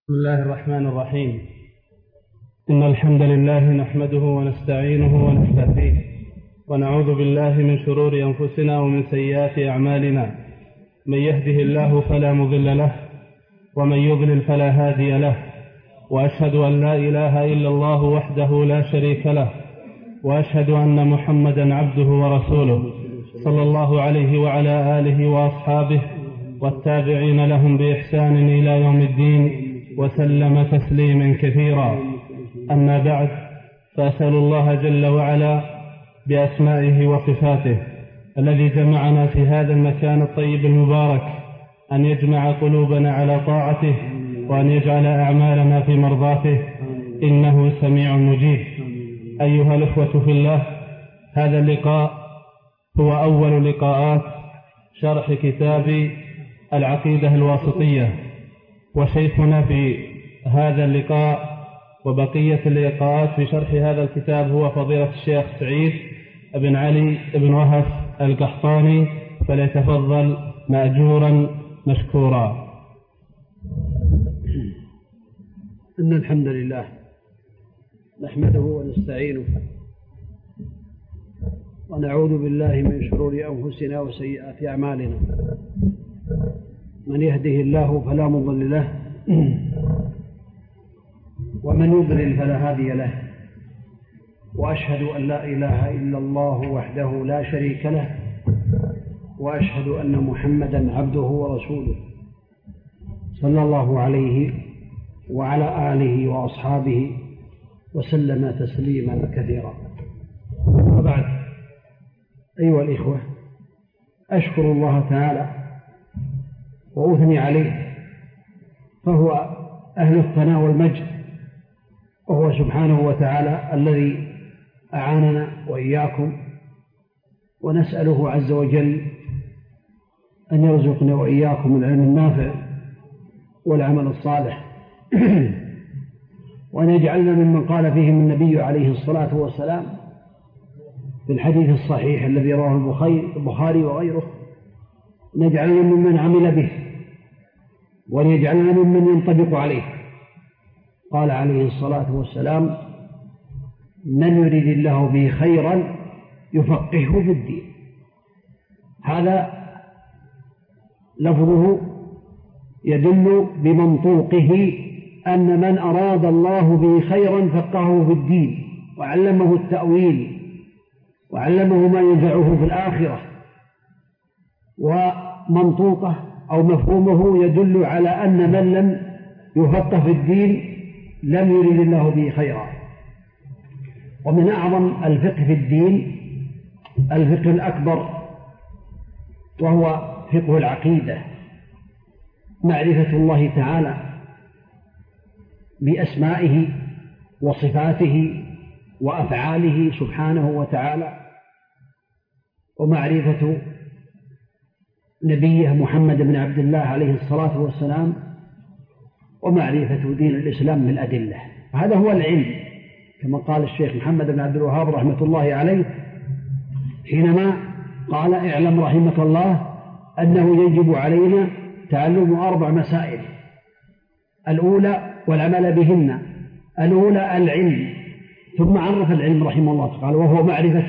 بسم الله الرحمن الرحيم. إن الحمد لله نحمده ونستعينه ونستهديه ونعوذ بالله من شرور أنفسنا ومن سيئات أعمالنا. من يهده الله فلا مضل له ومن يضلل فلا هادي له، وأشهد أن لا إله إلا الله وحده لا شريك له، وأشهد أن محمدا عبده ورسوله صلى الله عليه وعلى آله وأصحابه والتابعين لهم بإحسان إلى يوم الدين وسلم تسليما كثيرا. أما بعد، فأسأل الله جل وعلا بأسمائه وصفاته الذي جمعنا في هذا المكان الطيب المبارك أن يجمع قلوبنا على طاعته، وأن يجعل أعمالنا في مرضاته، إنه سميع مجيب. أيها الأخوة في الله، هذا اللقاء هو أول لقاءات شرح كتاب العقيدة الواسطية، وشيخنا في هذا اللقاء وبقية اللقاءات في شرح هذا الكتاب هو فضيلة الشيخ سعيد بن علي بن وهف القحطاني، فليتفضل مأجورا مشكورا. إن الحمد لله نحمده ونستعينه ونعوذ بالله من شرور أنفسنا وسيئات أعمالنا. من يهده الله فلا مضل له ومن يضلل فلا هادي له، وأشهد أن لا إله إلا الله وحده لا شريك له، وأشهد أن محمدا عبده ورسوله صلى الله عليه وعلى آله وأصحابه وسلم تسليما كثيرا. وبعد، أيها الإخوة، أشكر الله تعالى وأثني عليه، فهو أهل الثناء والمجد، وهو سبحانه وتعالى الذي أعاننا وإياكم، ونسأله عز وجل أن يرزقنا وإياكم العلم النافع والعمل الصالح، وأن يجعلنا ممن قال فيهم النبي عليه الصلاة والسلام في الحديث الصحيح الذي رواه البخاري وغيره: نجعلنا ممن عمل به، وليجعلنا ممن ينطبق عليه. قال عليه الصلاة والسلام: من يريد الله به خيرا يفقهه في الدين. هذا لفظه يدل بمنطوقه أن من أراد الله به خيرا فقهه في الدين، وعلمه التأويل، وعلمه ما ينفعه في الآخرة. ومنطوقه أو مفهومه يدل على أن من لم يفقه في الدين لم يرد الله به خيرا. ومن أعظم الفقه في الدين الفقه الأكبر، وهو فقه العقيدة، معرفة الله تعالى بأسمائه وصفاته وأفعاله سبحانه وتعالى، ومعرفة نبيه محمد بن عبد الله عليه الصلاة والسلام، ومعرفة دين الإسلام بالأدلة. هذا هو العلم، كما قال الشيخ محمد بن عبد الوهاب رحمة الله عليه حينما قال: اعلم رحمك الله أنه يجب علينا تعلم 4 مسائل. الأولى والعمل بهن. الأولى العلم، ثم عرف العلم رحمه الله قال: وهو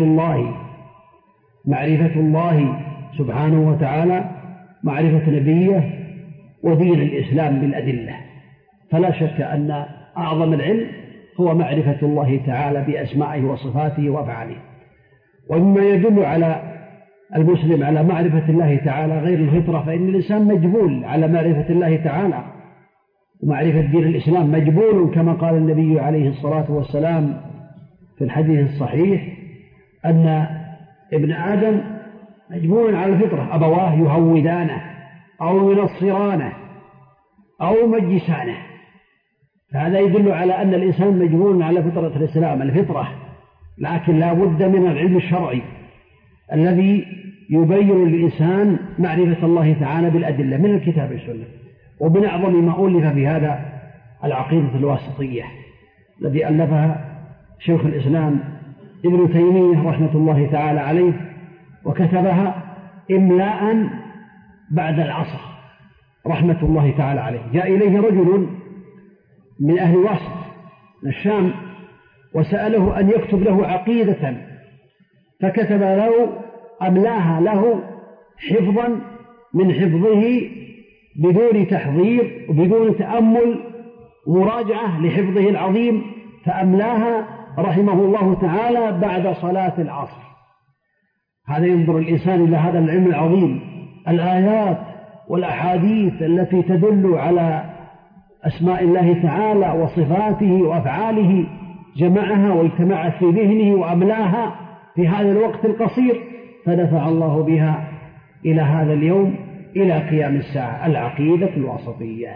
معرفة الله سبحانه وتعالى، معرفة نبيه، ودين الإسلام بالأدلة. فلا شك أن أعظم العلم هو معرفة الله تعالى بأسمائه وصفاته وأفعاله. ومما يدل على المسلم على معرفة الله تعالى غير الفطرة، فإن الإنسان مجبول على معرفة الله تعالى، ومعرفة دين الإسلام مجبول، كما قال النبي عليه الصلاة والسلام في الحديث الصحيح أن ابن آدم مجبول على الفطرة، أبواه يهودانه أو ينصرانه أو مجسانه. فهذا يدل على أن الإنسان مجبول على فطرة الإسلام، الفطرة، لكن لا بد من العلم الشرعي الذي يبين للإنسان معرفة الله تعالى بالأدلة من الكتاب والسنة. ومن أعظم ما ألف في هذا العقيدة الواسطية الذي ألفها شيخ الإسلام ابن تيمية رحمة الله تعالى عليه، وكتبها إملاء بعد العصر رحمة الله تعالى عليه. جاء إليه رجل من أهل واسط من الشام، وسأله أن يكتب له عقيدة، فكتب له أملاها له حفظا من حفظه بدون تحضير وبدون تأمل مراجعة لحفظه العظيم، فأملاها رحمه الله تعالى بعد صلاة العصر. هذا ينظر الإنسان إلى هذا العلم العظيم، الآيات والأحاديث التي تدل على أسماء الله تعالى وصفاته وأفعاله، جمعها واجتمعت في ذهنه وأملاها في هذا الوقت القصير، فدفع الله بها إلى هذا اليوم إلى قيام الساعة، العقيدة الواسطية.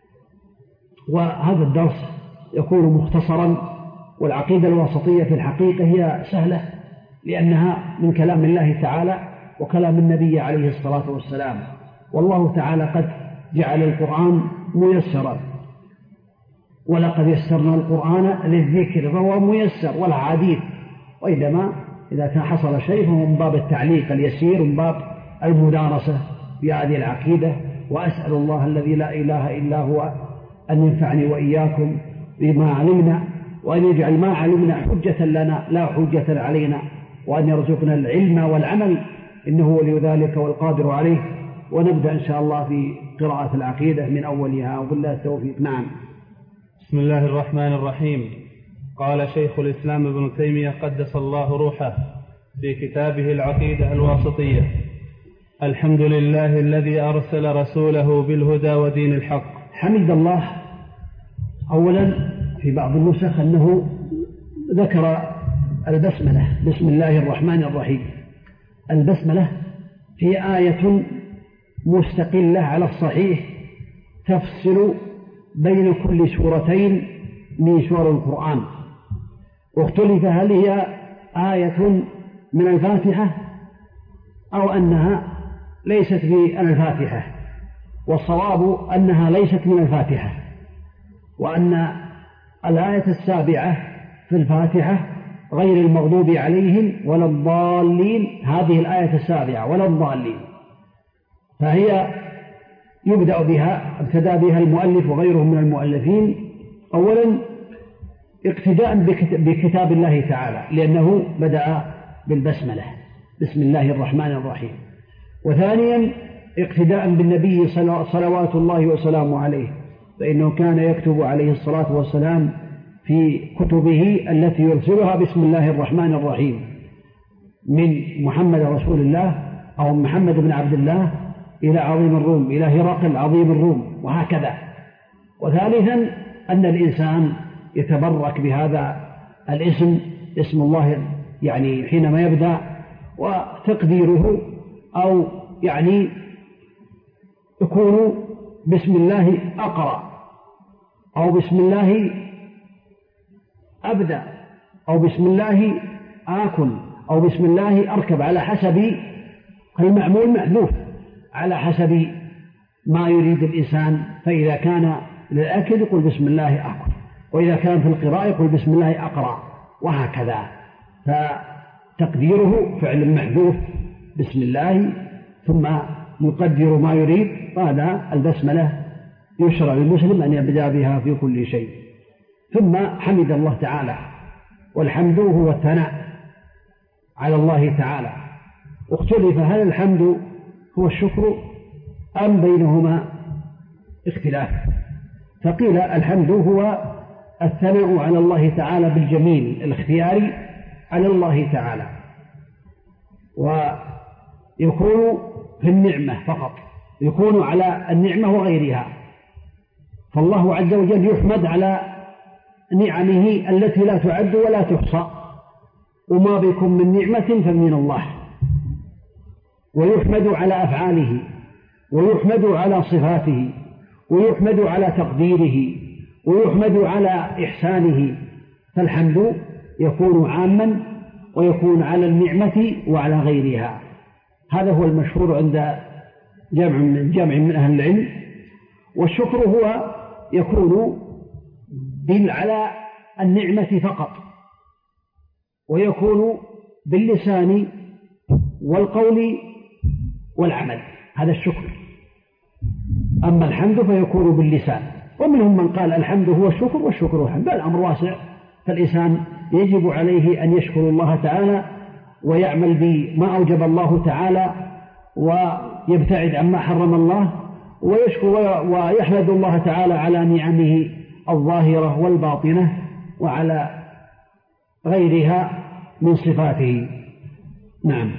وهذا الدرس يكون مختصرا، والعقيدة الواسطية في الحقيقة هي سهلة، لأنها من كلام الله تعالى وكلام النبي عليه الصلاة والسلام، والله تعالى قد جعل القرآن ميسرا، ولقد يسرنا القرآن للذكر فهو ميسر والحديث، وإنما إذا كان حصل شيء فهو من باب التعليق اليسير، من باب المدارسة بهذه العقيدة. وأسأل الله الذي لا إله إلا هو أن ينفعني وإياكم بما علمنا، وأن يجعل ما علمنا حجة لنا لا حجة علينا، وأن يرزقنا العلم والعمل، إنه ولي ذلك والقادر عليه. ونبدأ إن شاء الله في قراءة العقيدة من أولها، وبالله التوفيق. نعم. بسم الله الرحمن الرحيم. قال شيخ الإسلام ابن تيمية قدس الله روحه في كتابه العقيدة الواسطية: الحمد لله الذي أرسل رسوله بالهدى ودين الحق. حمد الله. أولا في بعض النسخ أنه ذكر البسملة، بسم الله الرحمن الرحيم. البسملة هي آية مستقلة على الصحيح تفصل بين كل سورتين من سور القرآن، واختلف هل هي آية من الفاتحة أو أنها ليست من الفاتحة، والصواب أنها ليست من الفاتحة، وأن الآية السابعة في الفاتحة غير المغضوب عليهم ولا الضالين، هذه الآية السابعة ولا الضالين، فهي يبدأ بها، ابتدأ بها المؤلف وغيرهم من المؤلفين أولا اقتداء بكتاب الله تعالى، لأنه بدأ بالبسملة بسم الله الرحمن الرحيم. وثانيا اقتداء بالنبي صلوات الله وسلامه عليه، فإنه كان يكتب عليه الصلاة والسلام في كتبه التي يرسلها بسم الله الرحمن الرحيم، من محمد رسول الله أو محمد بن عبد الله إلى عظيم الروم، إلى هرقل عظيم الروم، وهكذا. وثالثا أن الإنسان يتبرك بهذا الاسم، اسم الله، يعني حينما يبدأ، وتقديره أو يعني يكون بسم الله أقرأ، أو بسم الله أبدأ، أو بسم الله آكل، أو بسم الله أركب، على حسب المعمول محذوف على حسب ما يريد الإنسان. فإذا كان للأكل يقول بسم الله أكل، وإذا كان في القراءة يقول بسم الله أقرأ، وهكذا. فتقديره فعل محذوف بسم الله، ثم يقدر ما يريد. هذا البسملة يشرع للمسلم أن يبدأ بها في كل شيء. ثم حمد الله تعالى، والحمد هو الثناء على الله تعالى. واختلف هل الحمد هو الشكر أم بينهما اختلاف، فقيل الحمد هو الثناء على الله تعالى بالجميل الاختياري على الله تعالى، ويكون في النعمة فقط، يكون على النعمة وغيرها. فالله عز وجل يحمد على نعمه التي لا تعد ولا تحصى، وما بكم من نعمة فمن الله. ويحمد على أفعاله، ويحمد على صفاته، ويحمد على تقديره، ويحمد على إحسانه. فالحمد يكون عاما، ويكون على النعمة وعلى غيرها. هذا هو المشهور عند جمع من أهل العلم. والشكر هو يكون على النعمة فقط، ويكون باللسان والقول والعمل، هذا الشكر. أما الحمد فيكون باللسان ومنهم من قال الحمد هو الشكر والشكر هو الحمد. الأمر واسع، فالإنسان يجب عليه أن يشكر الله تعالى ويعمل بما أوجب الله تعالى ويبتعد عما حرم الله، ويشكر ويحمد الله تعالى على نعمه الظاهرة والباطنة وعلى غيرها من صفاته. نعم.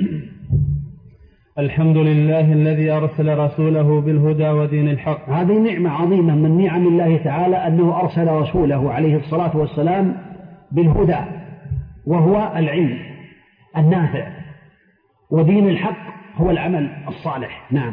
الحمد لله الذي أرسل رسوله بالهدى ودين الحق. هذه نعمة عظيمة من نعم الله تعالى أنه أرسل رسوله عليه الصلاة والسلام بالهدى، وهو العلم النافع، ودين الحق هو العمل الصالح. نعم.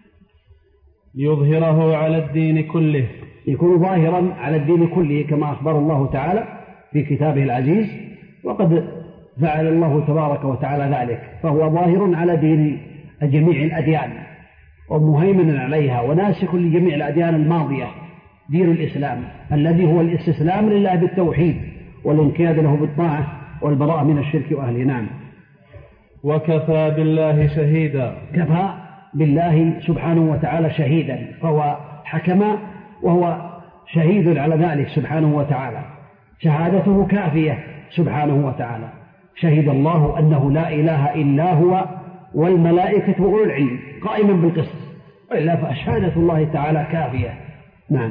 ليظهره على الدين كله، يكون ظاهرا على الدين كله كما أخبر الله تعالى في كتابه العزيز، وقد فعل الله تبارك وتعالى ذلك، فهو ظاهر على دين جميع الأديان ومهيمن عليها وناسخ لجميع الأديان الماضية، دين الإسلام الذي هو الاستسلام لله بالتوحيد والانقياد له بالطاعة والبراءة من الشرك وأهله. نعم. وكفى بالله شهيدا، كفى بالله سبحانه وتعالى شهيدا، فهو حكم وهو شهيد على ذلك سبحانه وتعالى، شهادته كافية سبحانه وتعالى. شهد الله أنه لا إله إلا هو والملائكة وأولو العلم قائما بالقسط، وإلا فشهادة الله تعالى كافية. نعم.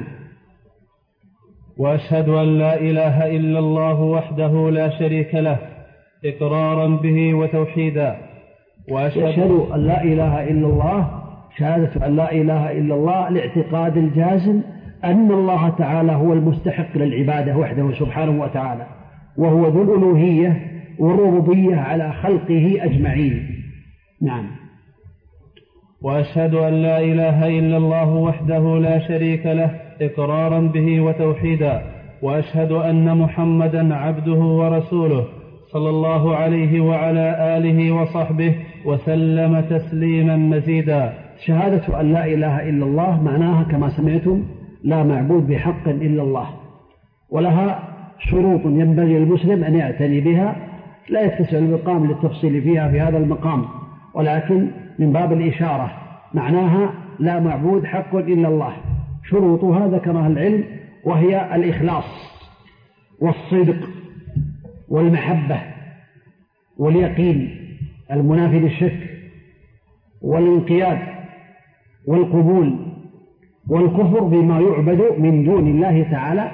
وأشهد أن لا إله إلا الله وحده لا شريك له إقرارا به وتوحيدا. وأشهد أن لا إله إلا الله، شهادة أن لا إله إلا الله الاعتقاد الجازم أن الله تعالى هو المستحق للعبادة وحده سبحانه وتعالى، وهو ذو الألوهية والربوبية على خلقه أجمعين. نعم. وأشهد أن لا إله إلا الله وحده لا شريك له إقرارا به وتوحيدا. وأشهد أن محمدا عبده ورسوله صلى الله عليه وعلى آله وصحبه وسلم تسليما مزيدا. شهادة أن لا إله إلا الله معناها كما سمعتم لا معبود بحق إلا الله، ولها شروط ينبغي المسلم أن يعتني بها، لا يتسع المقام للتفصيل فيها في هذا المقام، ولكن من باب الإشارة معناها لا معبود حق إلا الله. شروطها ذكرها العلم، وهي الإخلاص والصدق والمحبة واليقين المنافي للشرك والانقياد والقبول والكفر بما يعبد من دون الله تعالى.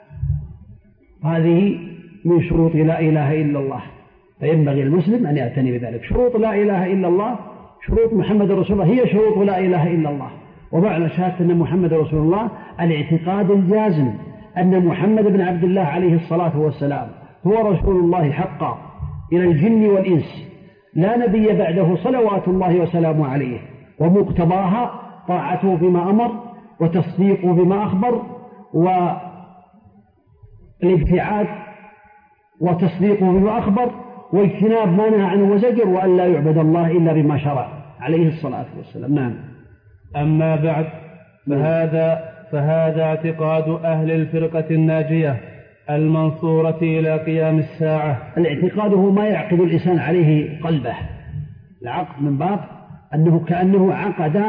هذه من شروط لا إله إلا الله، فينبغي المسلم أن يعتني بذلك. شروط لا إله إلا الله، شروط محمد رسول الله هي شروط لا إله إلا الله. ومعنى شهادة أن محمد رسول الله الاعتقاد الجازم أن محمد بن عبد الله عليه الصلاة والسلام هو رسول الله حقا إلى الجن والإنس، لا نبي بعده صلوات الله وسلامه عليه، ومقتضاها طاعته بما أمر وتصديقه بما أخبر، والابتعاد وتصديقه بما أخبر، واجتناب ما نهى عنه وزجر، وأن لا يعبد الله إلا بما شرع عليه الصلاة والسلام. نعم. أما بعد، فهذا اعتقاد أهل الفرقة الناجية المنصورة إلى قيام الساعة. الاعتقاد هو ما يعقد الإنسان عليه قلبه، العقد من باب أنه كأنه عقد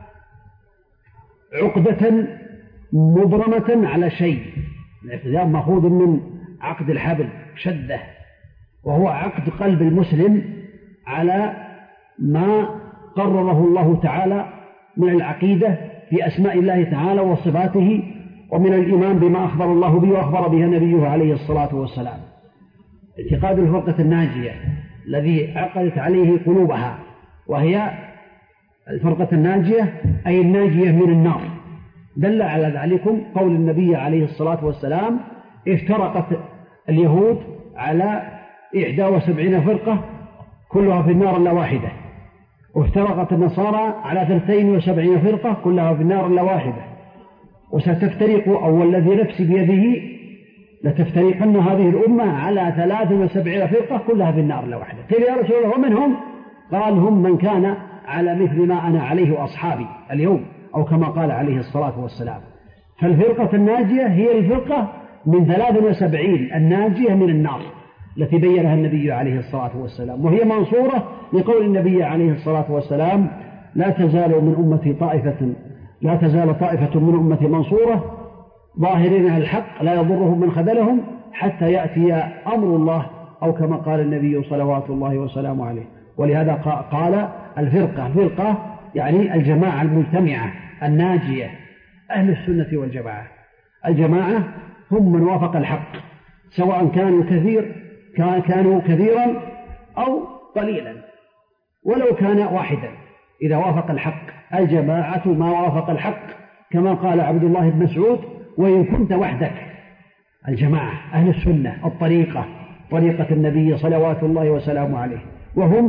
عقدة مبرمة على شيء. الاعتقاد مأخوذ من عقد الحبل شده، وهو عقد قلب المسلم على ما قرره الله تعالى من العقيدة في أسماء الله تعالى وصفاته، ومن الإيمان بما أخبر الله به وأخبر به نبيه عليه الصلاة والسلام. اعتقاد الفرقة الناجية الذي عقدت عليه قلوبها، وهي الفرقة الناجية أي الناجية من النار. دل على ذلكم قول النبي عليه الصلاة والسلام: افترقت اليهود على 71 فرقة كلها في النار إلا واحدة، وافترقت النصارى على 72 فرقة كلها في النار إلا واحدة، وستفترق، أو الذي نفسي بيده لتفترقن هذه الأمة على 73 فرقة كلها في النار إلا واحدة. قيل: يا رسول الله ومن هم؟ قال: هم من كان على مثل ما أنا عليه وأصحابي اليوم، أو كما قال عليه الصلاة والسلام. فالفرقة الناجية هي الفرقة من 73 الناجية من النار التي بينها النبي عليه الصلاة والسلام، وهي منصورة لقول النبي عليه الصلاة والسلام: لا تزال طائفة من أمتي منصورة ظاهرين على الحق لا يضرهم من خذلهم حتى يأتي أمر الله، أو كما قال النبي صلوات الله وسلامه عليه. ولهذا قال الفرقة يعني الجماعة المجتمعة الناجية، أهل السنة والجماعة. الجماعة هم من وافق الحق، سواء كانوا كثيرا أو قليلا، ولو كان واحدا إذا وافق الحق. الجماعة ما وافق الحق، كما قال عبد الله بن مسعود: وإن كنت وحدك. الجماعة أهل السنة، طريقة النبي صلوات الله وسلامه عليه، وهم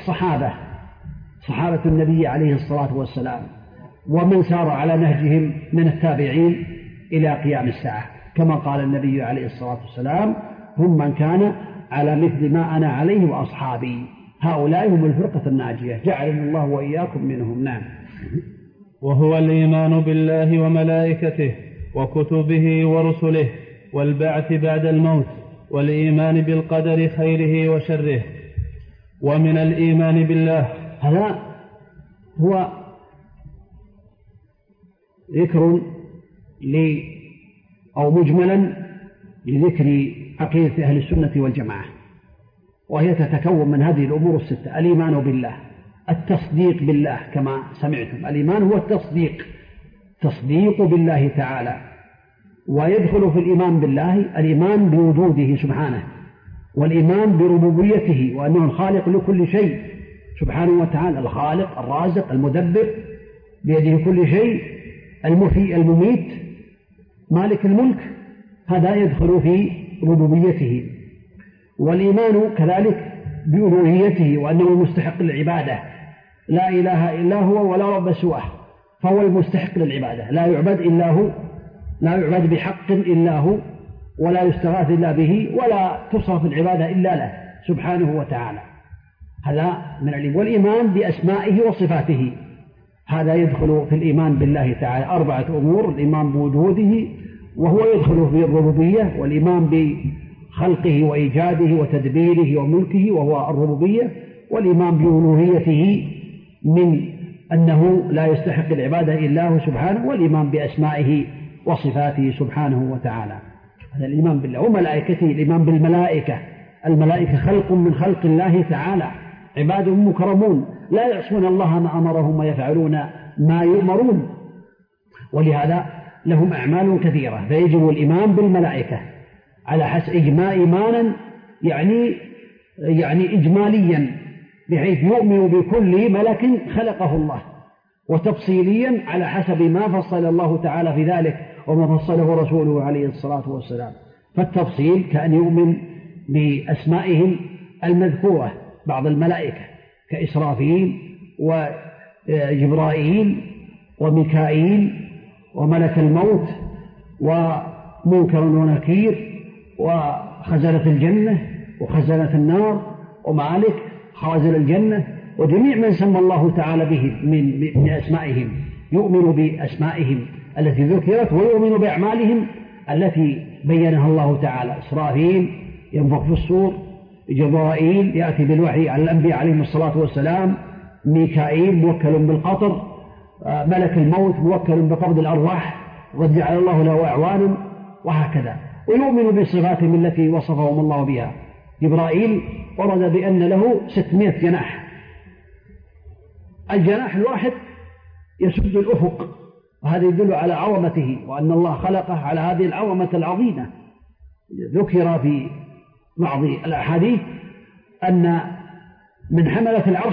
صحابة النبي عليه الصلاة والسلام، ومن سار على نهجهم من التابعين إلى قيام الساعة، كما قال النبي عليه الصلاة والسلام: هم من كان على مثل ما أنا عليه وأصحابي. هؤلاء هم الفرقة الناجية، جعلنا الله وإياكم منهم. نعم. وهو الإيمان بالله وملائكته وكتبه ورسله والبعث بعد الموت، والإيمان بالقدر خيره وشره. ومن الإيمان بالله، هذا هو ذكر أو مجملا لذكر عقيدة أهل السنة والجماعة، وهي تتكون من هذه الأمور الستة: الإيمان بالله، التصديق بالله كما سمعتم. الإيمان هو تصديق بالله تعالى، ويدخل في الإيمان بالله الإيمان بوجوده سبحانه، والإيمان بربوبيته، وأنه الخالق لكل شيء سبحانه وتعالى، الخالق الرازق المدبر بيده كل شيء، المحيي المميت مالك الملك، هذا يدخل في ربوبيته. والإيمان كذلك بألوهيته، وأنه المستحق للعبادة، لا إله إلا هو ولا رب سواه، فهو المستحق للعبادة، لا يعبد بحق إلا هو، ولا يستغاث إلا به، ولا تصرف العبادة إلا له سبحانه وتعالى. هذا من الإيمان. والإيمان بأسمائه وصفاته، هذا يدخل في الإيمان بالله تعالى 4 أمور: الإيمان بوجوده، وهو يدخل في الربوبية، والإيمان بخلقه وإيجاده وتدبيره وملكه وهو الربوبية، والإيمان بألوهيته من أنه لا يستحق العبادة إلا هو سبحانه، والإيمان بأسمائه وصفاته سبحانه وتعالى. هذا الإيمان بالله. وملائكته، الإيمان بالملائكة. الملائكة خلق من خلق الله تعالى، عباد مكرمون لا يعصون الله ما أمرهم ويفعلون ما يؤمرون، ولهذا لهم أعمال كثيرة. فيجب الإيمان بالملائكة على حسب إيمانا يعني إجماليا، بحيث يؤمن بكل ملك خلقه الله، وتفصيليا على حسب ما فصل الله تعالى في ذلك وما فصله رسوله عليه الصلاة والسلام. فالتفصيل كأن يؤمن بأسمائهم المذكورة، بعض الملائكة كإسرافيل وجبرائيل وميكائيل وملك الموت ومنكر ونكير وخزنة الجنة وخزنة النار ومالك خازن الجنة، وجميع من سمى الله تعالى به من أسمائهم، يؤمن بأسمائهم التي ذكرت، ويؤمن بأعمالهم التي بينها الله تعالى. إسرافيل ينفخ في الصور، جبرائيل يأتي بالوحي على الأنبياء عليهم الصلاة والسلام، ميكائيل موكل بالقطر، ملك الموت موكل بقبض الأرواح وقد جعل الله له أعوانا، وهكذا. ويؤمن بصفاتهم التي وصفهم الله بها. جبرائيل ورد بأن له 600 جناح، الجناح الواحد يسد الأفق، وهذا يدل على عظمته وأن الله خلقه على هذه العظمة العظيمة. ذكر في بعض الأحاديث أن من حملة العرش،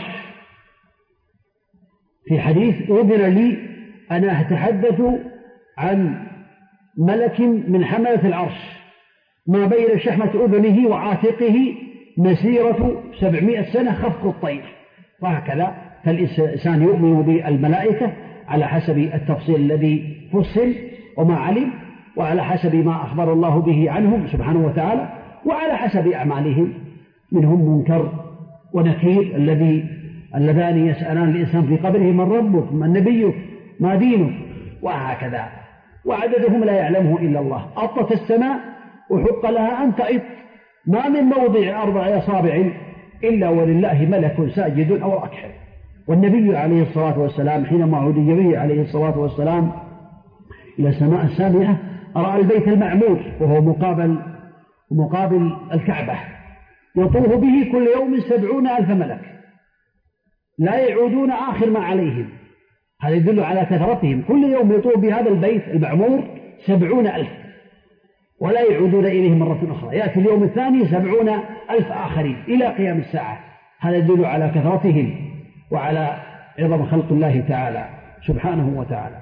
في حديث: أذن لي أن أتحدث عن ملك من حملة العرش ما بين شحمة أذنه وعاتقه مسيرة 700 سنة خفق الطير. وهكذا فالإنسان يؤمن بالملائكة على حسب التفصيل الذي فصل وما علم، وعلى حسب ما أخبر الله به عنهم سبحانه وتعالى، وعلى حسب أعمالهم. منهم منكر ونكير اللذان يسألان الإنسان في قبره: من ربك؟ من نبيك؟ ما دينك؟ وهكذا. وعددهم لا يعلمه إلا الله. أطت السماء وحق لها أن تئط، ما من موضع 4 أصابع إلا ولله ملك ساجد أو راكع. والنبي عليه الصلاة والسلام حينما عرج به عليه الصلاة والسلام إلى السماء السابعة رأى البيت المعمور وهو مقابل الكعبة يطوف به كل يوم 70,000 ملك لا يعودون آخر ما عليهم. هذا يدل على كثرتهم، كل يوم يطوف بهذا البيت المعمور 70,000 ولا يعودون إليه مرة أخرى. يأتي اليوم الثاني 70,000 آخرين إلى قيام الساعة. هذا يدل على كثرتهم وعلى عظم خلق الله تعالى سبحانه وتعالى.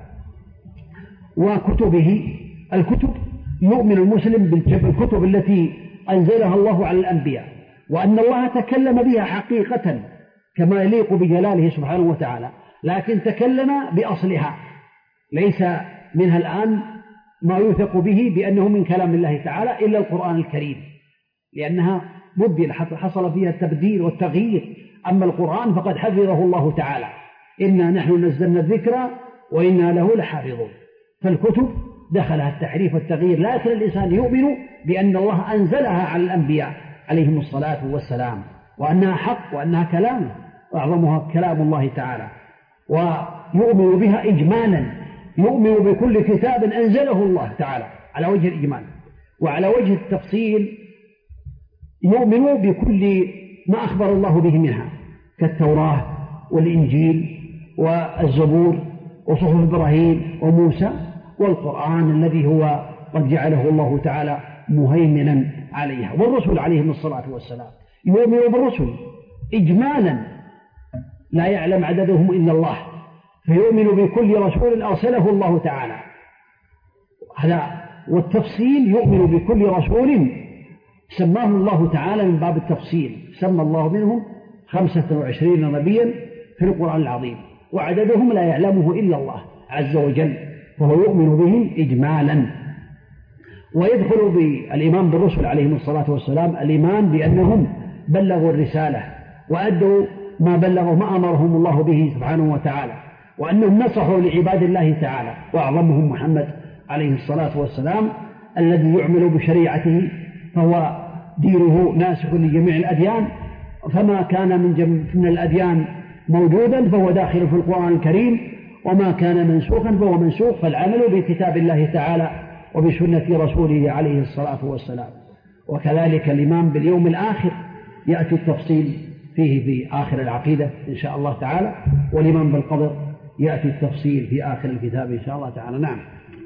وكتبه، الكتب يؤمن المسلم بالكتب التي أنزلها الله على الأنبياء، وأن الله تكلم بها حقيقة كما يليق بجلاله سبحانه وتعالى، لكن تكلم بأصلها، ليس منها الآن ما يوثق به بأنه من كلام الله تعالى إلا القرآن الكريم، لأنها بدل حصل فيها التبديل والتغيير. أما القرآن فقد حفظه الله تعالى، إنا نحن نزلنا الذكر وإنا له لحافظون. فالكتب دخلها التحريف والتغيير، لكن الإنسان يؤمن بأن الله أنزلها على الأنبياء عليهم الصلاة والسلام، وأنها حق وأنها كلام وأعظمها كلام الله تعالى، ويؤمن بها إجمالا، يؤمن بكل كتاب أنزله الله تعالى على وجه الإجمال. وعلى وجه التفصيل يؤمن بكل ما أخبر الله به منها كالتوراة والإنجيل والزبور وصحف إبراهيم وموسى والقرآن الذي هو قد جعله الله تعالى مهيمنا عليها، والرسل عليهم الصلاة والسلام. يؤمن بالرسل إجمالا لا يعلم عددهم إلا الله، فيؤمن بكل رسول أرسله الله تعالى. والتفصيل يؤمن بكل رسول سماه الله تعالى من باب التفصيل، سمى الله منهم 25 نبيا في القرآن العظيم، وعددهم لا يعلمه إلا الله عز وجل، فهو يؤمن بهم إجمالا. ويدخل بالإيمان بالرسل عليهم الصلاة والسلام الإيمان بأنهم بلغوا الرسالة وأدوا ما بلغوا ما أمرهم الله به سبحانه وتعالى، وأنهم نصحوا لعباد الله تعالى، وأعظمهم محمد عليه الصلاة والسلام الذي يعمل بشريعته، فهو دينه ناسخ لجميع الأديان، فما كان من الأديان موجودا فهو داخل في القرآن الكريم، وما كان منسوخا فهو منسوخ. فالعمل بكتاب الله تعالى وبسنة رسوله عليه الصلاة والسلام. وكذلك الإيمان باليوم الآخر يأتي التفصيل فيه في آخر العقيدة إن شاء الله تعالى، والإيمان بالقدر يأتي التفصيل في آخر الكتاب إن شاء الله تعالى. نعم.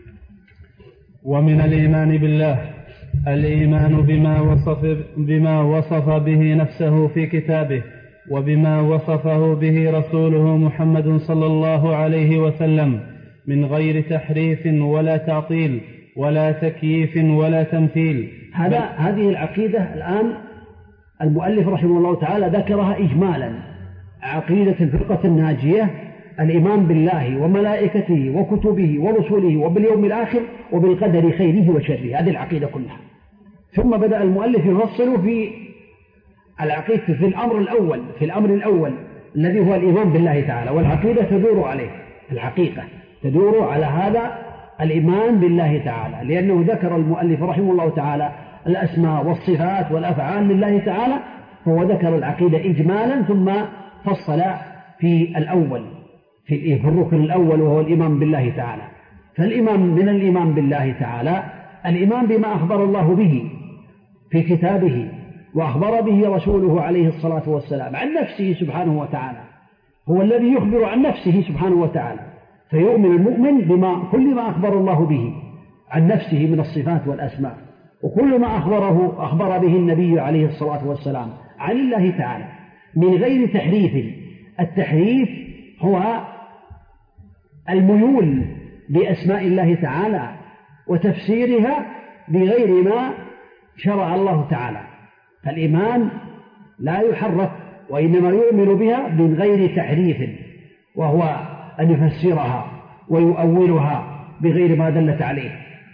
ومن الإيمان بالله الإيمان بما وصف به نفسه في كتابه، وبما وصفه به رسوله محمد صلى الله عليه وسلم من غير تحريف ولا تعطيل ولا تكييف ولا تمثيل. هذه العقيدة الآن المؤلف رحمه الله تعالى ذكرها إجمالا. عقيدة الفرقة الناجية الإيمان بالله وملائكته وكتبه ورسله وباليوم الآخر وبالقدر خيره وشره، هذه العقيدة كلها. ثم بدأ المؤلف يفصل في العقيدة في الأمر الأول الذي هو الإيمان بالله تعالى، والعقيدة تدور عليه، الحقيقة تدور على هذا الإيمان بالله تعالى، لأنه ذكر المؤلف رحمه الله تعالى الأسماء والصفات والأفعال لله تعالى، فهو ذكر العقيدة إجمالا ثم فصل في الأول في الركن الأول وهو الإيمان بالله تعالى. فالإيمان من الإيمان بالله تعالى الإيمان بما أخبر الله به في كتابه وأخبر به رسوله عليه الصلاة والسلام عن نفسه سبحانه وتعالى، هو الذي يخبر عن نفسه سبحانه وتعالى، فيؤمن المؤمن كل ما أخبر الله به عن نفسه من الصفات والأسماء، وكل ما أخبر به النبي عليه الصلاة والسلام عن الله تعالى من غير تحريف. التحريف هو الميول بأسماء الله تعالى وتفسيرها بغير ما شرع الله تعالى. فالإيمان لا يحرف، وإنما يؤمن بها من غير تحريف، وهو أن يفسرها ويؤولها بغير ما دلت عليه.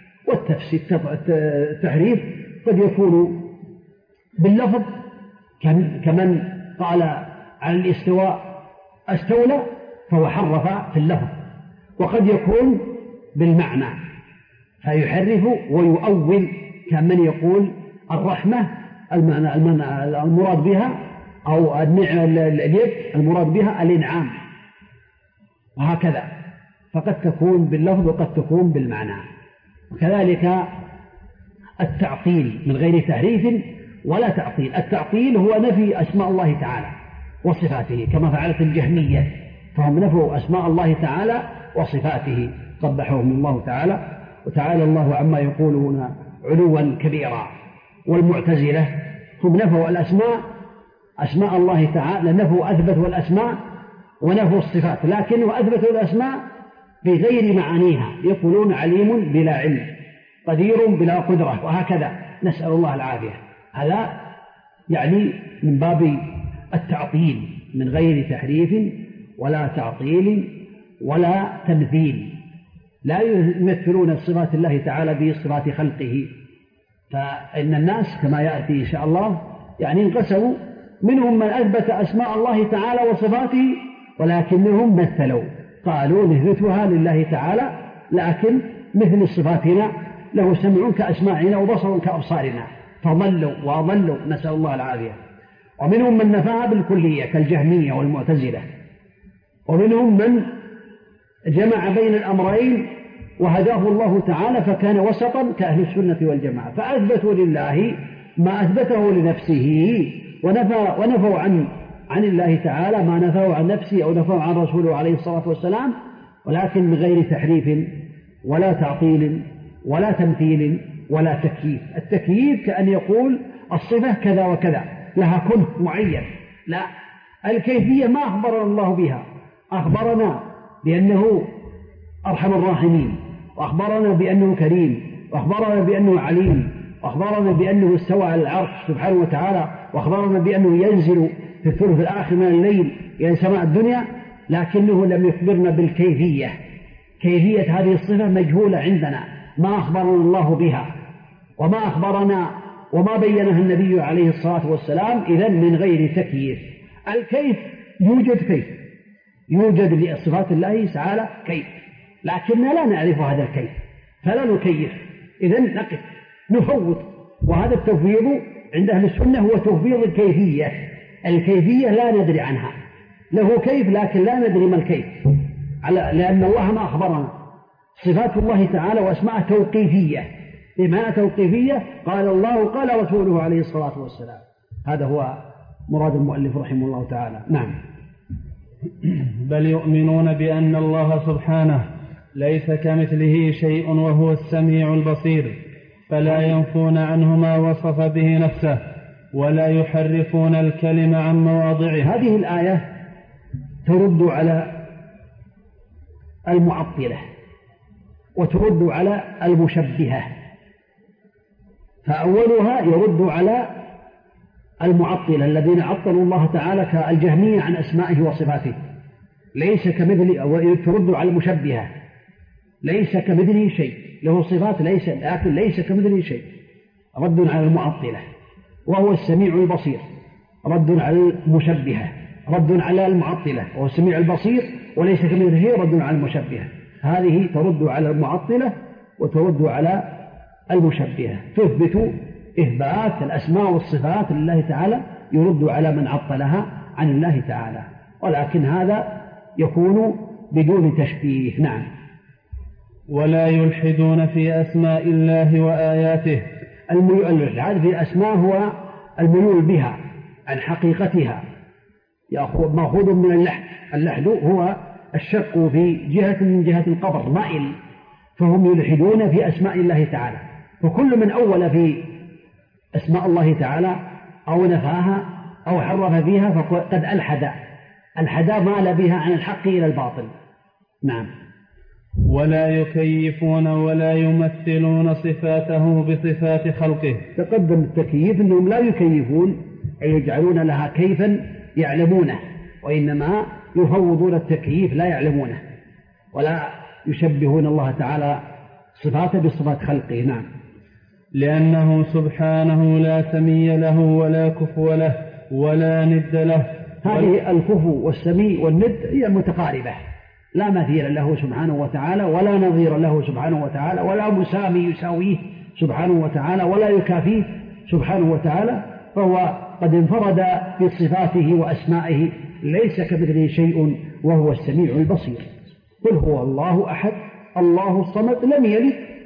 والتحريف قد يكون باللفظ كمن قال عن الاستواء استولى فهو حرف في اللفظ، وقد يكون بالمعنى فيحرف ويؤول كمن يقول الرحمة المراد بها أو اليد المراد بها الإنعام، وهكذا. فقد تكون باللفظ وقد تكون بالمعنى. وكذلك التعطيل من غير تحريف ولا تعطيل. التعطيل هو نفي أسماء الله تعالى وصفاته كما فعلت الجهمية، فهم نفوا أسماء الله تعالى وصفاته قبحهم الله تعالى. وتعالى الله عما يقولون علوا كبيرا. والمعتزلة هم نفوا الأسماء، أسماء الله تعالى، نفوا أثبتوا الأسماء ونفوا الصفات، لكنه أثبتوا الأسماء بغير معانيها، يقولون عليم بلا علم، قدير بلا قدرة، وهكذا، نسأل الله العافية. هذا يعني من باب التعطيل من غير تحريف ولا تعطيل ولا تمثيل. لا يمثلون صفات الله تعالى بصفات خلقه. فإن الناس كما يأتي إن شاء الله يعني انقسموا، منهم من أثبت أسماء الله تعالى وصفاته ولكنهم مثلوا، قالوا نثبتها لله تعالى لكن مثل صفاتنا، له سمع كأسماعنا وبصر كأبصارنا، فضلوا وأضلوا، نسأل الله العافية. ومنهم من نفاها بالكلية كالجهمية والمعتزلة، ومنهم من جمع بين الأمرين وهداه الله تعالى فكان وسطا كأهل السنة والجماعة، فأثبتوا لله ما أثبته لنفسه ونفوا عن الله تعالى ما نفوا عن نفسه أو نفوا عن رسوله عليه الصلاة والسلام، ولكن من غير تحريف ولا تعطيل ولا تمثيل ولا تكييف. التكييف كأن يقول الصفة كذا وكذا لها كنه معين، لا، الكيفية ما أخبرنا الله بها، أخبرنا بأنه أرحم الراحمين، وأخبرنا بأنه كريم، وأخبرنا بأنه عليم، وأخبرنا بأنه استوى على العرش سبحانه وتعالى، وأخبرنا بأنه ينزل في الثلث الآخر من الليل إلى سماء الدنيا، لكنه لم يخبرنا بالكيفية. كيفية هذه الصفة مجهولة عندنا، ما أخبرنا الله بها وما أخبرنا وما بينها النبي عليه الصلاة والسلام، إذن من غير تكييف. الكيف يوجد كيف، يوجد لصفات الله تعالى كيف، لكننا لا نعرف هذا الكيف فلا نكيف، إذن نقف نفوض. وهذا التفويض عند أهل السنة هو تفويض الكيفية. الكيفية لا ندري عنها، له كيف لكن لا ندري ما الكيف، لأن الله ما أخبرنا. صفات الله تعالى وأسماء توقيفية. بمعنى توقيفية قال الله قال رسوله عليه الصلاة والسلام. هذا هو مراد المؤلف رحمه الله تعالى. نعم. بل يؤمنون بأن الله سبحانه ليس كمثله شيء وهو السميع البصير، فلا ينفون عنه ما وصف به نفسه ولا يحرفون الكلم عن مواضعه. هذه الآية ترد على المعطلة وترد على المشبهة. فأولها يرد على المعطلة الذين عطلوا الله تعالى كالجهمية عن أسمائه وصفاته، ليس كمثله، وترد على المشبهة ليس كمثله شيء، له صفات ليس لكن ليس كمثله شيء، رد على المعطلة. وهو السميع البصير، رد على المشبهة، رد على المعطلة. وهو السميع البصير وليس كمثله شيء، رد على المشبهة. هذه ترد على المعطلة وترد على المشبهة. تثبت إثبات الأسماء والصفات لله تعالى، يرد على من عطلها عن الله تعالى، ولكن هذا يكون بدون تشبيه. نعم. ولا يلحدون في أسماء الله وآياته. الإلحاد في الأسماء هو الميول بها عن حقيقتها، مأخوذ من اللحد. اللحد هو الشق في جهة من جهة القبر مائل، فهم يلحدون في أسماء الله تعالى. فكل من أول في أسماء الله تعالى أو نفاها أو حرف فيها فقد ألحد مال بها عن الحق إلى الباطل. نعم. ولا يكيفون ولا يمثلون صفاته بصفات خلقه. تقدم التكييف أنهم لا يكيفون أي يجعلون لها كيفا يعلمونه، وإنما يفوضون التكييف لا يعلمونه، ولا يشبهون الله تعالى صفاته بصفات خلقه. نعم. لأنه سبحانه لا سمي له ولا كفو له ولا ند له. هذه الكفو والسمي والند هي متقاربة، لا مثيل له سبحانه وتعالى ولا نظير له سبحانه وتعالى، ولا مسامي يساويه سبحانه وتعالى ولا يكافيه سبحانه وتعالى، فهو قد انفرد بصفاته وأسمائه ليس كمثله شيء وهو السميع البصير. قل هو الله أحد الله الصمد لم يلد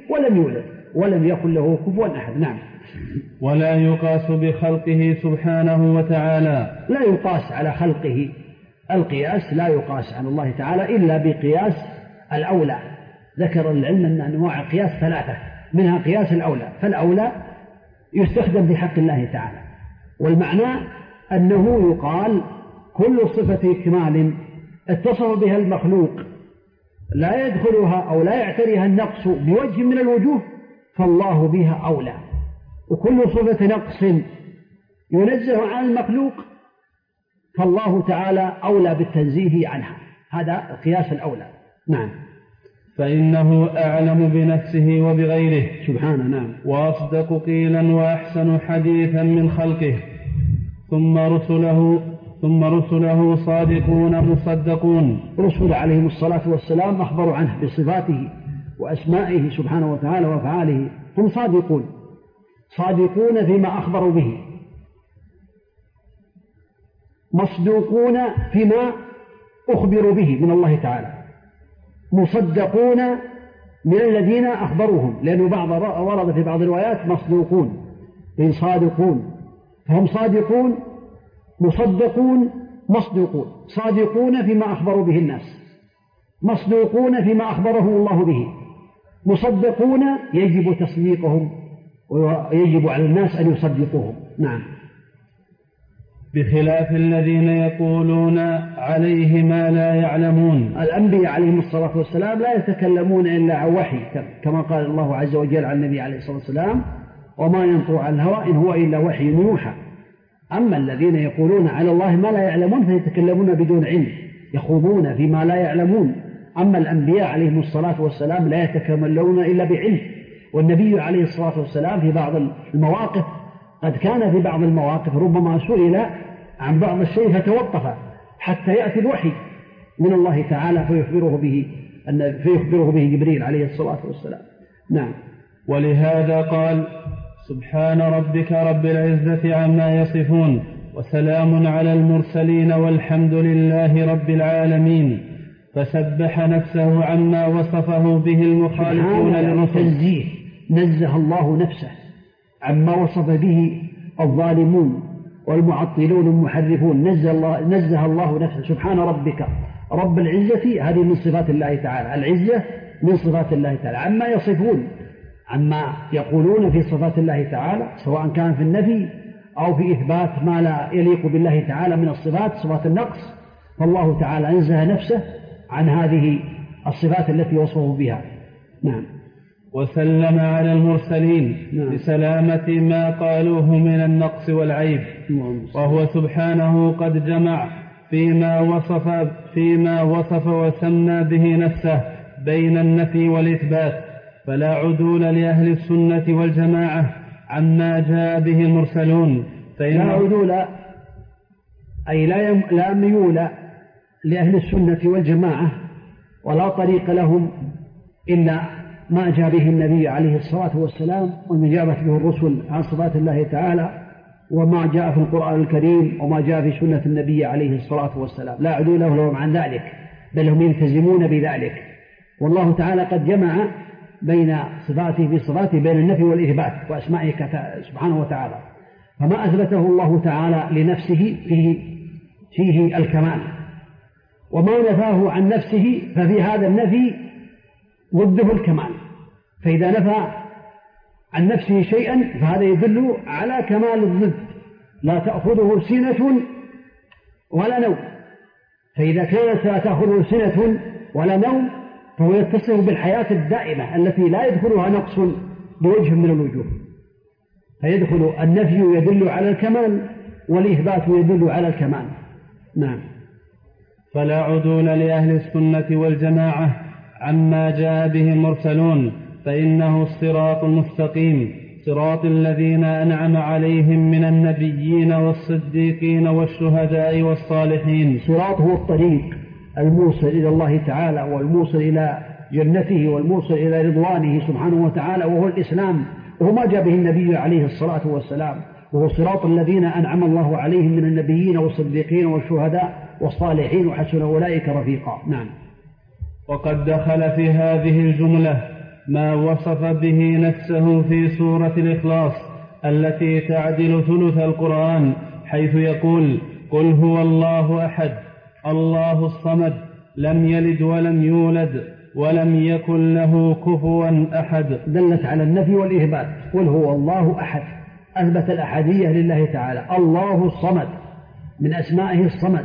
ولم يولد ولم يكن له كفوا أحد. نعم. ولا يقاس بخلقه سبحانه وتعالى. لا يقاس على خلقه، القياس لا يقاس على الله تعالى إلا بقياس الأولى. ذكر العلم أن أنواع القياس 3، منها قياس الأولى، فالأولى يستخدم في حق الله تعالى، والمعنى أنه يقال كل صفة كمال اتصف بها المخلوق لا يدخلها أو لا يعتريها النقص بوجه من الوجوه فالله بها أولى، وكل صفة نقص ينزه عن المخلوق فالله تعالى أولى بالتنزيه عنها. هذا القياس الأولى. نعم. فإنه أعلم بنفسه وبغيره سبحانه. نعم. وأصدق قيلا وأحسن حديثا من خلقه. ثم رسله صادقون مصدقون. رسول عليهم الصلاة والسلام أخبروا عنه بصفاته وأسمائه سبحانه وتعالى وأفعاله، هم صادقون فيما أخبروا به، مصدوقون فيما أخبروا به من الله تعالى، مصدقون من الذين أخبروهم، لأنه ورد في بعض الروايات مصدوقون من صادقون، فهم صادقون مصدقون مصدوقون، صادقون فيما أخبروا به الناس، مصدوقون فيما أخبرهم الله به، مصدقون يجب تصديقهم ويجب على الناس أن يصدقوهم. نعم. بخلاف الذين يقولون عليه ما لا يعلمون. الأنبياء عليهم الصلاة والسلام لا يتكلمون إلا عن وحي، كما قال الله عز وجل عن النبي عليه الصلاة والسلام وما ينطق عن الهوى إن هو إلا وحي يوحى. أما الذين يقولون على الله ما لا يعلمون فيتكلمون بدون علم، يخوضون فيما لا يعلمون. أما الأنبياء عليهم الصلاة والسلام لا يتكلمون إلا بعلم، والنبي عليه الصلاة والسلام في بعض المواقف قد كان في بعض المواقف ربما سئل عن بعض الشيء فتوقف حتى يأتي الوحي من الله تعالى فيخبره به جبريل عليه الصلاة والسلام. نعم. ولهذا قال سبحان ربك رب العزة عما يصفون وسلام على المرسلين والحمد لله رب العالمين، فسبح نفسه عما وصفه به المخالفون للرسل. نزه الله نفسه عما وصف به الظالمون والمعطلون المحرفون، نزه الله نفسه. سبحان ربك رب العزة، هذه من صفات الله تعالى، العزة من صفات الله تعالى، عما يصفون، عما يقولون في صفات الله تعالى سواء كان في النفي أو في إثبات ما لا يليق بالله تعالى من الصفات، صفات النقص، فالله تعالى نزه نفسه عن هذه الصفات التي وصفه بها. نعم. وسلم على المرسلين بسلامة ما قالوه من النقص والعيب، وهو سبحانه قد جمع فيما وصف وسمى به نفسه بين النفي والإثبات، فلا عدول لأهل السنة والجماعة عما جاء به المرسلون. لا عدول أي لا ميول لأهل السنة والجماعة ولا طريق لهم إلا ما جاء به النبي عليه الصلاة والسلام وما جاءت به الرسل عن صفات الله تعالى، وما جاء في القرآن الكريم وما جاء في سنة النبي عليه الصلاة والسلام، لا عدول لهم عن ذلك، بل هم يلتزمون بذلك. والله تعالى قد جمع بين صفاته بين النفي والإثبات وأسمائه سبحانه وتعالى، فما أثبته الله تعالى لنفسه فيه الكمال، وما نفاه عن نفسه ففي هذا النفي ضده الكمال. فإذا نفى عن نفسه شيئا فهذا يدل على كمال الضد، لا تأخذه سنة ولا نوم، فإذا كانت لا تأخذه سنة ولا نوم فهو يتصف بالحياة الدائمة التي لا يدخلها نقص بوجه من الوجوه، فيدخل النفي يدل على الكمال والإثبات يدل على الكمال. نعم. فلا عدول لأهل السنة والجماعة عما جاء به المرسلون، فإنه الصراط المستقيم، صراط الذين أنعم عليهم من النبيين والصديقين والشهداء والصالحين. صراط هو الطريق الموصل إلى الله تعالى والموصل إلى جنته والموصل إلى رضوانه سبحانه وتعالى، وهو الإسلام، وهو ما جاء به النبي عليه الصلاة والسلام، وهو صراط الذين أنعم الله عليهم من النبيين والصديقين والشهداء والصالحين وحسن أولئك رفيقا. نعم. وقد دخل في هذه الجملة ما وصف به نفسه في سورة الإخلاص التي تعدل ثلث القرآن، حيث يقول: قل هو الله أحد الله الصمد لم يلد ولم يولد ولم يكن له كفوا أحد. دلت على النفي والإثبات. قل هو الله أحد، أثبت الأحدية لله تعالى. الله الصمد، من أسمائه الصمد،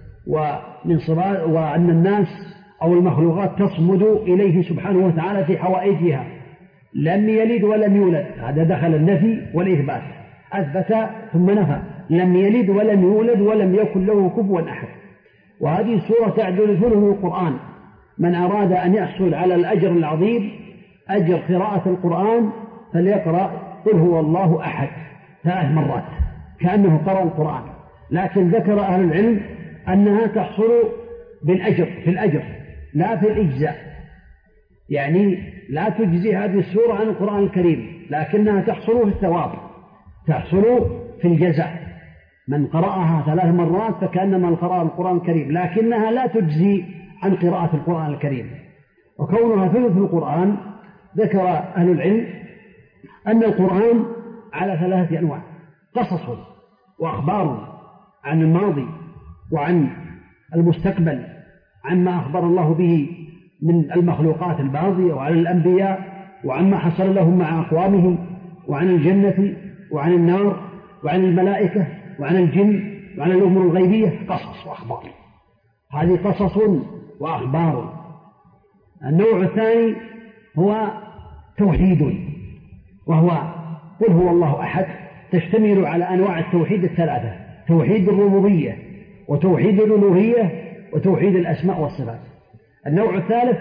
وأن الناس أو المخلوقات تصمد إليه سبحانه وتعالى في حوائجها. لم يلد ولم يولد، هذا دخل النفي والإثبات، أثبت ثم نفى. لم يلد ولم يولد ولم يكن له كفوا أحد. وهذه السورة تعدل ثلث القرآن. من أراد أن يحصل على الأجر العظيم، أجر قراءة القرآن، فليقرأ قل هو الله أحد 3 مرات كأنه قرأ القرآن. لكن ذكر أهل العلم أنها تحصل بالأجر، في الأجر لا في الإجزاء، يعني لا تجزي هذه السورة عن القرآن الكريم، لكنها تحصل في الثواب، تحصل في الجزاء. من قرأها 3 مرات فكأنما قرأ القرآن الكريم، لكنها لا تجزي عن قراءة القرآن الكريم. وكونها ثلث القرآن، ذكر أهل العلم أن القرآن على 3 أنواع: قصص وأخبار عن الماضي وعن المستقبل، عما أخبر الله به من المخلوقات الماضية وعن الأنبياء وعما حصل لهم مع أقوامهم، وعن الجنة وعن النار وعن الملائكة وعن الجن وعن الأمور الغيبية. قصص وأخبار، هذه قصص وأخبار. النوع الثاني هو توحيد، وهو قل هو الله أحد، تشتمل على أنواع التوحيد 3: توحيد الربوبية وتوحيد الألوهية وتوحيد الأسماء والصفات. النوع الثالث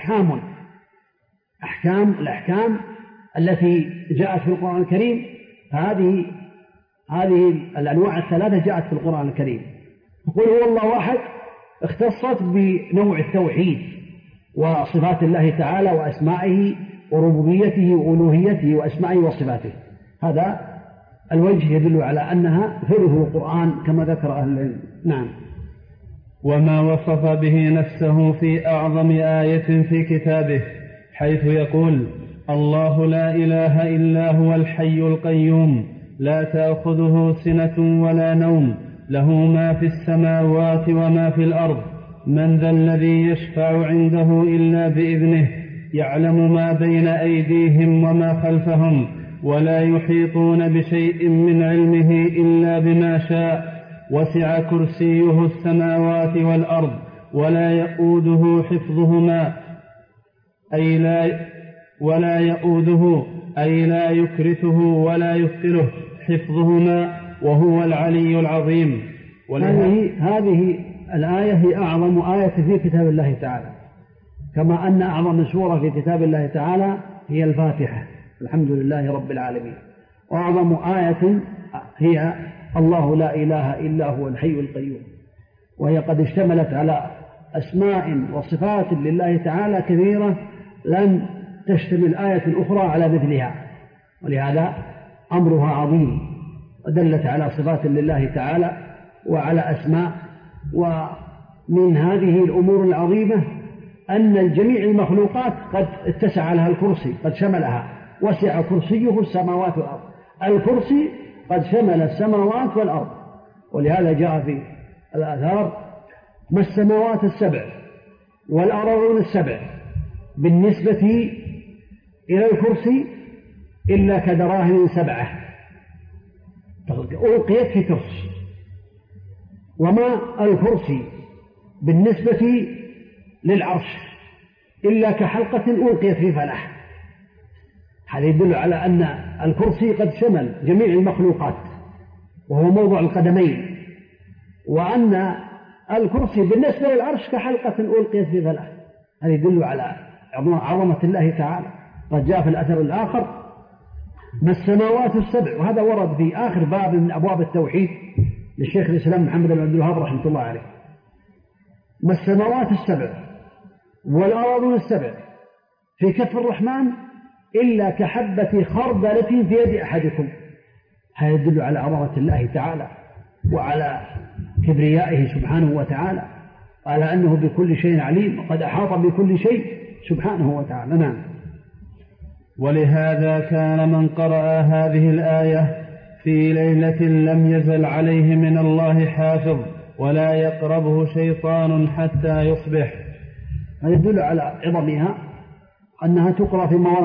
الأحكام التي جاءت في القرآن الكريم. هذه الأنواع 3 جاءت في القرآن الكريم. قل هو الله أحد اختصت بنوع التوحيد وصفات الله تعالى وأسمائه وربوبيته وألوهيته وأسمائه وصفاته. هذا الوجه يدل على أنها ثلث القرآن كما ذكر أهل العلم. نعم. وما وصف به نفسه في أعظم آية في كتابه، حيث يقول: الله لا إله إلا هو الحي القيوم لا تأخذه سنة ولا نوم له ما في السماوات وما في الأرض من ذا الذي يشفع عنده إلا بإذنه يعلم ما بين أيديهم وما خلفهم ولا يحيطون بشيء من علمه إلا بما شاء وسع كرسيه السماوات والأرض ولا يؤوده حفظهما أي لا يكرثه ولا يثقله حفظهما وهو العلي العظيم. هذه الآية هي أعظم آية في كتاب الله تعالى، كما أن أعظم سورة في كتاب الله تعالى هي الفاتحة، الحمد لله رب العالمين. وأعظم آية هي الله لا إله إلا هو الحي القيوم، وهي قد اشتملت على أسماء وصفات لله تعالى كثيرة لن تشتمل آية أخرى على مثلها، ولهذا أمرها عظيم ودلت على صفات لله تعالى وعلى أسماء. ومن هذه الأمور العظيمة أن الجميع المخلوقات قد اتسع لها الكرسي، قد شملها، وسع كرسيه السماوات والأرض. الكرسي قد شمل السماوات والأرض، ولهذا جاء في الآثار: ما السماوات السبع والأرضون السبع بالنسبة إلى الكرسي إلا كدراهم 7 ألقيت في كرسي، وما الكرسي بالنسبة للعرش إلا كحلقة ألقيت في فلاح. هذا يدل على أن الكرسي قد شمل جميع المخلوقات وهو موضع القدمين، وأن الكرسي بالنسبة للعرش كحلقة ألقيت في فلاح. هذا يدل على عظمة الله تعالى. قد جاء في الأثر الآخر: ما السماوات السبع، وهذا ورد في آخر باب من أبواب التوحيد للشيخ الإسلام محمد بن عبد الوهاب رحمة الله عليه: ما السماوات السبع والأرضون السبع في كف الرحمن إلا كحبة خردلة في يد أحدكم. هذا يدل على عظمة الله تعالى وعلى كبريائه سبحانه وتعالى، على أنه بكل شيء عليم وقد أحاط بكل شيء سبحانه وتعالى. نعم. ولهذا كان من قرأ هذه الآية في ليلة لم يزل عليه من الله حافظ ولا يقربه شيطان حتى يصبح. هذا يدل على عظمها أنها تقرأ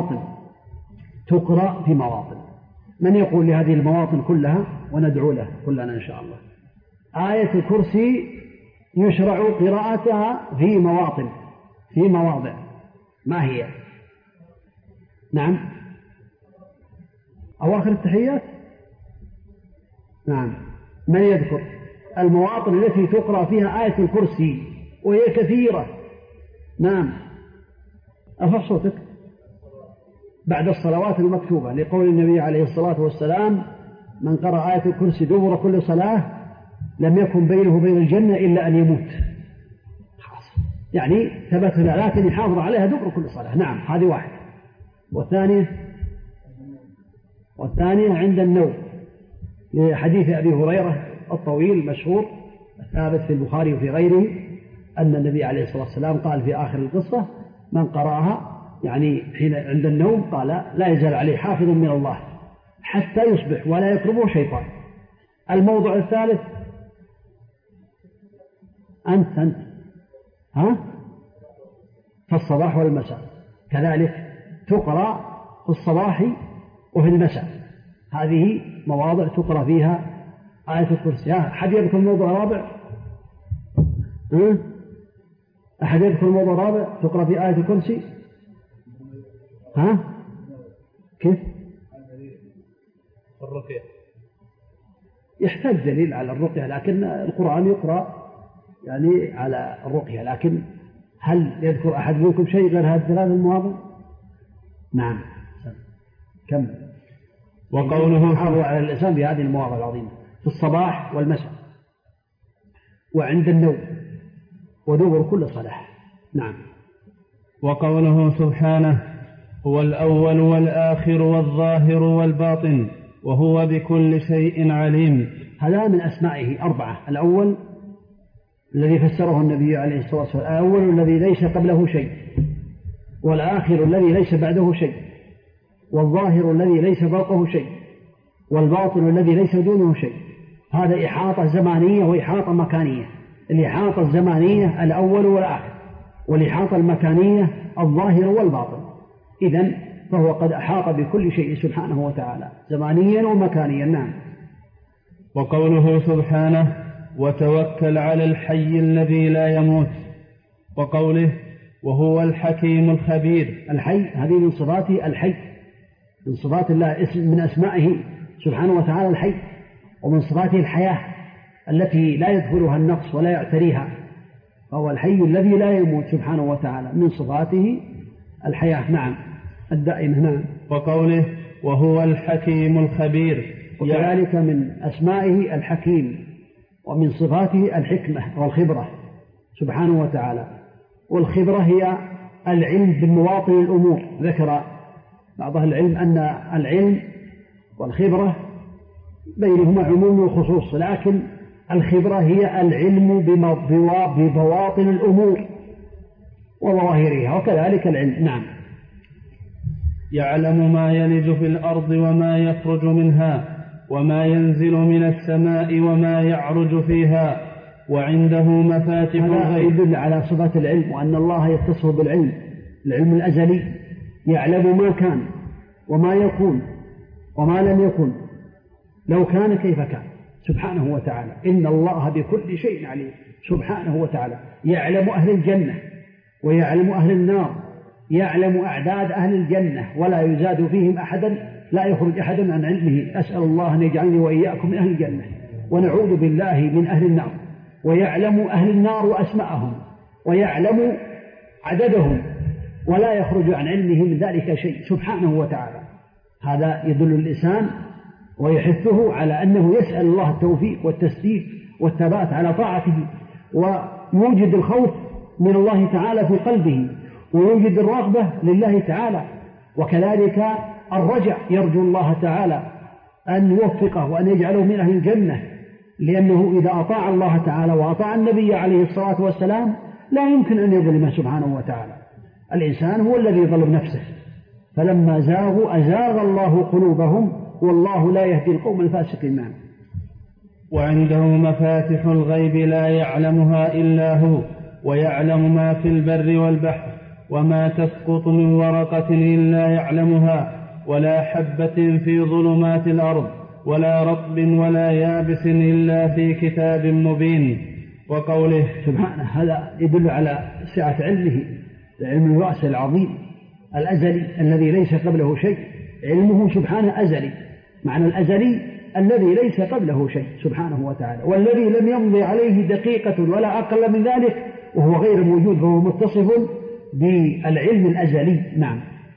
في مواطن. من يقول لهذه المواطن كلها وندعو له كلنا إن شاء الله؟ آية الكرسي يشرع قراءتها في مواضع. ما هي؟ نعم، أواخر التحيات. نعم، من يذكر المواطن التي تقرأ فيها آية الكرسي؟ وهي كثيرة. نعم، أرفع صوتك. بعد الصلوات المكتوبة، لقول النبي عليه الصلاة والسلام: من قرأ آية الكرسي دبر كل صلاة لم يكن بينه وبين الجنة إلا أن يموت. يعني ثبت لنا، لكن يحافظ عليها دبر كل صلاة. نعم، هذه واحدة. والثانية عند النوم، لحديث أبي هريرة الطويل المشهور الثابت في البخاري وفي غيره أن النبي عليه الصلاة والسلام قال في آخر القصة: من قرأها يعني حين عند النوم قال لا يزال عليه حافظ من الله حتى يصبح ولا يقربه شيطان. الموضوع الثالث أنت في الصباح والمساء، كذلك تقرأ في الصباح وفي المساء. هذه مواضع تقرأ فيها آية الكرسي. أحد يذكر موضوع رابع؟ أحد يذكر موضوع رابع تقرأ في آية الكرسي؟ كيف؟ الرقية. يحتاج دليل على الرقية، لكن القرآن يقرأ يعني على الرقية. لكن هل يذكر أحد منكم شيء غير هذه الثلاث المواضع؟ نعم، كم؟ وقوله حافظوا على الإنسان بهذه المواضع العظيمة في الصباح والمساء وعند النوم ودبر كل صلاة. نعم. وقوله سبحانه: هو الأول والآخر والظاهر والباطن وهو بكل شيء عليم. هذا من أسمائه 4. الأول الذي فسره النبي عليه الصلاة والسلام: الأول الذي ليس قبله شيء، والآخر الذي ليس بعده شيء، والظاهر الذي ليس فوقه شيء، والباطن الذي ليس دونه شيء. هذا إحاطة زمانية وإحاطة مكانية. الإحاطة الزمانية الأول والآخر، والإحاطة المكانية الظاهر والباطن. إذن فهو قد أحاط بكل شيء سبحانه وتعالى زمانيا ومكانيا. نعم. وقوله سبحانه: وتوكل على الحي الذي لا يموت. وقوله: وهو الحكيم الخبير. الحي هذه من صفاته، الحي من صفات الله، اسم من أسمائه سبحانه وتعالى الحي، ومن صفاته الحياة التي لا يدخلها النقص ولا يعتريها، فهو الحي الذي لا يموت سبحانه وتعالى، من صفاته الحياة. نعم، الدائمة. نعم. وقوله: وهو الحكيم الخبير. وكذلك من أسمائه الحكيم، ومن صفاته الحكمة والخبرة سبحانه وتعالى. والخبرة هي العلم بالمواطن الأمور. ذكر بعض أهل العلم أن العلم والخبرة بينهما عموم وخصوص، لكن الخبرة هي العلم ببواطن الأمور وظواهرها، وكذلك العلم. نعم. يعلم ما يلج في الأرض وما يخرج منها وما ينزل من السماء وما يعرج فيها وعنده مفاتح الغيب. يدل على صفات العلم، وأن الله يتصف بالعلم، العلم الأزلي، يعلم ما كان وما يكون وما لم يكن، لو كان كيف كان سبحانه وتعالى. إن الله بكل شيء عليم سبحانه وتعالى. يعلم أهل الجنة ويعلم أهل النار، يعلم أعداد أهل الجنة ولا يزاد فيهم أحدا، لا يخرج أحد عن علمه. أسأل الله أن يجعلني وإياكم من أهل الجنة، ونعوذ بالله من أهل النار. ويعلم أهل النار وأسماءهم ويعلم عددهم، ولا يخرج عن علمه من ذلك شيء سبحانه وتعالى. هذا يدل الإنسان ويحثه على أنه يسأل الله التوفيق والتسديد والثبات على طاعته، ويوجد الخوف من الله تعالى في قلبه، ويوجد الرغبة لله تعالى، وكذلك الرجع، يرجو الله تعالى أن يوفقه وأن يجعله من أهل الجنة، لأنه إذا أطاع الله تعالى وأطاع النبي عليه الصلاة والسلام لا يمكن أن يظلمه سبحانه وتعالى. الإنسان هو الذي يظلم نفسه، فلما زاغوا أزاغ الله قلوبهم والله لا يهدي القوم الفاسقين. وعنده مفاتح الغيب لا يعلمها إلا هو، ويعلم ما في البر والبحر، وما تسقط من ورقة إلا يعلمها، ولا حبة في ظلمات الأرض، ولا رطب ولا يابس إلا في كتاب مبين. وقوله سبحانه، هذا يدل على سعة علمه، علم الواسع العظيم الأزلي الذي ليس قبله شيء. علمه سبحانه أزلي، معنى الأزلي الذي ليس قبله شيء سبحانه وتعالى، والذي لم يمضي عليه دقيقة ولا أقل من ذلك وهو غير موجود، فهو متصف بالعلم الأزلي. نعم.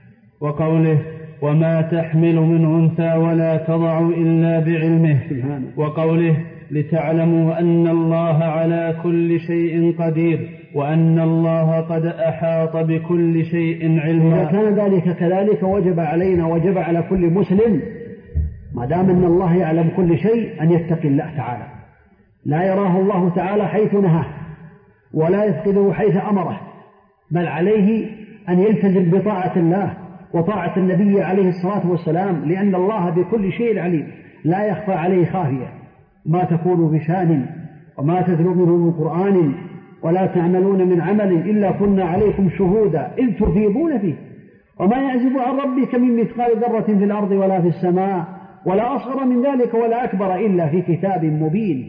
وقوله وما تحمل من أنثى ولا تضع إلا بعلمه. سبحانه. وقوله لتعلموا أن الله على كل شيء قدير وأن الله قد أحاط بكل شيء علما. إذا كان ذلك كذلك وجب علينا، وجب على كل مسلم ما دام أن الله يعلم كل شيء أن يتقي الله تعالى، لا يراه الله تعالى حيث نهاه ولا يفقده حيث أمره، بل عليه أن يلتزم بطاعة الله وطاعة النبي عليه الصلاة والسلام، لأن الله بكل شيء عليم، لا يخفى عليه خافية. ما تكون بشان وما تتلو منه من قرآن ولا تعملون من عمل إلا كنا عليكم شهودا إذ تفيضون فيه وما يعزب عن ربك من مثقال ذرة في الأرض ولا في السماء ولا أصغر من ذلك ولا أكبر إلا في كتاب مبين.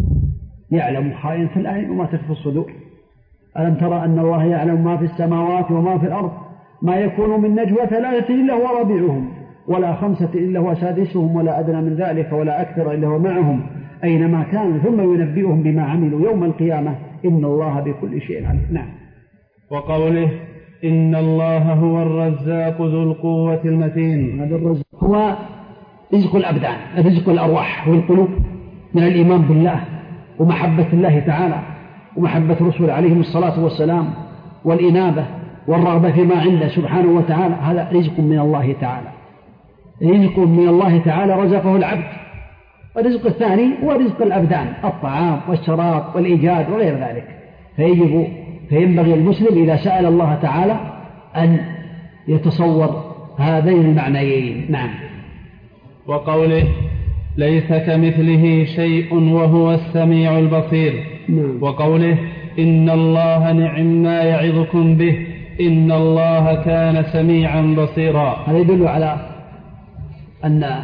يعلم خائنة الأعين وما تخفي الصدور. ألم ترى أن الله يعلم ما في السماوات وما في الأرض، ما يكون من نجوى 3 إلا هو رابعهم ولا 5 إلا هو سادسهم ولا أدنى من ذلك ولا أكثر إلا هو معهم أينما كانوا ثم ينبئهم بما عملوا يوم القيامة إن الله بكل شيء عليم. نعم. وقوله إن الله هو الرزاق ذو القوة المتين. هذا الرزق هو رزق الأبدان، رزق الأرواح والقلوب من الإيمان بالله ومحبة الله تعالى ومحبة رسول عليهم الصلاة والسلام والإنابة والرغبة فيما عنده سبحانه وتعالى. هذا رزق من الله تعالى، رزق من الله تعالى رزقه العبد. والرزق الثاني هو رزق الأبدان، الطعام والشراب والإيجاد وغير ذلك. فينبغي المسلم إذا سأل الله تعالى أن يتصور هذين المعنيين. نعم. وقوله ليس كمثله شيء وهو السميع البصير. نعم. وقوله إن الله نعم ما يعظكم به إن الله كان سميعا بصيرا. هذا يدل على أن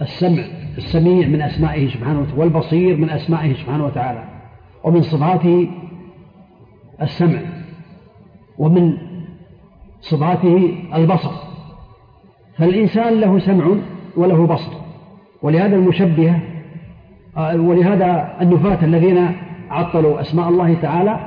السميع من أسمائه سبحانه وتعالى، والبصير من أسمائه سبحانه وتعالى، ومن صفاته السمع، ومن صفاته البصر. فالإنسان له سمع وله بصر، ولهذا المشبهة ولهذا النفاة الذين عطلوا أسماء الله تعالى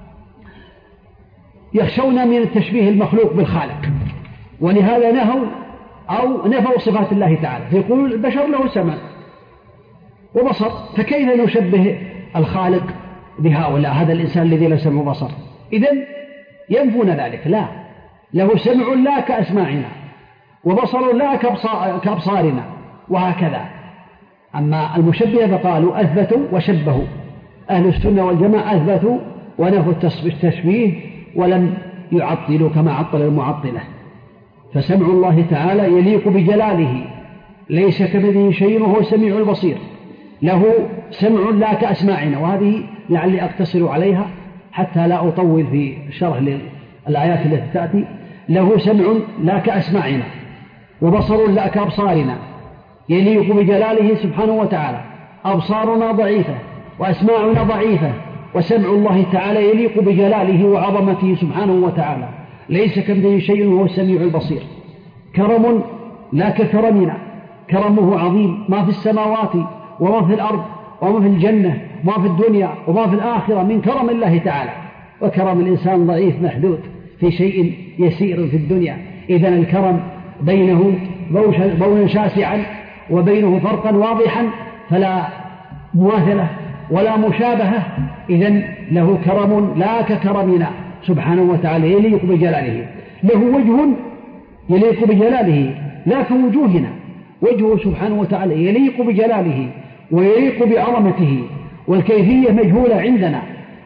يخشون من التشبيه المخلوق بالخالق، ولهذا نهوا أو نفوا صفات الله تعالى، فيقول البشر له سمع وبصر، فكيف نشبه الخالق بهؤلاء؟ هذا الإنسان الذي له سمع وبصر، إذن ينفون ذلك. لا، له سمع لا كأسماعنا وبصر لا كأبصارنا وهكذا. أما المشبهة فقالوا أثبتوا وشبهوا، أهل السنة والجماعة أثبتوا ونفوا التشبيه ولم يعطلوا كما عطل المعطلة. فسمع الله تعالى يليق بجلاله، ليس كمثله شيء وهو السميع البصير. له سمع لا كأسماعنا، وهذه لعلي أقتصر عليها حتى لا أطول في شرح الآيات التي تأتي. له سمع لا كأسماعنا وبصر لا كأبصارنا، يليق بجلاله سبحانه وتعالى. أبصارنا ضعيفة وأسماعنا ضعيفة، وسمع الله تعالى يليق بجلاله وعظمته سبحانه وتعالى، ليس كمثله شيء وهو السميع البصير. كرم لا ككرمنا، كرمه عظيم، ما في السماوات وما في الأرض وما في الجنة وما في الدنيا وما في الآخرة من كرم الله تعالى. وكرم الإنسان ضعيف محدود في شيء يسير في الدنيا. إذن الكرم بينه بونا شاسعا وبينه فرقا واضحا، فلا مماثلة ولا مشابهة. إذن له كرم لا ككرمنا سبحانه وتعالى، يليق بجلاله. له وجه يليق بجلاله لا كوجوهنا، وجهه سبحانه وتعالى يليق بجلاله ويليق بعظمته، والكيفية مجهولة عندنا،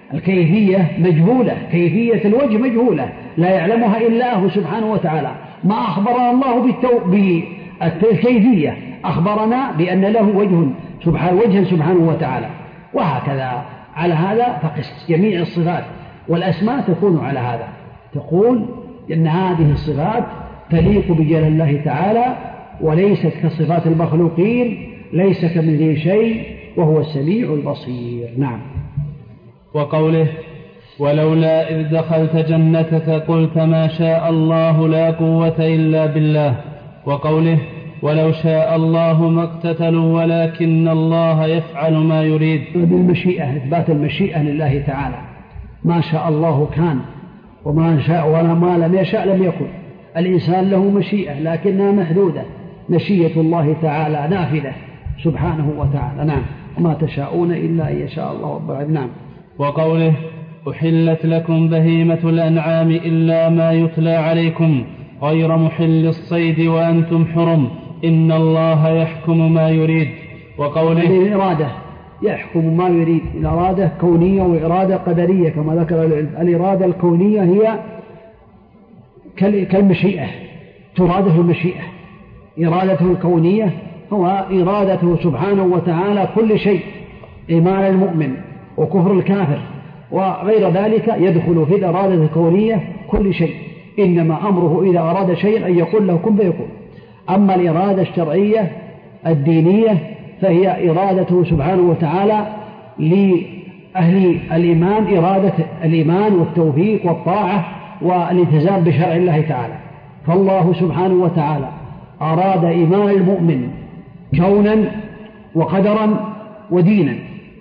الكيفية مجهولة، كيفية الوجه مجهولة لا يعلمها إلا هو سبحانه وتعالى. ما أخبرنا الله بالكيفية، أخبرنا بأن له وجها سبحانه وتعالى. وهكذا على هذا فقس جميع الصفات والأسماء تكون على هذا، تقول إن هذه الصفات تليق بجلال الله تعالى وليست كصفات المخلوقين، ليس كمثله شيء وهو السميع البصير. نعم. وقوله ولولا إذ دخلت جنتك قلت ما شاء الله لا قوة إلا بالله. وقوله ولو شاء الله ما اقتتلوا ولكن الله يفعل ما يريد. بالمشيئة، إثبات المشيئة لله تعالى، ما شاء الله كان وما شاء وما لم يشاء لم يكن. الإنسان له مشيئة لكنها محدودة، مشيئة الله تعالى نافذة سبحانه وتعالى. نعم. وما تشاءون إلا أن يشاء الله رب العالمين. نعم. وقوله أحلت لكم بهيمة الأنعام إلا ما يتلى عليكم غير محل الصيد وأنتم حرم إن الله يحكم ما يريد. وقوله الإرادة يحكم ما يريد، الإرادة كونية وإرادة قدرية كما ذكر الإرادة الكونية هي كالمشيئة، تراده المشيئة. إرادته الكونية هو إرادته سبحانه وتعالى كل شيء، إيمان المؤمن وكفر الكافر وغير ذلك يدخل في الإرادة الكونية كل شيء، إنما أمره إذا أراد شيئا أن يقول له كن فيكون. أما الإرادة الشرعية الدينية فهي إرادته سبحانه وتعالى لأهل الإيمان، إرادة الإيمان والتوفيق والطاعة والالتزام بشرع الله تعالى. فالله سبحانه وتعالى أراد إيمان المؤمن كونا وقدرا ودينا،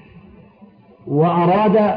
وأراد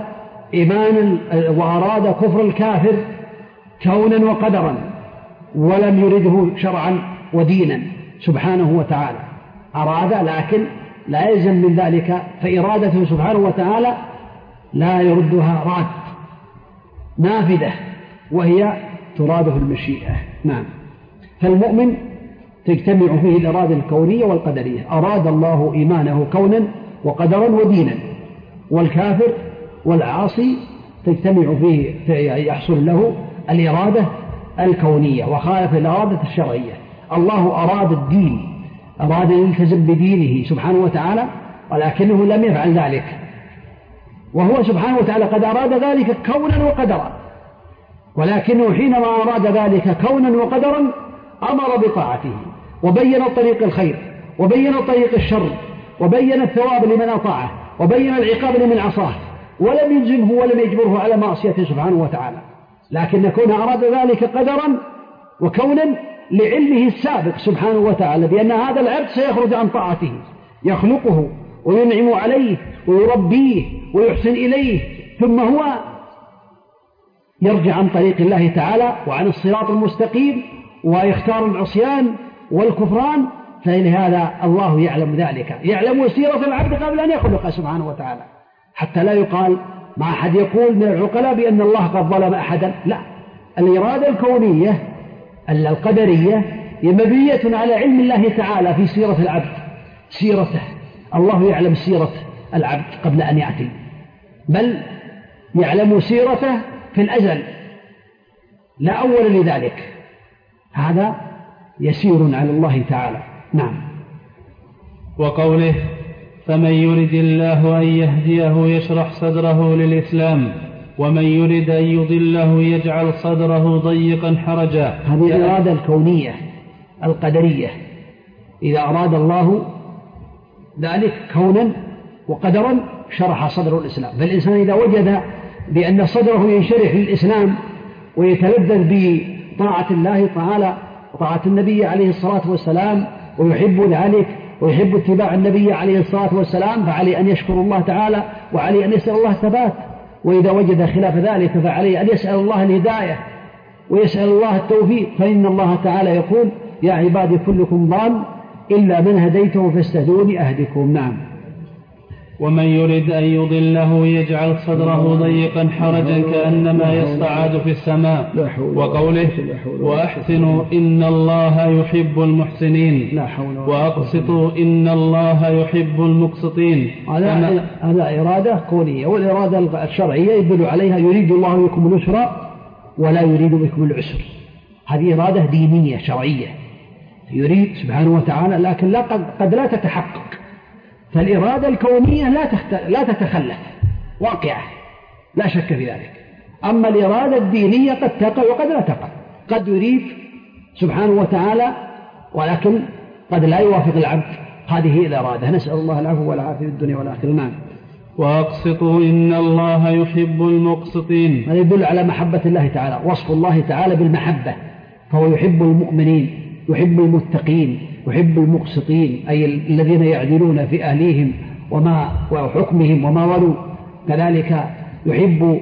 كفر الكافر كونا وقدرا، ولم يرده شرعا ودينا سبحانه وتعالى. أراد لكن لا يلزم من ذلك، فإرادته سبحانه وتعالى لا يردها راد، نافذة، وهي تراده المشيئة. نعم. فالمؤمن تجتمع فيه الإرادة الكونية والقدرية، أراد الله إيمانه كونا وقدرا ودينا، والكافر والعاصي تجتمع فيه يحصل له الإرادة الكونية وخالف الإرادة الشرعية. الله أراد الدين، أراد أن يلتزم بدينه سبحانه وتعالى، ولكنه لم يفعل ذلك، وهو سبحانه وتعالى قد أراد ذلك كونا وقدرا، ولكنه حينما أراد ذلك كونا وقدرا أمر بطاعته وبين طريق الخير وبين طريق الشر وبين الثواب لمن أطاعه وبين العقاب لمن عصاه، ولم يلزمه ولم يجبره على معصيته سبحانه وتعالى، لكن كونه أراد ذلك قدرا وكونا لعلمه السابق سبحانه وتعالى بأن هذا العبد سيخرج عن طاعته، يخلقه وينعم عليه ويربيه ويحسن إليه، ثم هو يرجع عن طريق الله تعالى وعن الصراط المستقيم ويختار العصيان والكفران. فلهذا الله يعلم ذلك، يعلم سيرة العبد قبل أن يخلق سبحانه وتعالى، حتى لا يقال مع أحد يقول من العقلاء بأن الله قد ظلم أحدا. لا، الإرادة الكونية القدرية هي مبنية على علم الله تعالى في سيرة العبد، سيرته، الله يعلم سيرة العبد قبل أن يأتي، بل يعلم سيرته في الأزل لا أول لذلك. هذا يسير على الله تعالى. نعم. وقوله فمن يرد الله أن يهديه يشرح صدره للإسلام ومن يرد أن يضله يجعل صدره ضيقا حرجا. هذه الإرادة الكونية القدرية، إذا أراد الله ذلك كونا وقدرا شرح صدر الإسلام. فالإنسان إذا وجد بأن صدره ينشرح للإسلام ويتلذذ بطاعة الله تعالى وطاعة النبي عليه الصلاة والسلام ويحب ذلك ويحب اتباع النبي عليه الصلاة والسلام، فعليه أن يشكر الله تعالى وعليه أن يسأل الله الثبات. وإذا وجد خلاف ذلك فعليه أن يسأل الله الهداية ويسأل الله التوفيق، فإن الله تعالى يقول يا عبادي كلكم ضال إلا من هديته فاستهدوني أهدكم. نعم. ومن يرد أن يضله يجعل صدره ضيقا حرجا كأنما يصعد في السماء. وقوله وأحسنوا إن الله يحب المحسنين وأقسطوا إن الله يحب المقسطين. هذا إرادة كونية، والإرادة الشرعية يدل عليها يريد الله بكم اليسر ولا يريد بكم العسر. هذه إرادة دينية شرعية يريد سبحانه وتعالى، لكن قد لا تتحقق. فالإرادة الكونية لا تتخلف، واقعة لا شك في ذلك. أما الإرادة الدينية قد تقع وقد لا تقع، قد يريد سبحانه وتعالى ولكن قد لا يوافق العبد. هذه الإرادة. نسأل الله العفو والعافية في الدنيا والآخرة. نعم. وأقسطوا إن الله يحب المقسطين. هذا يدل على محبة الله تعالى، وصف الله تعالى بالمحبة، فهو يحب المؤمنين، يحب المتقين، يحب المقسطين، أي الذين يعدلون في أهليهم وحكمهم وما ولوا. كذلك يحب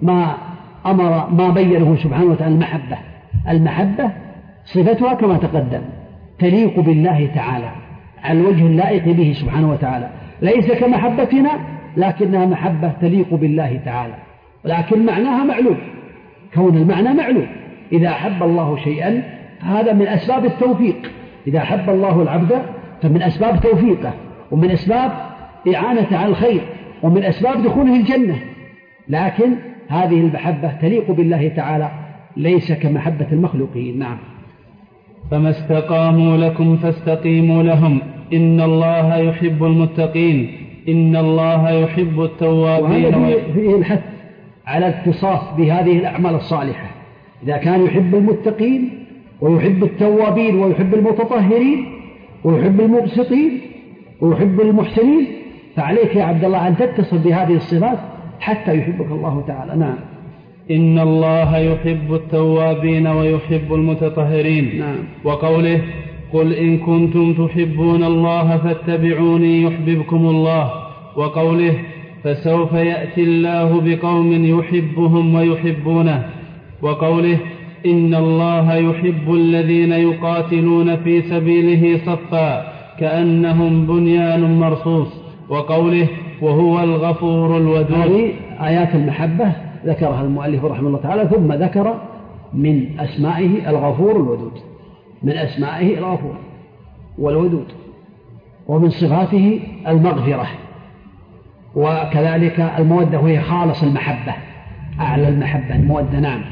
ما بينه سبحانه وتعالى المحبة صفتها كما تقدم تليق بالله تعالى على الوجه اللائق به سبحانه وتعالى، ليس كمحبتنا لكنها محبة تليق بالله تعالى، ولكن معناها معلوم، كون المعنى معلوم. إذا أحب الله شيئا هذا من أسباب التوفيق، إذا أحب الله العبد فمن أسباب توفيقه ومن أسباب إعانة على الخير ومن أسباب دخوله الجنة. لكن هذه المحبة تليق بالله تعالى ليس كمحبة المخلوقين. نعم. فما استقاموا لكم فاستقيموا لهم إن الله يحب المتقين إن الله يحب التوابين. وهذا فيه الحث على الاتصاف بهذه الأعمال الصالحة. إذا كان يحب المتقين ويحب التوابين ويحب المتطهرين ويحب المقسطين ويحب المحسنين، فعليك يا عبد الله أن تتصل بهذه الصفات حتى يحبك الله تعالى. نعم. إن الله يحب التوابين ويحب المتطهرين. نعم. وقوله قل إن كنتم تحبون الله فاتبعوني يحببكم الله. وقوله فسوف يأتي الله بقوم يحبهم ويحبونه. وقوله إن الله يحب الذين يقاتلون في سبيله صفا كأنهم بنيان مرصوص. وقوله وهو الغفور الودود. هذه آيات المحبة ذكرها المؤلف رحمه الله تعالى، ثم ذكر من أسمائه الغفور الودود، من أسمائه الغفور والودود، ومن صفاته المغفرة، وكذلك المودة وهي خالص المحبة، أعلى المحبة المودة. نعم.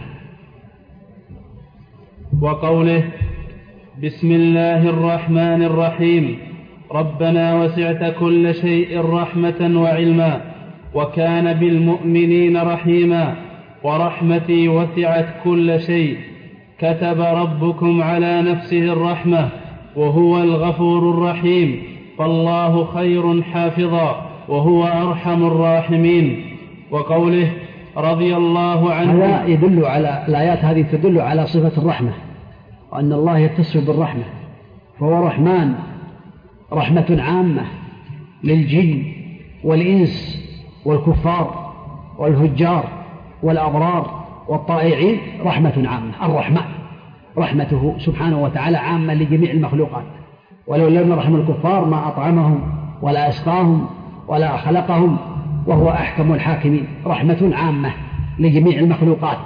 وقوله بسم الله الرحمن الرحيم ربنا وسعت كل شيء رحمة وعلما وكان بالمؤمنين رحيما ورحمتي وسعت كل شيء كتب ربكم على نفسه الرحمة وهو الغفور الرحيم فالله خير حافظا وهو أرحم الراحمين. وقوله رضي الله عنه. هذا يدل على الآيات هذه تدل على صفة الرحمة، وأن الله يتصف بالرحمة، فهو رحمن، رحمة عامة للجن والإنس والكفار والفجار والأبرار والطائعين، رحمة عامة. الرحمن رحمته سبحانه وتعالى عامة لجميع المخلوقات، ولو لم يرحم الكفار ما أطعمهم ولا أسقاهم ولا خلقهم، وهو أحكم الحاكمين. رحمة عامة لجميع المخلوقات.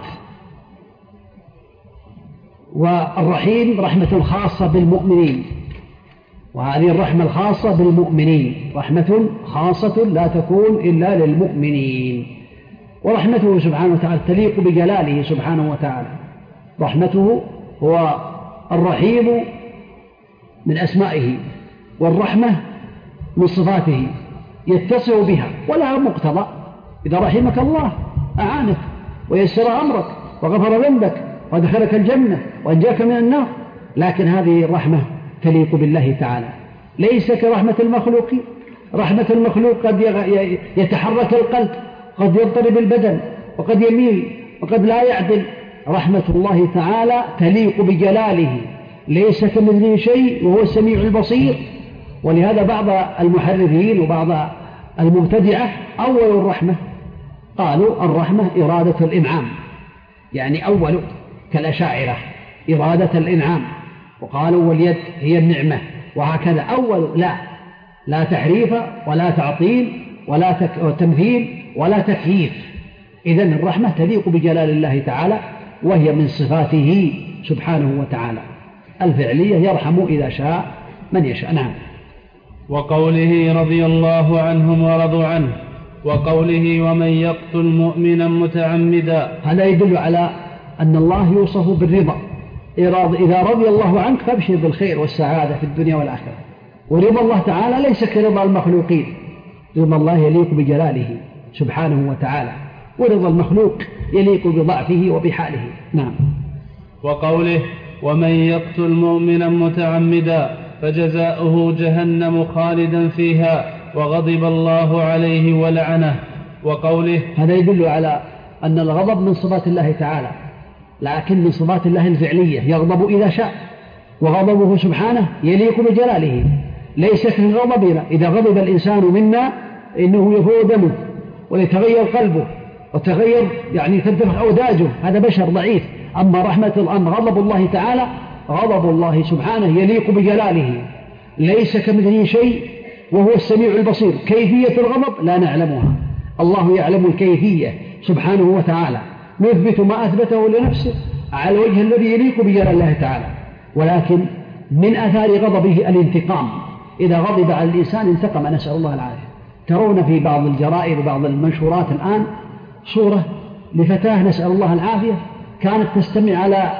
والرحيم رحمة خاصة بالمؤمنين، وهذه الرحمة الخاصة بالمؤمنين رحمة خاصة لا تكون إلا للمؤمنين. ورحمته سبحانه وتعالى تليق بجلاله سبحانه وتعالى. رحمته هو الرحيم من أسمائه، والرحمة من صفاته يتصل بها ولها مقتضى. إذا رحمك الله أعانك ويسر أمرك وغفر ذنبك ودخلك الجنة وأنجاك من النار. لكن هذه الرحمة تليق بالله تعالى، ليس كرحمة المخلوق. رحمة المخلوق قد يتحرك القلب، قد يضطرب البدن، وقد يميل، وقد لا يعدل. رحمة الله تعالى تليق بجلاله، ليس كمثله شيء وهو السميع البصير. ولهذا بعض المحرفين وبعض المبتدعة أول الرحمة قالوا الرحمة إرادة الإنعام، يعني أول كالأشاعرة إرادة الإنعام، وقالوا واليد هي النعمة، وهكذا أول. لا تحريف ولا تعطيل، ولا تمثيل ولا تكييف. إذن الرحمة تليق بجلال الله تعالى، وهي من صفاته سبحانه وتعالى الفعلية، يرحم إذا شاء من يشاء. نعم. وقوله رضي الله عنهم ورضوا عنه، وقوله ومن يقتل مؤمنا متعمدا، هذا يدل على أن الله يوصف بالرضا. إذا رضي الله عنك فابشر بالخير والسعادة في الدنيا والآخرة. ورضا الله تعالى ليس كرضا المخلوقين، رضا الله يليق بجلاله سبحانه وتعالى، ورضا المخلوق يليق بضعفه وبحاله. نعم. وقوله ومن يقتل مؤمنا متعمدا فجزاؤه جهنم خالدا فيها وغضب الله عليه ولعنه. وقوله هذا يدل على أن الغضب من صفات الله تعالى، لكن من صفات الله الفعلية، يغضب إذا شاء، وغضبه سبحانه يليق بجلاله، ليس كغضبنا. إذا غضب الإنسان منا إنه يفور دمه ويتغير قلبه وتغير تنتفخ أوداجه، هذا بشر ضعيف. أما غضب الله تعالى، غضب الله سبحانه يليق بجلاله، ليس كمثله شيء وهو السميع البصير. كيفية الغضب لا نعلمها، الله يعلم الكيفية سبحانه وتعالى، نثبت ما أثبته لنفسه على الوجه الذي يليق بجلال الله تعالى. ولكن من أثار غضبه الانتقام، إذا غضب على الإنسان انتقم، نسأل الله العافية. ترون في بعض الجرائد وبعض المنشورات الآن صورة لفتاة نسأل الله العافية كانت تستمع على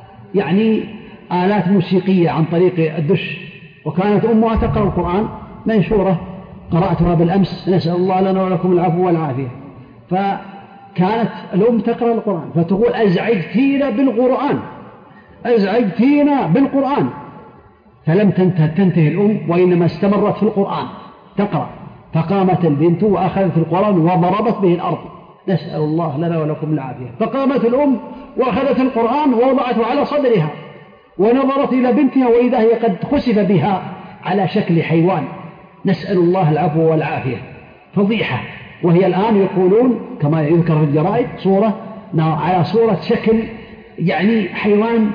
آلات موسيقية عن طريق الدش، وكانت أمها تقرأ القرآن، منشورة قرأتها بالأمس نسأل الله لنا ولكم العفو والعافية. فكانت الأم تقرأ القرآن فتقول أزعجتينا بالقرآن، أزعجتينا بالقرآن، فلم تنتهي الأم وإنما استمرت في القرآن تقرأ، فقامت البنت وأخذت القرآن وضربت به الأرض، نسأل الله لنا ولكم العافية. فقامت الأم وأخذت القرآن ووضعته على صدرها ونظرت إلى بنتها وإذا هي قد خسف بها على شكل حيوان، نسأل الله العفو والعافية. فضيحة. وهي الآن يقولون كما يذكر في الجرائد صورة على صورة شكل حيوان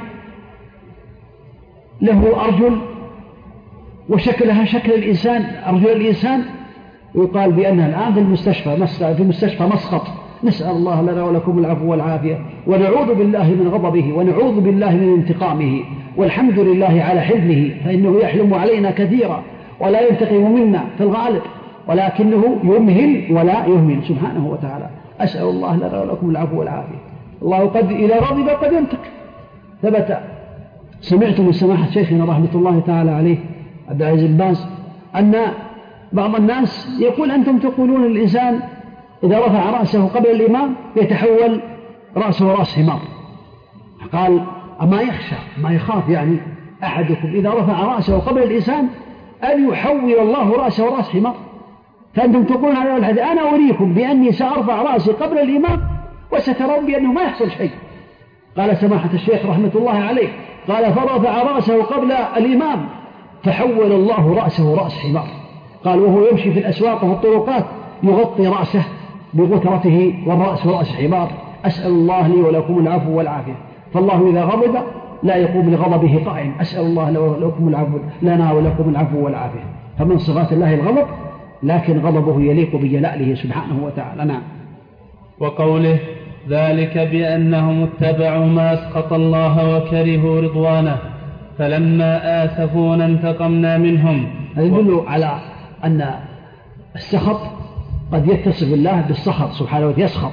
له أرجل وشكلها شكل الإنسان، أرجل الإنسان، ويقال بأنها الآن في مستشفى مسقط، نسأل الله لنا ولكم العفو والعافية. ونعوذ بالله من غضبه ونعوذ بالله من انتقامه، والحمد لله على حلمه، فإنه يحلم علينا كثيرا ولا ينتقم منا في الغالب، ولكنه يمهل ولا يهمل سبحانه وتعالى. أسأل الله لنا ولكم العفو والعافية. الله قد إذا غضب قد ينتقم. ثبت، سمعت من سماحة شيخنا رحمة الله تعالى عليه عبد العزيز بن باز أن بعض الناس يقول أنتم تقولون الإنسان إذا رفع رأسه قبل الإمام يتحول رأسه رأس حمار. قال أما يخشى ما يخاف أحدكم إذا رفع رأسه قبل الإنسان أن يحول الله رأسه رأس حمار؟ فأنتم تقولون على الحديث أنا أريكم بأني سأرفع رأسي قبل الإمام وسترون بأنه ما يحصل شيء. قال سماحة الشيخ رحمة الله عليه قال فرفع رأسه قبل الإمام فحول الله رأسه رأس حمار. قال وهو يمشي في الأسواق والطرقات يغطي رأسه بغترته والرأس رأس حمار. أسأل الله لي ولكم العفو والعافية. فالله إذا غضب لا يقوم لغضبه قائم. أسأل الله لنا ولكم العفو والعافية. فمن صفات الله الغضب، لكن غضبه يليق بجلاله سبحانه وتعالى. نعم. وقوله ذلك بأنهم اتبعوا ما أسخط الله وكرهوا رضوانه فلما آسفونا انتقمنا منهم. هذا يدل على أن السخط قد يتصف الله بالسخط سبحانه وتعالى، يسخط،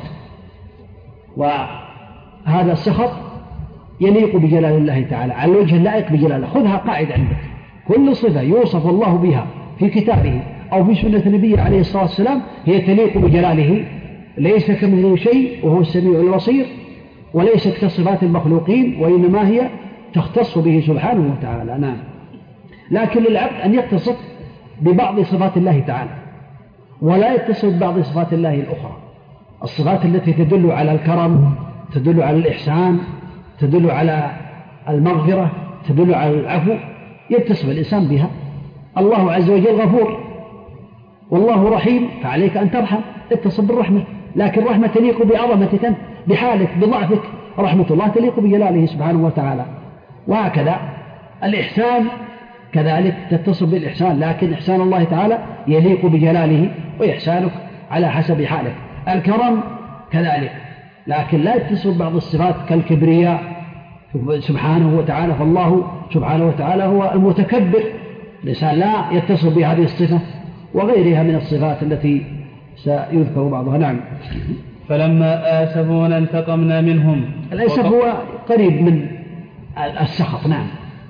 وهذا السخط يليق بجلال الله تعالى على الوجه اللائق بجلاله. خذها قاعدة عندك، كل صفة يوصف الله بها في كتابه أو في سنة النبي عليه الصلاة والسلام هي تليق بجلاله، ليس كمثله شيء وهو السميع البصير، وليست كصفات المخلوقين، وإنما هي تختص به سبحانه وتعالى. نعم. لكن للعبد أن يتصف ببعض صفات الله تعالى ولا يتصف ببعض صفات الله الأخرى. الصفات التي تدل على الكرم، تدل على الإحسان، تدل على المغفرة، تدل على العفو، يتصف الإنسان بها. الله عز وجل غفور والله رحيم، فعليك أن ترحم، اتصف بالرحمة، لكن رحمة تليق بعظمتك بحالك بضعفك، رحمة الله تليق بجلاله سبحانه وتعالى. وهكذا الإحسان كذلك تتصف بالإحسان، لكن إحسان الله تعالى يليق بجلاله وإحسانك على حسب حالك. الكرم كذلك، لكن لا يتصل بعض الصفات كالكبرياء سبحانه وتعالى، فالله سبحانه وتعالى هو المتكبر، الإنسان لا يتصل بهذه الصفة وغيرها من الصفات التي سيذكر بعضها. نعم. فلما آسفونا انتقمنا منهم. الأسف هو قريب من السخط، نعم،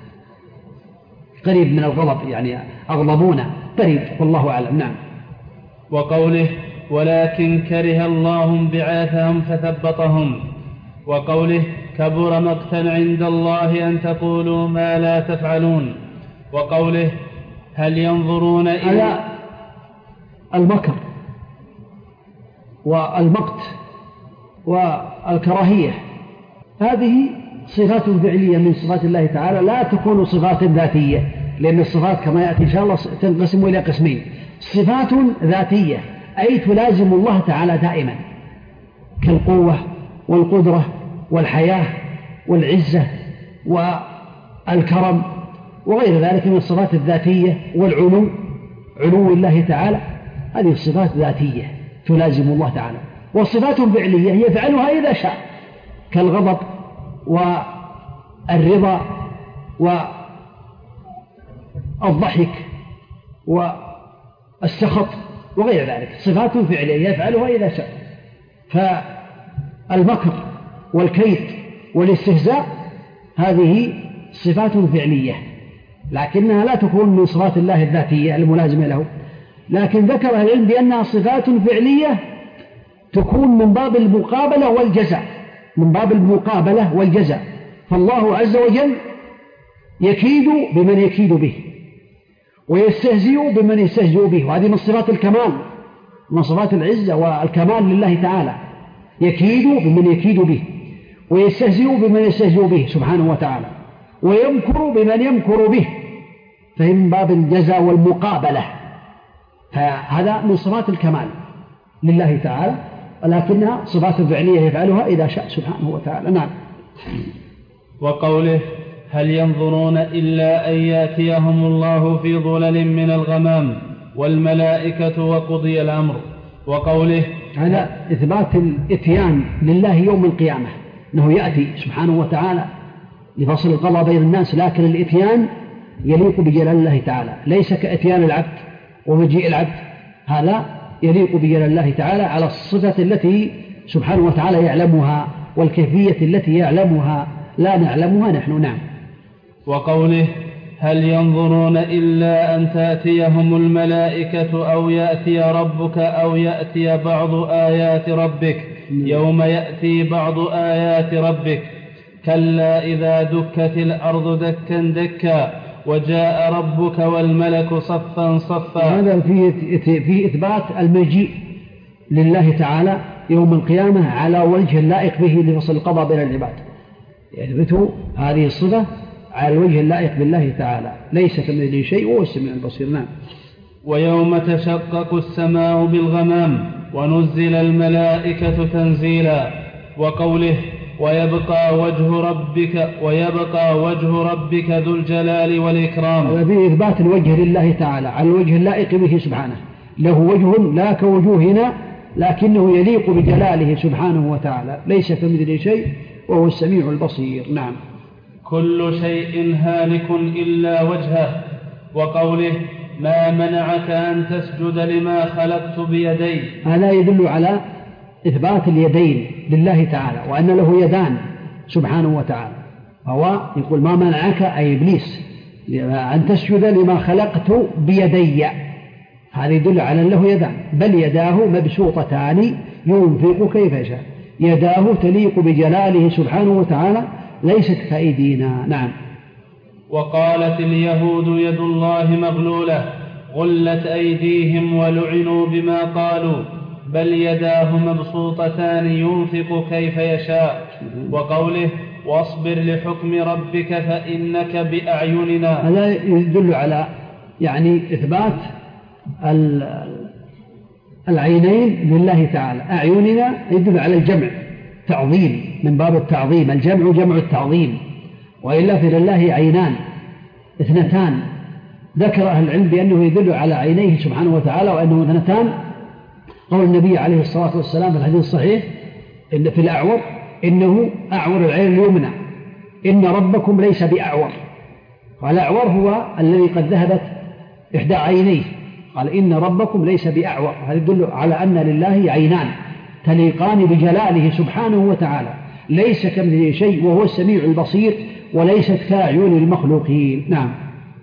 قريب من الغضب، يعني أغضبونا، قريب، والله أعلم. نعم. وقوله ولكن كره الله بعاثهم فثبطهم. وقوله كبر مقتا عند الله أن تقولوا ما لا تفعلون. وقوله هل ينظرون إلى المكر والمقت والكراهية، هذه صفات فعلية من صفات الله تعالى، لا تكون صفات ذاتية، لأن الصفات كما يأتي إن شاء الله تنقسم إلى قسمين: صفات ذاتية أي تلازم الله تعالى دائما، كالقوة والقدرة والحياة والعزة والكرم وغير ذلك من الصفات الذاتية، والعلو، علو الله تعالى، هذه الصفات ذاتية تلازم الله تعالى. والصفات فعلية هي يفعلها إذا شاء، كالغضب والرضا والضحك والسخط وغير ذلك، صفات فعلية يفعلها إذا شاء. فالمكر والكيد والاستهزاء هذه صفات فعلية، لكنها لا تكون من صفات الله الذاتية الملازمة له، لكن ذكر أهل العلم بأنها صفات فعلية تكون من باب المقابلة والجزاء، من باب المقابلة والجزاء. فالله عز وجل يكيد بمن يكيد به ويستهزئ بمن يستهزئ به، وهذه من صفات الكمال، من صفات العزة والكمال لله تعالى، يكيد بمن يكيد به ويستهزئ بمن يستهزئ به سبحانه وتعالى، ويمكر بمن يمكر به، فهي من باب الجزاء والمقابلة. فهذا من صفات الكمال لله تعالى، ولكنها صفات فعلية يفعلها إذا شاء سبحانه وتعالى. نعم. وقوله هل ينظرون إلا أن يأتيهم الله في ظلل من الغمام والملائكة وقضي الأمر. وقوله هذا إثبات الإتيان لله يوم القيامة، أنه يأتي سبحانه وتعالى لفصل القضاء بين الناس، لكن الإتيان يليق بجلال الله تعالى، ليس كإتيان العبد ومجيء العبد، هذا يليق بجلال الله تعالى على الصفة التي سبحانه وتعالى يعلمها والكيفية التي يعلمها لا نعلمها نحن. نعم. وقوله هل ينظرون إلا أن تأتيهم الملائكة أو يأتي ربك أو يأتي بعض آيات ربك يوم يأتي بعض آيات ربك كلا إذا دكت الأرض دكا دكا وجاء ربك والملك صفا صفا. هذا في إثبات المجيء لله تعالى يوم القيامة على وجه اللائق به لفصل القضاء بين العباد، يثبت هذه الصفة على الوجه اللائق بالله تعالى، ليس كمثله شيء وهو السميع البصير. نعم. ويوم تشقق السماء بالغمام ونزل الملائكة تنزيلا. وقوله ويبقى وجه ربك ذو الجلال والإكرام. هذا في إثبات الوجه لله تعالى على الوجه اللائق به سبحانه، له وجه لا كوجوهنا لكنه يليق بجلاله سبحانه وتعالى، ليس كمثله شيء وهو السميع البصير. نعم. كل شيء هالك إلا وجهه. وقوله ما منعك أن تسجد لما خلقت بيدي. هذا يدل على إثبات اليدين لله تعالى، وأن له يدان سبحانه وتعالى، هو يقول ما منعك أي إبليس أن تسجد لما خلقت بيدي، هذا يدل على أن له يدان، بل يداه مبسوطتان ينفق كيف يشاء، يداه تليق بجلاله سبحانه وتعالى ليست كأيدينا. نعم. وقالت اليهود يد الله مغلولة غلت أيديهم ولعنوا بما قالوا بل يداه مبسوطتان ينفق كيف يشاء. وقوله واصبر لحكم ربك فإنك بأعيننا. هذا يدل على يعني إثبات العينين لله تعالى، أعيننا يدل على الجمع، تعظيم من باب التعظيم، الجمع جمع التعظيم، وإلا فلله عينان اثنتان، ذكر أهل العلم بأنه يدل على عينيه سبحانه وتعالى وأنه اثنتان قول النبي عليه الصلاة والسلام في الحديث الصحيح إن في الأعور إنه أعور العين اليمنى، إن ربكم ليس بأعور. قال الأعور هو الذي قد ذهبت إحدى عينيه، قال إن ربكم ليس بأعور. هذا يدل على أن لله عينان تليقان بجلاله سبحانه وتعالى، ليس كمثله شيء وهو السميع البصير، وليست كأعين المخلوقين. نعم.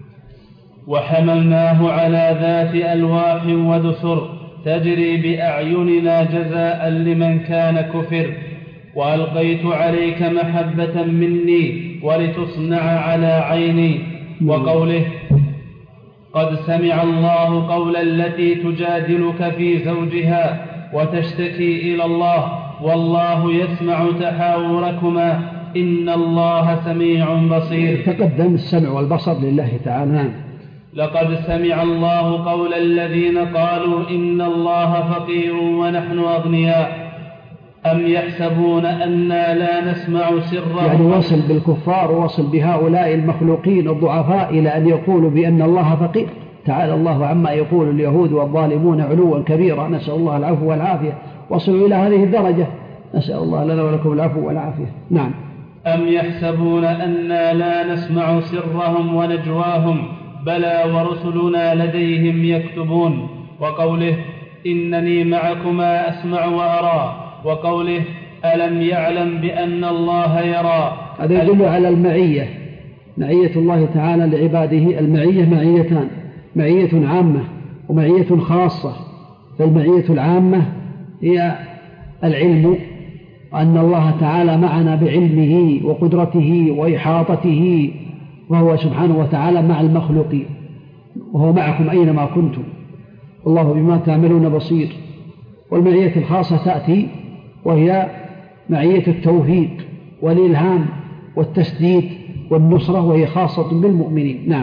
وحملناه على ذات ألواح ودسر تجري بأعيننا جزاء لمن كان كفر، وألقيت عليك محبة مني ولتصنع على عيني. وقوله قد سمع الله قول التي تجادلك في زوجها وتشتكي إلى الله والله يسمع تحاوركما إن الله سميع بصير. تقدم السمع والبصر لله تعالى. لقد سمع الله قول الذين قالوا إن الله فقير ونحن أغنياء أم يحسبون أنا لا نسمع سرهم. يعني وصل بالكفار ووصل بهؤلاء المخلوقين الضعفاء إلى أن يقولوا بأن الله فقير. تعالى الله عما يقول اليهود والظالمون علوا كبيرا، نسأل الله العفو والعافية. وصلوا إلى هذه الدرجة، نسأل الله لنا ولكم العفو والعافية. نعم. أم يحسبون أنا لا نسمع سرهم ونجواهم بلى ورسلنا لديهم يكتبون. وقوله إنني معكما أسمع وأرى. وقوله ألم يعلم بأن الله يرى. هذا يدل على المعية، معية الله تعالى لعباده. المعية معيتان، معية عامة ومعية خاصة. فالمعية العامة هي العلم، أن الله تعالى معنا بعلمه وقدرته وإحاطته، وهو سبحانه وتعالى مع المخلوقين، وهو معكم أينما كنتم والله بما تعملون بصير. والمعية الخاصة تأتي وهي معية التوفيق والإلهام والتسديد والنصرة، وهي خاصة بالمؤمنين. نعم.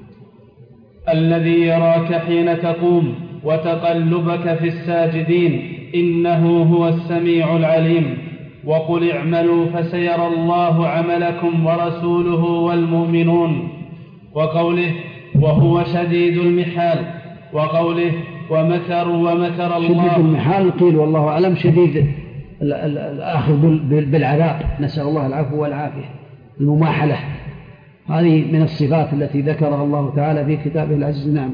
الذي يراك حين تقوم وتقلبك في الساجدين إنه هو السميع العليم. وقل اعملوا فسيرى الله عملكم ورسوله والمؤمنون. وقوله وهو شديد المحال. وقوله ومكروا ومكر الله. شديد المحال قيل والله أعلم شديد الآخذ بالعذاب، نسأل الله العفو والعافية. المماحلة هذه من الصفات التي ذكرها الله تعالى في كتابه العزيز. نعم.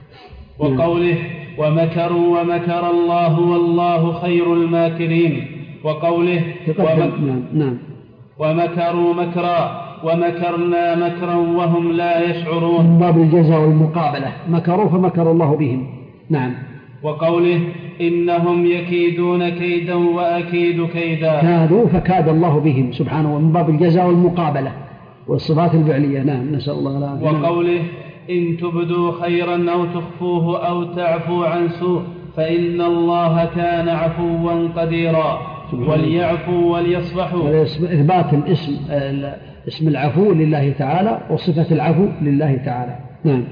وقوله ومكروا ومكر الله والله خير الماكرين. وقوله نعم. ومكروا مكرا ومكرنا مكرا وهم لا يشعرون. من باب الجزاء والمقابلة، مكروا فمكر الله بهم. نعم. وقوله إنهم يكيدون كيدا وأكيد كيدا. كادوا فكاد الله بهم سبحانه، من باب الجزاء والمقابلة والصفات الفعلية. نعم. نسأل الله العافية. وقوله إن تبدوا خيرا أو تخفوه أو تعفو عن سوء فإن الله كان عفوا قديرا. وليعفوا وليصفحوا. إثبات اسم العفو لله تعالى وصفة العفو لله تعالى. نعم.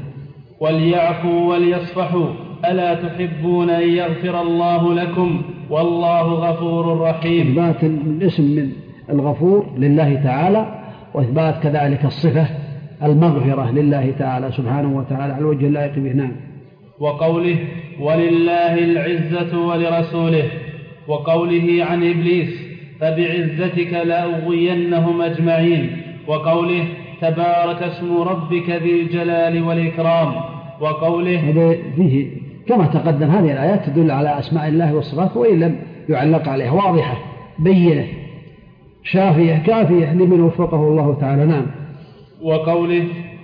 وليعفوا وليصفحوا ألا تحبون أن يغفر الله لكم والله غفور رحيم. إثبات الاسم من الغفور لله تعالى، وإثبات كذلك الصفة المغفرة لله تعالى سبحانه وتعالى على الوجه اللائق به. نعم. وقوله ولله العزة ولرسوله. وقوله عن إبليس فبعزتك لأغوينهم أجمعين. وقوله تبارك اسم ربك ذي الجلال والإكرام. وقوله هذا فيه كما تقدم هذه الآيات تدل على أسماء الله والصفات، وإن لم يعلق عليها، واضحة بينة شافية كافية لمن وفقه الله تعالى. نعم. وقوله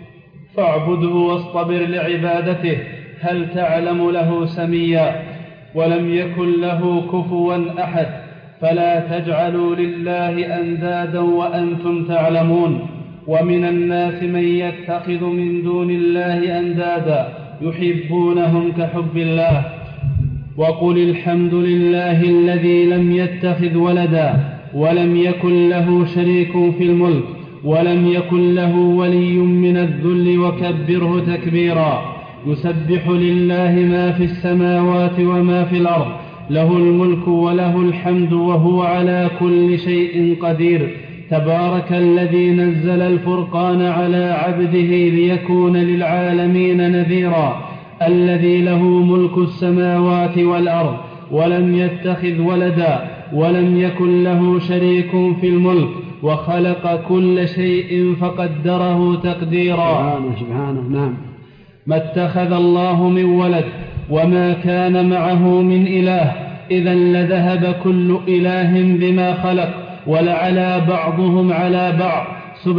فاعبده واصطبر لعبادته هل تعلم له سميا ولم يكن له كفوا أحد فلا تجعلوا لله أندادا وأنتم تعلمون. ومن الناس من يتخذ من دون الله أندادا يحبونهم كحب الله. وقل الحمد لله الذي لم يتخذ ولدا ولم يكن له شريك في الملك ولم يكن له ولي من الذل وكبره تكبيرا. يسبح لله ما في السماوات وما في الأرض له الملك وله الحمد وهو على كل شيء قدير. تبارك الذي نزل الفرقان على عبده ليكون للعالمين نذيرا. الذي له ملك السماوات والأرض ولم يتخذ ولدا ولم يكن له شريك في الملك وخلق كل شيء فقدره تقديرا. سبحانه. نعم. ما اتخذ الله من ولد وما كان معه من إله، إذا لذهب كل إله بما خلق ولعلى بعضهم على بعض.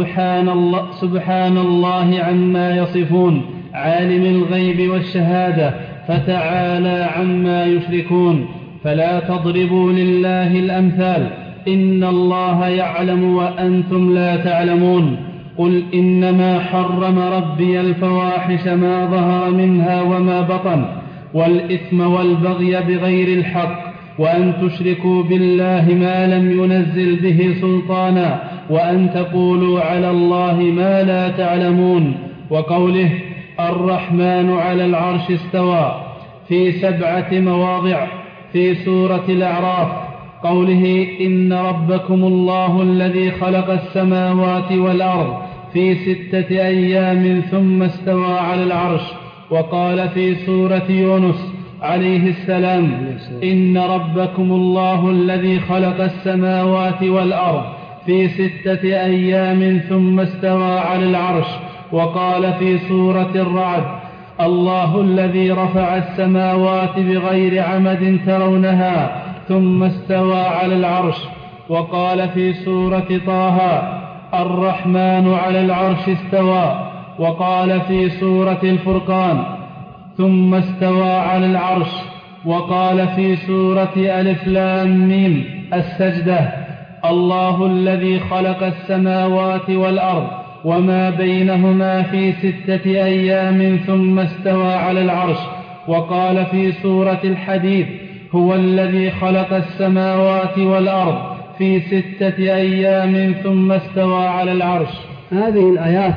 سبحان الله عما يصفون، عالم الغيب والشهادة، فتعالى عما يشركون. فلا تضربوا لله الأمثال، إن الله يعلم وأنتم لا تعلمون. قل إنما حرم ربي الفواحش ما ظهر منها وما بطن والإثم والبغي بغير الحق وأن تشركوا بالله ما لم ينزل به سلطانا وأن تقولوا على الله ما لا تعلمون. وقوله الرحمن على العرش استوى في 7 مواضع في سورة الأعراف. قوله إن ربكم الله الذي خلق السماوات والأرض في 6 أيام ثم استوى على العرش. وقال في سورة يونس عليه السلام إن ربكم الله الذي خلق السماوات والأرض في 6 أيام ثم استوى على العرش. وقال في سورة الرعد الله الذي رفع السماوات بغير عمد ترونها ثم استوى على العرش. وقال في سورة طه الرحمن على العرش استوى. وقال في سورة الفرقان ثم استوى على العرش. وقال في سورة ألف لام ميم السجدة الله الذي خلق السماوات والأرض وما بينهما في 6 أيام ثم استوى على العرش. وقال في سورة الحديد هو الذي خلق السماوات والأرض في 6 أيام ثم استوى على العرش. هذه الآيات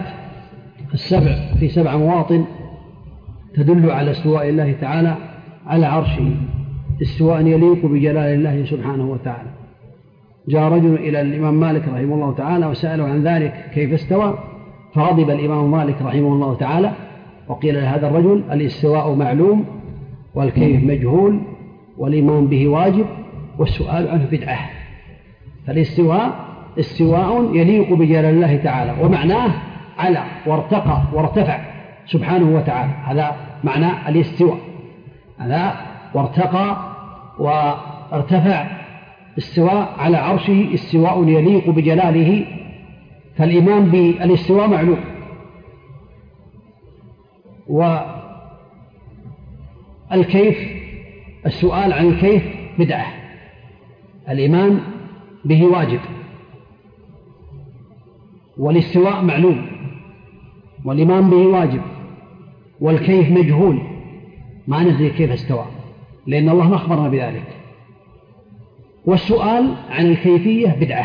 7 في 7 مواطن تدل على استواء الله تعالى على عرشه استواء يليق بجلال الله سبحانه وتعالى. جاء رجل إلى الإمام مالك رحمه الله تعالى وسأله عن ذلك كيف استوى، فغضب الإمام مالك رحمه الله تعالى وقيل لهذا الرجل الاستواء معلوم والكيف مجهول والإيمان به واجب والسؤال عنه بدعة. فالاستواء استواء يليق بجلال الله تعالى ومعناه على وارتقى وارتفع سبحانه وتعالى، هذا معنى الاستواء، هذا وارتقى وارتفع استواء على عرشه استواء يليق بجلاله. فالإيمان بالاستواء معلوم والكيف السؤال عن الكيف بدعة. الإيمان به واجب والاستواء معلوم والإيمان به واجب والكيف مجهول، ما ندري كيف استوى لأن الله ما أخبرنا بذلك. والسؤال عن الكيفية بدعة،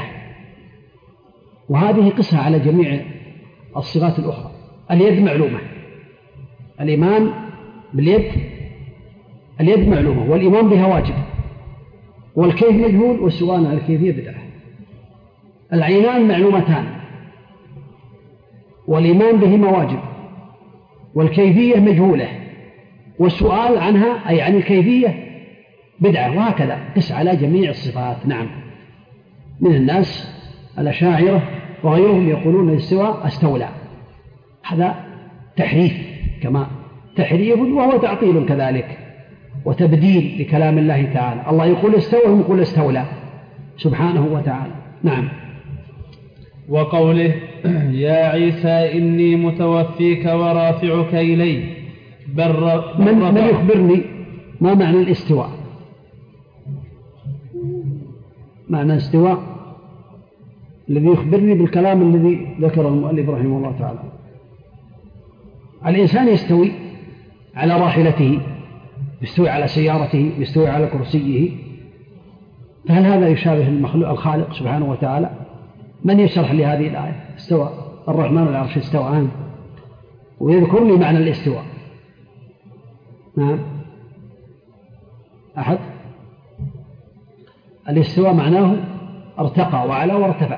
وهذه قصة على جميع الصفات الأخرى. اليد معلومة، الإيمان باليد اليد معلومة والإيمان بها واجب والكيف مجهول والسؤال عن الكيفية بدعة. العينان معلومتان والإيمان بهما واجب والكيفية مجهولة والسؤال عنها أي عن الكيفية بدعة، وهكذا قس على جميع الصفات. نعم، من الناس الأشاعرة وغيرهم يقولون الاستواء استولى، هذا تحريف كما تحريف وهو تعطيل كذلك وتبديل لكلام الله تعالى. الله يقول استوى وهم يقول استولى سبحانه وتعالى. نعم. وقوله يا عيسى إني متوفيك ورافعك إلي من يخبرني ما معنى الاستواء؟ معنى الاستواء الذي يخبرني بالكلام الذي ذكره المؤلف رحمه الله تعالى. الإنسان يستوي على راحلته، يستوي على سيارته، يستوي على كرسيه، فهل هذا يشابه المخلوق الخالق سبحانه وتعالى؟ من يشرح لي هذه الآية؟ استوى الرحمن على العرش استوى ويذكر لي معنى الاستواء. نعم، أحد؟ الاستواء معناه ارتقى وعلى وارتفع،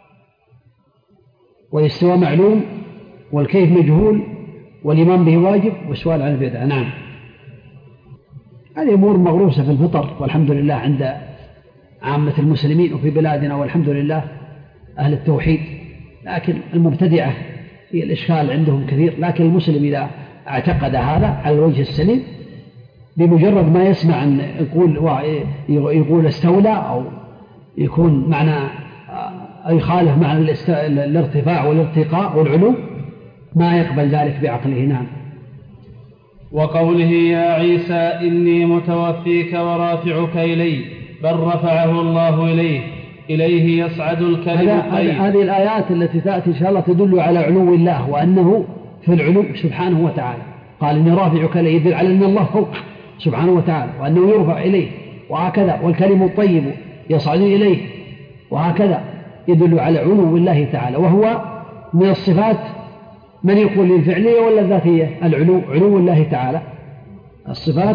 والاستواء معلوم والكيف مجهول والإيمان به واجب والسؤال عن البدعة. نعم. هذه أمور مغروسة في الفطر، والحمد لله عند عامة المسلمين وفي بلادنا، والحمد لله أهل التوحيد. لكن المبتدعة هي الإشكال عندهم كثير. لكن المسلم إذا اعتقد هذا على الوجه السليم، بمجرد ما يسمع أن يقول استولى، أو يكون معنى يخالف معنى الارتفاع والارتقاء والعلو، ما يقبل ذلك بعقله. نعم. وقوله يا عيسى إني متوفيك ورافعك إلي، بل رفعه الله إليه يصعد الكلم الطيب. هذه الآيات التي تأتي إن شاء الله تدل على علو الله، وأنه في العلو سبحانه وتعالى. قال إني رافعك إليه، يدل على أن الله فوق سبحانه وتعالى، وأنه يرفع إليه، وهكذا والكلم الطيب يصعد إليه، وهكذا يدل على علو الله تعالى. وهو من الصفات، من يقول للفعلية ولا الذاتية؟ علو الله تعالى. الصفات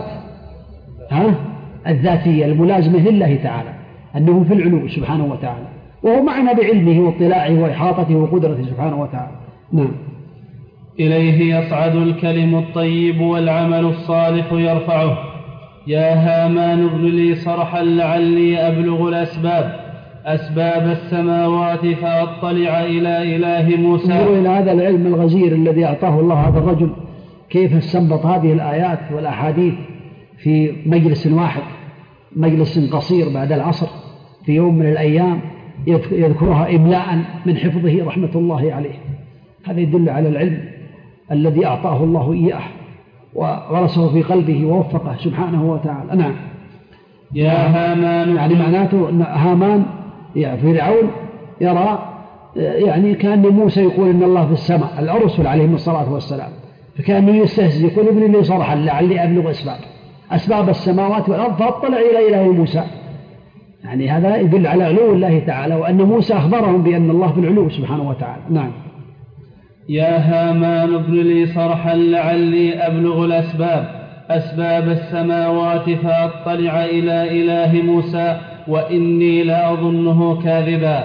الذاتية الملازمة لله تعالى، أنه في العلو سبحانه وتعالى، وهو معنا بعلمه واطلاعه وإحاطته وقدرته سبحانه وتعالى. نعم. إليه يصعد الكلم الطيب والعمل الصالح يرفعه. يا هامان ابن لي صرحا لعلي أبلغ أسباب السماوات فأطلع إلى إله موسى. انظروا إلى هذا العلم الغزير الذي أعطاه الله هذا الرجل، كيف استنبط هذه الآيات والأحاديث في مجلس واحد، مجلس قصير بعد العصر في يوم من الأيام، يذكرها إملاء من حفظه رحمة الله عليه. هذا يدل على العلم الذي أعطاه الله إياه وغرسه في قلبه ووفقه سبحانه وتعالى. نعم. يا هامان، يعني معناته أن هامان فرعون يرى يعني كأن موسى يقول إن الله في السماء، الرسل عليهم الصلاة والسلام، فكأنه يستهزئ يقول ابن لي صرحا لعلي أبلغ أسباب السماوات والأرض فأطلع إلى إله موسى. يعني هذا يدل على علو الله تعالى، وأن موسى أخبرهم بأن الله في العلو سبحانه وتعالى. نعم. يا هامان ابن لي صرحا لعلي أبلغ أسباب السماوات فأطلع إلى إله موسى وإني لأظنه كاذبا.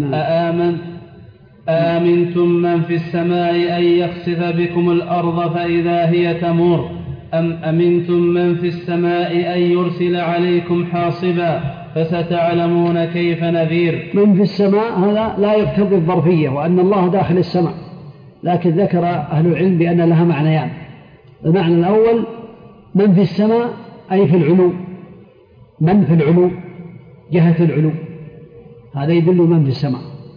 أآمنتم من في السماء أن يخسف بكم الأرض فإذا هي تمور، أم أمنتم من في السماء أن يرسل عليكم حاصبا فستعلمون كيف نذير. من في السماء هذا لا يقتضي الظرفية وأن الله داخل السماء، لكن ذكر أهل العلم بأن لها معنيان. المعنى الأول من في السماء أي في العلو، من في العلو جهة العلو، هذا يدل من في السماء.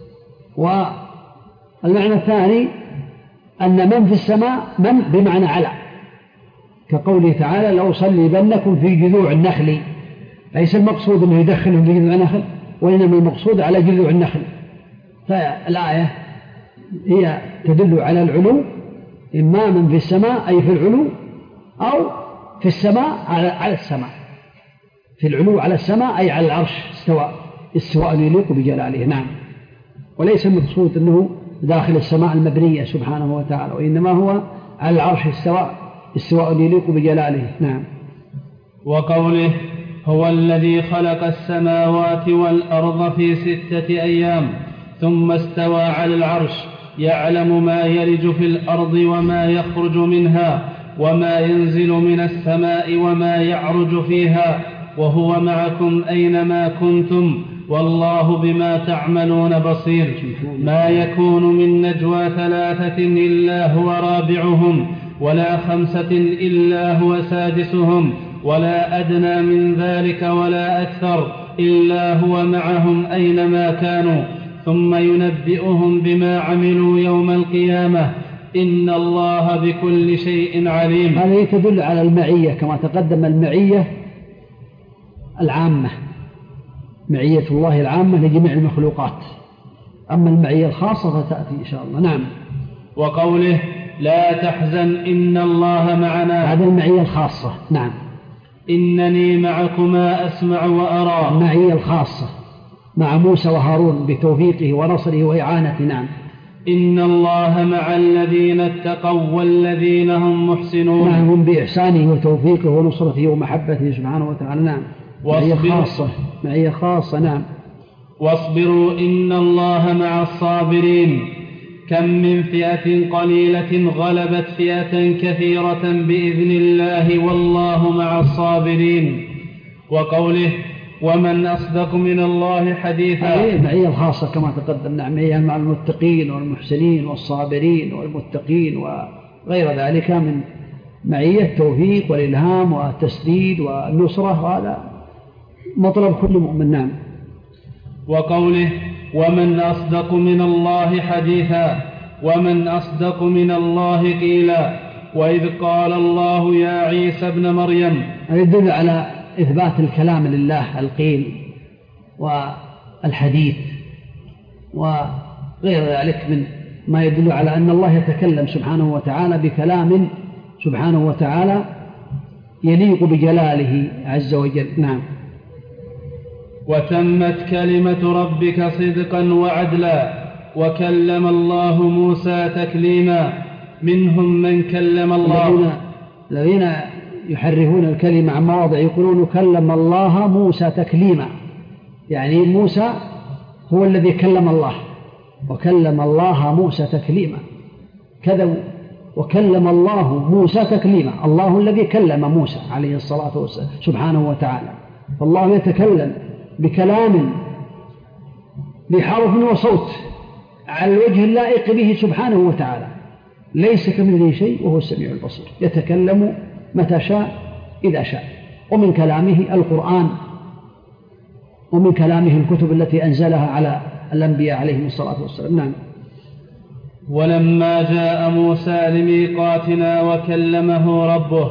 والمعنى الثاني أن من في السماء من بمعنى على، كقوله تعالى لأصلبنكم في جذوع النخل، ليس المقصود أنه يدخلهم في جذوع النخل، وإنما المقصود على جذوع النخل. فالآية هي تدل على العلو، إما من في السماء أي في العلو، أو في السماء على السماء، في العلو على السماء أي على العرش استواء يليق بجلاله. نعم. وليس المقصود أنه داخل السماء المبنية سبحانه وتعالى، وإنما هو على العرش استواء يليق بجلاله. نعم. وقوله هو الذي خلق السماوات والأرض في 6 أيام ثم استوى على العرش يعلم ما يلج في الأرض وما يخرج منها وما ينزل من السماء وما يعرج فيها وهو معكم أينما كنتم والله بما تعملون بصير. ما يكون من نجوى 3 إلا هو رابعهم ولا 5 إلا هو سادسهم ولا أدنى من ذلك ولا أكثر إلا هو معهم أينما كانوا ثم ينبئهم بما عملوا يوم القيامة إن الله بكل شيء عليم. هذه تدل على المعية كما تقدم، المعية العامة، معية الله العامة لجميع المخلوقات، أما المعية الخاصة فتأتي إن شاء الله. نعم. وقوله لا تحزن إن الله معنا، هذه المعية الخاصة. نعم. إنني معكما أسمع وأرى، المعية الخاصة مع موسى وهارون بتوفيقه ونصره وإعانته. نعم. إن الله مع الذين اتقوا والذين هم محسنون، معهم بإحسانه وتوفيقه ونصرته ومحبته سبحانه وتعالى. نعم. معية خاصة. نعم. واصبروا إن الله مع الصابرين كم من فئة قليلة غلبت فئة كثيرة بإذن الله والله مع الصابرين. وقوله ومن أصدق من الله حديثا. المعية الخاصة كما تقدم، معية مع المتقين والمحسنين والصابرين والمتقين وغير ذلك من معية التوفيق والإلهام والتسديد والنصرة، وهذا مطلب كل مؤمن. نعم. وقوله ومن أصدق من الله حديثا ومن أصدق من الله قيلا. وإذ قال الله يا عيسى ابن مريم، يدل على إثبات الكلام لله، القيل والحديث وغير ذلك من ما يدل على أن الله يتكلم سبحانه وتعالى بكلام سبحانه وتعالى يليق بجلاله عز وجل. نعم. وتمت كلمة ربك صدقا وعدلا وكلم الله موسى تكليما. منهم من كلم الله. الذين يحرفون الكلمة عن مواضع يقولون كلم الله موسى تكليما، يعني موسى هو الذي كلم الله، وكلم الله موسى تكليما كذا، وكلم الله موسى تكليما، الله الذي كلم موسى عليه الصلاة والسلام سبحانه وتعالى. فالله يتكلم بكلام بحرف وصوت على الوجه اللائق به سبحانه وتعالى، ليس كمثله شيء وهو السميع البصير، يتكلم متى شاء إذا شاء. ومن كلامه القرآن، ومن كلامه الكتب التي أنزلها على الأنبياء عليهم الصلاة والسلام. نعم. ولما جاء موسى لميقاتنا وكلمه ربه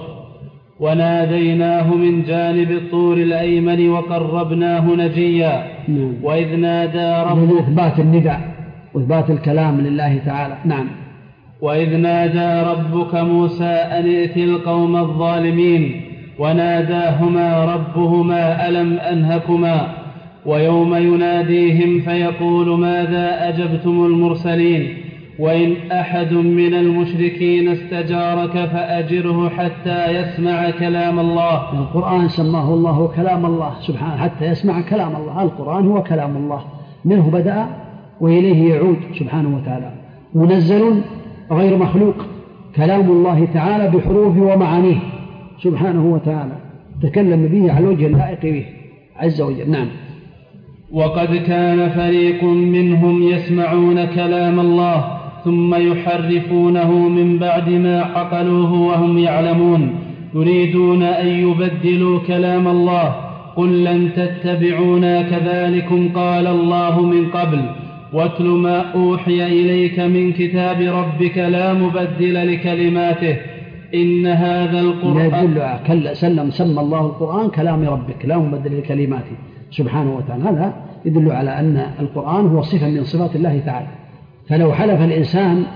وناديناه من جانب الطور الأيمن وقربناه نجيا. وإذ نادى ربه، إثبات النداء وإثبات الكلام لله تعالى. نعم. وإذ نادى ربك موسى أن ائت القوم الظالمين وناداهما ربهما ألم أنهكما. ويوم يناديهم فيقول ماذا أجبتم المرسلين. وإن أحد من المشركين استجارك فأجره حتى يسمع كلام الله. القرآن سماه الله كلام الله سبحانه حتى يسمع كلام الله. القرآن هو كلام الله، منه بدأ وإليه يعود سبحانه وتعالى، منزل غير مخلوق، كلام الله تعالى بحروفه ومعانيه سبحانه وتعالى، تكلم به على الوجه اللائق به عز وجل. نعم. وقد كان فريق منهم يسمعون كلام الله ثم يحرفونه من بعد ما عقلوه وهم يعلمون، يريدون أن يبدلوا كلام الله. قل لن تتبعونا كذلكم قال الله من قبل واتل ما أوحي إليك من كتاب ربك لا مبدل لكلماته إن هذا القرآن سمى الله القرآن كلام ربك لا مبدل لكلماته سبحانه وتعالى. هذا يدل على أن القرآن هو صفة من صفات الله تعالى، فلو حلف الإنسان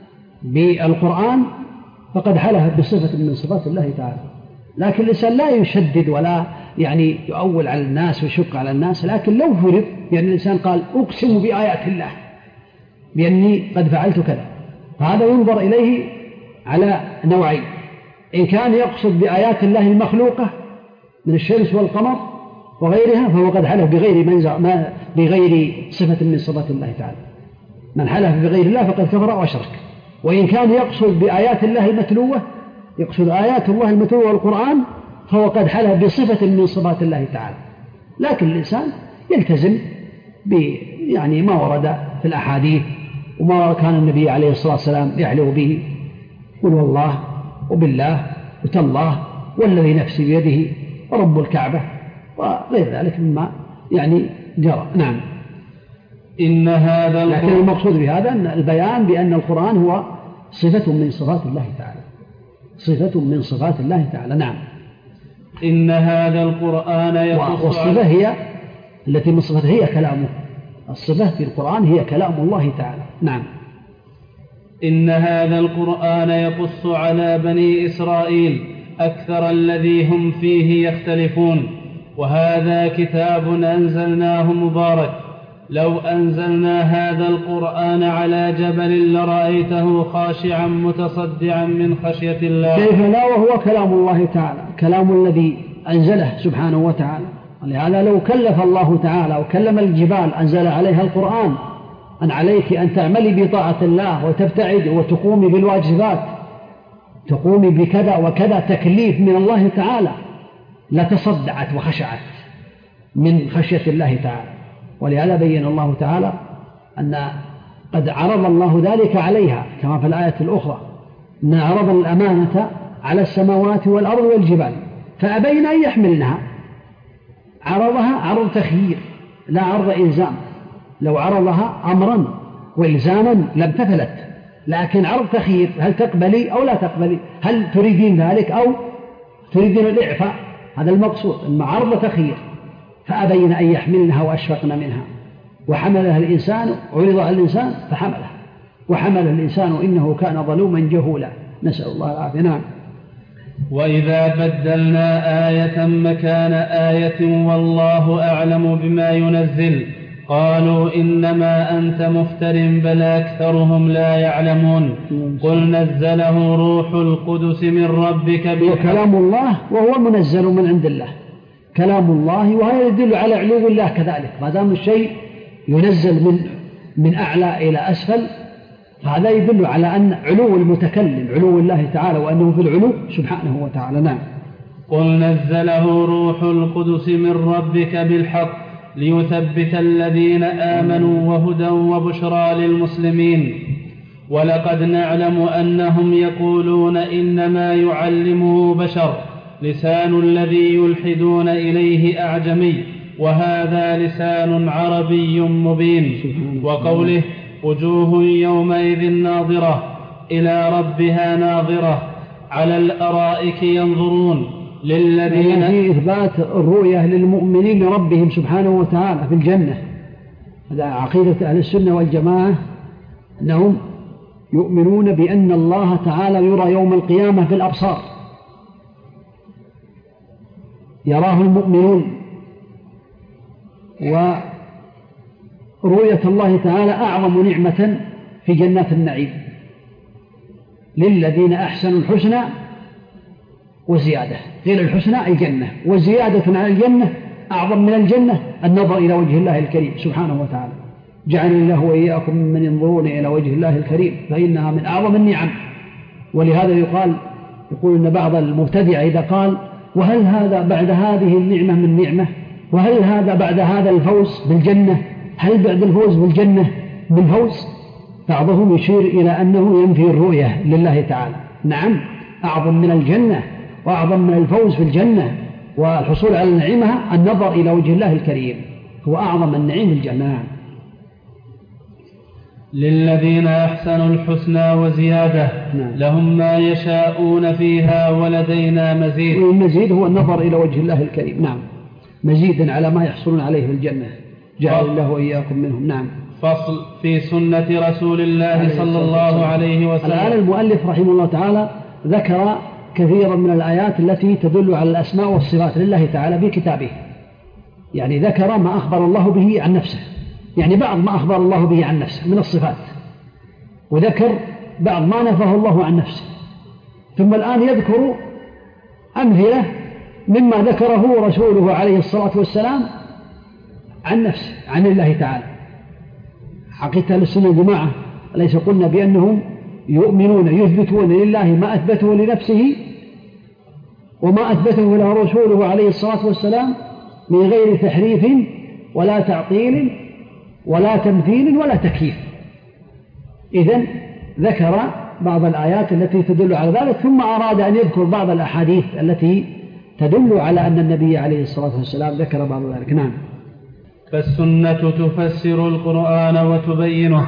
بالقرآن فقد حلف بصفة من صفات الله تعالى. لكن الإنسان لا يشدد ولا يعني يؤول على الناس ويشق على الناس، لكن لو فرض يعني الإنسان قال أقسم بآيات الله بأني قد فعلت كذا، فهذا ينظر إليه على نوعين: إن كان يقصد بآيات الله المخلوقة من الشمس والقمر وغيرها فهو قد حلف بغير صفة من صفات الله تعالى. من حلف بغير الله فقد كفر وأشرك. وإن كان يقصد بآيات الله المتلوة، يقصد آيات الله المتلوة والقرآن، فهو قد حلف بصفة من صفات الله تعالى. لكن الإنسان يلتزم يعني ما ورد في الأحاديث وما كان النبي عليه الصلاة والسلام يحلف به، قل والله وبالله وتالله والذي نفسي بيده ورب الكعبة وغير ذلك مما يعني جرى. نعم. إن هذا لكن المقصود بهذا أن البيان بأن القرآن هو صفة من صفات الله تعالى، صفة من صفات الله تعالى. نعم. إن هذا القرآن يقص، والصفة هي التي من صفته هي كلامه، الصفة في القرآن هي كلام الله تعالى. نعم. إن هذا القرآن يقص على بني إسرائيل أكثر الذي هم فيه يختلفون، وهذا كتاب أنزلناه مبارك، لو أنزلنا هذا القرآن على جبل لرأيته خاشعا متصدعا من خشية الله. كيف لا وهو كلام الله تعالى، كلام الذي أنزله سبحانه وتعالى. ولهذا لو كلف الله تعالى وكلم الجبال أنزل عليها القرآن أن عليك أن تعملي بطاعة الله وتبتعد وتقومي بالواجبات، تقومي بكذا وكذا تكليف من الله تعالى، لتصدعت وخشعت من خشية الله تعالى. ولهذا بين الله تعالى أن قد عرض الله ذلك عليها كما في الآية الأخرى، أن عرض الأمانة على السماوات والأرض والجبال فأبين أن يحملنها. عرضها عرض تخيير لا عرض إلزام، لو عرضها أمرا وإلزاما لم تفلت، لكن عرض تخيير، هل تقبلي أو لا تقبلي، هل تريدين ذلك أو تريدين الإعفاء، هذا المقصود، أن عرض تخيير فأبين أن يحملنها وأشفقن منها وحملها الإنسان، عرض على الإنسان فحملها وحمل الإنسان إنه كان ظلوما جهولا، نسأل الله العافية. نعم. وإذا بدلنا آية مكان آية والله أعلم بما ينزل قالوا إنما أنت مفتر بل أكثرهم لا يعلمون قل نزله روح القدس من ربك بالحق. كلام الله وهو منزل من عند الله، كلام الله، وهذا يدل على علو الله كذلك، ما دام الشيء ينزل من أعلى إلى أسفل فهذا يدل على أن علو المتكلم علو الله تعالى، وأنه في العلو سبحانه وتعالى. نعم. قل نزله روح القدس من ربك بالحق ليثبت الذين آمنوا وهدى وبشرى للمسلمين ولقد نعلم أنهم يقولون إنما يعلمه بشر لسان الذي يلحدون إليه أعجمي وهذا لسان عربي مبين. وقوله وجوه يومئذ ناظرة إلى ربها ناظرة على الأرائك ينظرون للذين في إثبات الرؤية للمؤمنين لربهم سبحانه وتعالى في الجنة. هذا عقيدة أهل السنة والجماعة، أنهم يؤمنون بأن الله تعالى يرى يوم القيامة بالأبصار، يراه المؤمنون، ورؤية الله تعالى أعظم نعمة في جنات النعيم للذين أحسنوا الحسنى وزيادة. قيل الحسنى الجنة، وزيادة على الجنة أعظم من الجنة النظر إلى وجه الله الكريم سبحانه وتعالى. جعلني الله وإياكم من ينظرون إلى وجه الله الكريم فإنها من أعظم النعم. ولهذا يقول أن بعض المبتدع إذا قال وهل هذا بعد هذه النعمة من نعمة، وهل هذا بعد هذا الفوز بالجنة، هل بعد الفوز بالجنة من فوز، بعضهم يشير إلى أنه ينفي الرؤية لله تعالى. نعم، أعظم من الجنة وأعظم من الفوز في الجنة والحصول على نعيمها النظر إلى وجه الله الكريم، هو أعظم النعيم الجنة. للذين أحسنوا الحسنى وزيادة لهم ما يشاءون فيها ولدينا مزيد. والمزيد هو النظر إلى وجه الله الكريم. نعم، مزيدا على ما يحصلون عليه في الجنة، جعل الله وإياكم منهم. نعم. فصل في سنة رسول الله صلى الله عليه وسلم. الآن المؤلف رحمه الله تعالى ذكر كثيرا من الآيات التي تدل على الأسماء والصفات لله تعالى في كتابه، يعني ذكر ما أخبر الله به عن نفسه، يعني بعض ما أخبر الله به عن نفسه من الصفات، وذكر بعض ما نفاه الله عن نفسه، ثم الآن يذكر أمثلة مما ذكره رسوله عليه الصلاة والسلام عن نفسه عن الله تعالى. حقيقة للسنة الجماعة أليس قلنا بأنهم يؤمنون يثبتون لله ما أثبته لنفسه وما أثبته له رسوله عليه الصلاة والسلام من غير تحريف ولا تعطيل ولا تمثيل ولا تكييف. إذن ذكر بعض الآيات التي تدل على ذلك، ثم أراد أن يذكر بعض الأحاديث التي تدل على أن النبي عليه الصلاة والسلام ذكر بعض ذلك. نعم. فالسنة تفسر القرآن وتبينه.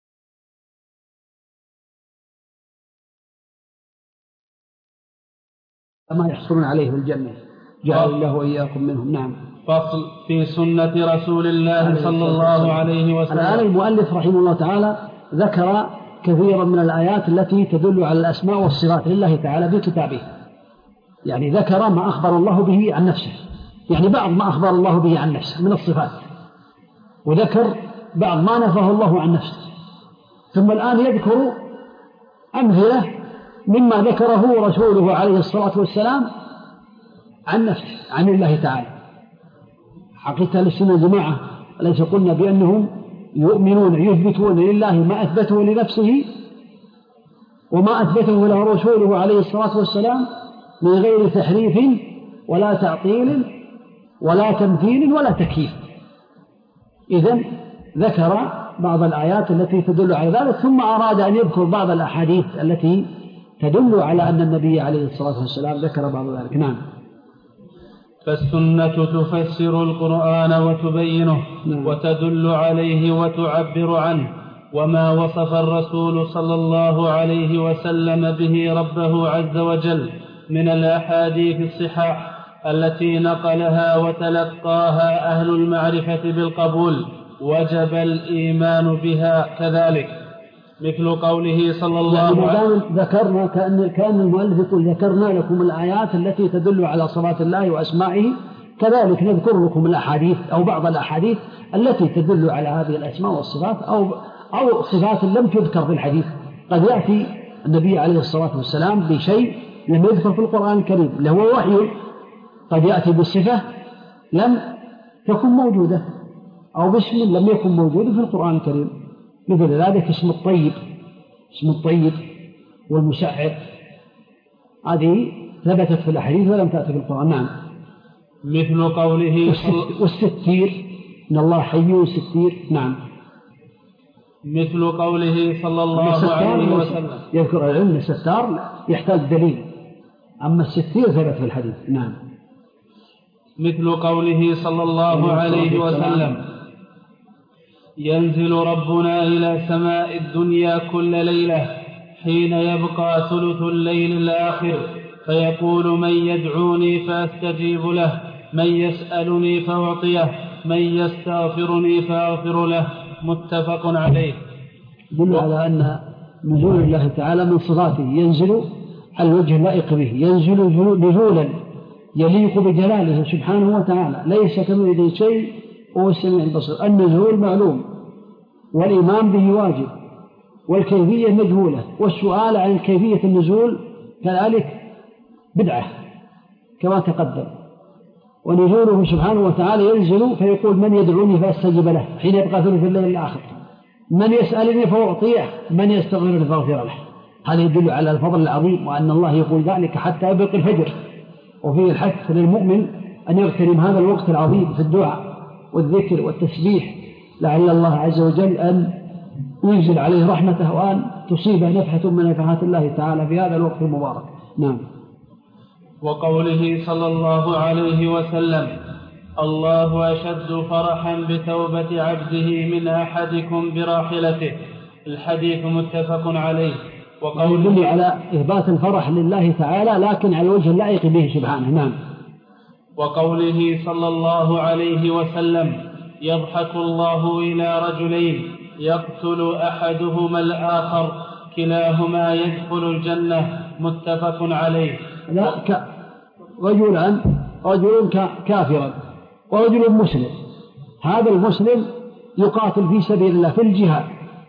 ما يحصلون عليه في الجنة، جعل الله وإياكم منهم. نعم. فصل في سنة رسول الله صلى الله عليه وسلم. الآن المؤلف رحمه الله تعالى ذكر كثيرا من الآيات التي تدل على الأسماء والصفات لله تعالى في كتابه، يعني ذكر ما أخبر الله به عن نفسه، يعني بعض ما أخبر الله به عن نفسه من الصفات، وذكر بعض ما نفاه الله عن نفسه، ثم الآن يذكر أمثلة مما ذكره رسوله عليه الصلاة والسلام عن نفسه عن الله تعالى. حقيقة للسنة الجماعة أليس قلنا بأنهم يؤمنون يثبتون لله ما أثبته لنفسه وما أثبته له رسوله عليه الصلاة والسلام من غير تحريف ولا تعطيل ولا تمثيل ولا تكييف. إذن ذكر بعض الآيات التي تدل على ذلك، ثم أراد أن يذكر بعض الأحاديث التي تدل على أن النبي عليه الصلاة والسلام ذكر بعض ذلك. نعم. فالسنة تفسر القرآن وتبينه وتدل عليه وتعبر عنه، وما وصف الرسول صلى الله عليه وسلم به ربه عز وجل من الأحاديث الصحاح التي نقلها وتلقاها أهل المعرفة بالقبول وجب الإيمان بها كذلك، مثل قوله صلى الله عليه وسلم. ذكرنا كان المؤلف يقول ذكرنا لكم الآيات التي تدل على صفات الله وأسمائه، كذلك نذكر لكم الأحاديث أو بعض الأحاديث التي تدل على هذه الأسماء والصفات أو صفات لم تذكر في الحديث. قد يأتي النبي عليه الصلاة والسلام بشيء لم يذكر في القرآن الكريم اللي هو وحي، قد يأتي بالصفة لم تكن موجودة أو باسم لم يكن موجود في القرآن الكريم، مثل ذلك اسم الطيب والمسعر، هذه ثبتت في الأحاديث ولم تأتي في القرآن. نعم. مثل قوله والستير إن الله حي ستير. نعم. مثل قوله صلى الله عليه وسلم. يذكر العلم الستار يحتاج دليل، أما الستير ثبت في الحديث. نعم. مثل قوله صلى الله عليه وسلم: ينزل ربنا إلى سماء الدنيا كل ليلة حين يبقى ثلث الليل الآخر فيقول: من يدعوني فأستجيب له، من يسألني فأعطيه، من يستغفرني فأغفر له. متفق عليه. يدل على أن نزول الله تعالى من صفاته، ينزل على الوجه اللائق به، ينزل نزولا يليق بجلاله سبحانه وتعالى، ليس كمثله شيء وهو السميع البصير. النزول معلوم والإيمان به واجب والكيفية مجهولة، والسؤال عن كيفية النزول كذلك بدعة كما تقدم. ونزوله سبحانه وتعالى ينزل فيقول: من يدعوني فأستجيب له حين يبقى ثلث الليل الآخر، من يسألني فأعطيه، من يستغفرني فأغفر له. هذا يدل على الفضل العظيم وأن الله يقول ذلك حتى يبقى الفجر. وفيه الحث للمؤمن أن يغتنم هذا الوقت العظيم في الدعاء والذكر والتسبيح، لعل الله عز وجل أن ينزل عليه رحمته وأن تصيبه نفحة من نفحات الله تعالى في هذا الوقت المبارك. نعم. وقوله صلى الله عليه وسلم: الله أشد فرحا بتوبة عبده من أحدكم براحلته. الحديث متفق عليه. يدل على إثبات الفرح لله تعالى لكن على الوجه اللائق به سبحانه. نعم. وقوله صلى الله عليه وسلم: يضحك الله إلى رجلين يقتل أحدهما الآخر كلاهما يدخل الجنة. متفق عليه. لا رجل كافرا ورجل مسلم، هذا المسلم يقاتل في سبيل الله في الجهاد،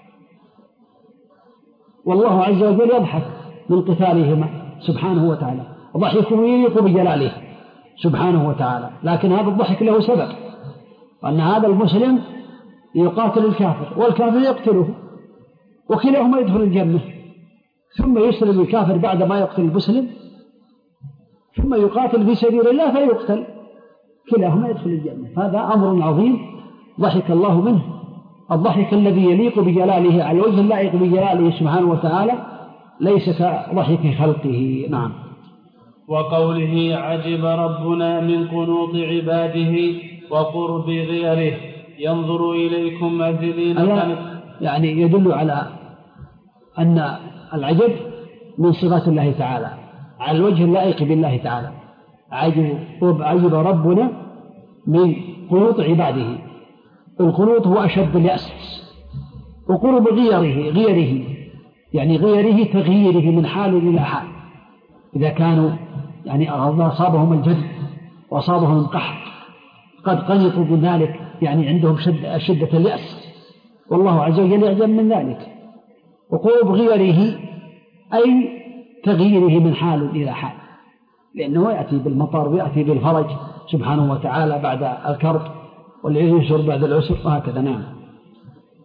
والله عز وجل يضحك من قتالهما سبحانه وتعالى، ضحكه يليق بجلاله سبحانه وتعالى، لكن هذا الضحك له سبب، وأن هذا المسلم يقاتل الكافر والكافر يقتله وكلاهما يدخل الجنة، ثم يسلم الكافر بعد ما يقتل المسلم، ثم يقاتل في سبيل الله فيقتل، كلاهما يدخل الجنة. هذا أمر عظيم ضحك الله منه، الضحك الذي يليق بجلاله على الوجه اللائق بجلاله سبحانه وتعالى، ليس كضحك خلقه. نعم. وقوله: عجب ربنا من قنوط عباده وقرب غيره ينظر إليكم مذلين. يعني يدل على أن العجب من صفات الله تعالى على الوجه اللائق بالله تعالى. عجب ربنا من قنوط عباده. القنوط هو أشد اليأس، وقرب غيره يعني غيره تغييره من حال إلى حال، إذا كانوا يعني أصابهم الجد وأصابهم القحط قد قنطوا من ذلك، يعني عندهم شدة اليأس، والله عز وجل يعجب من ذلك. وقرب غيره أي تغييره من حال إلى حال، لأنه يأتي بالمطر ويأتي بالفرج سبحانه وتعالى بعد الكرب، واليسر بعد العسر وهكذا. نعم.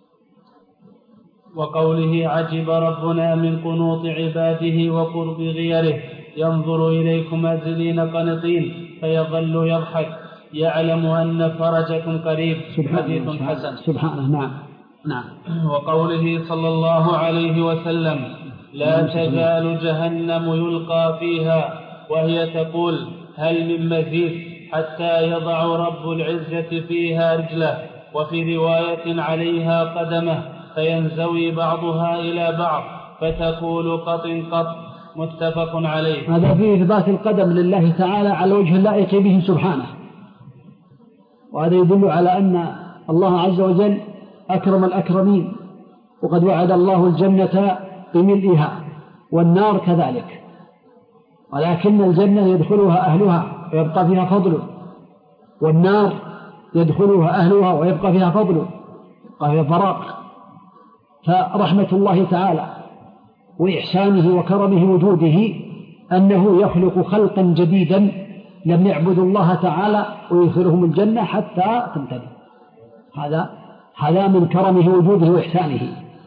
وقوله عجب ربنا من قنوط عباده وقرب غيره ينظر إليكم أزلين قنطين فيظل يضحك يعلم أن فرجكم قريب. حديث حسن. سبحانه. نعم. وقوله صلى الله عليه وسلم لا تزال جهنم يلقى فيها وهي تقول هل من مزيد حتى يضع رب العزة فيها رجله، وفي رواية عليها قدمه فينزوي بعضها إلى بعض فتقول قط قط. متفق عليه. هذا فيه إثبات القدم لله تعالى على وجه اللائق به سبحانه، وهذا يدل على أن الله عز وجل أكرم الأكرمين، وقد وعد الله الجنة بملئها والنار كذلك، ولكن الجنة يدخلها أهلها ويبقى فيها فضل، والنار يدخلها أهلها ويبقى فيها فضل، يبقى فيها فراغ. فرحمة الله تعالى وإحسانه وكرمه وجوده أنه يخلق خلقا جديدا لم يعبدوا الله تعالى ويدخلهم الجنة حتى تمتلئ. هذا من كرمه وجوده وإحسانه،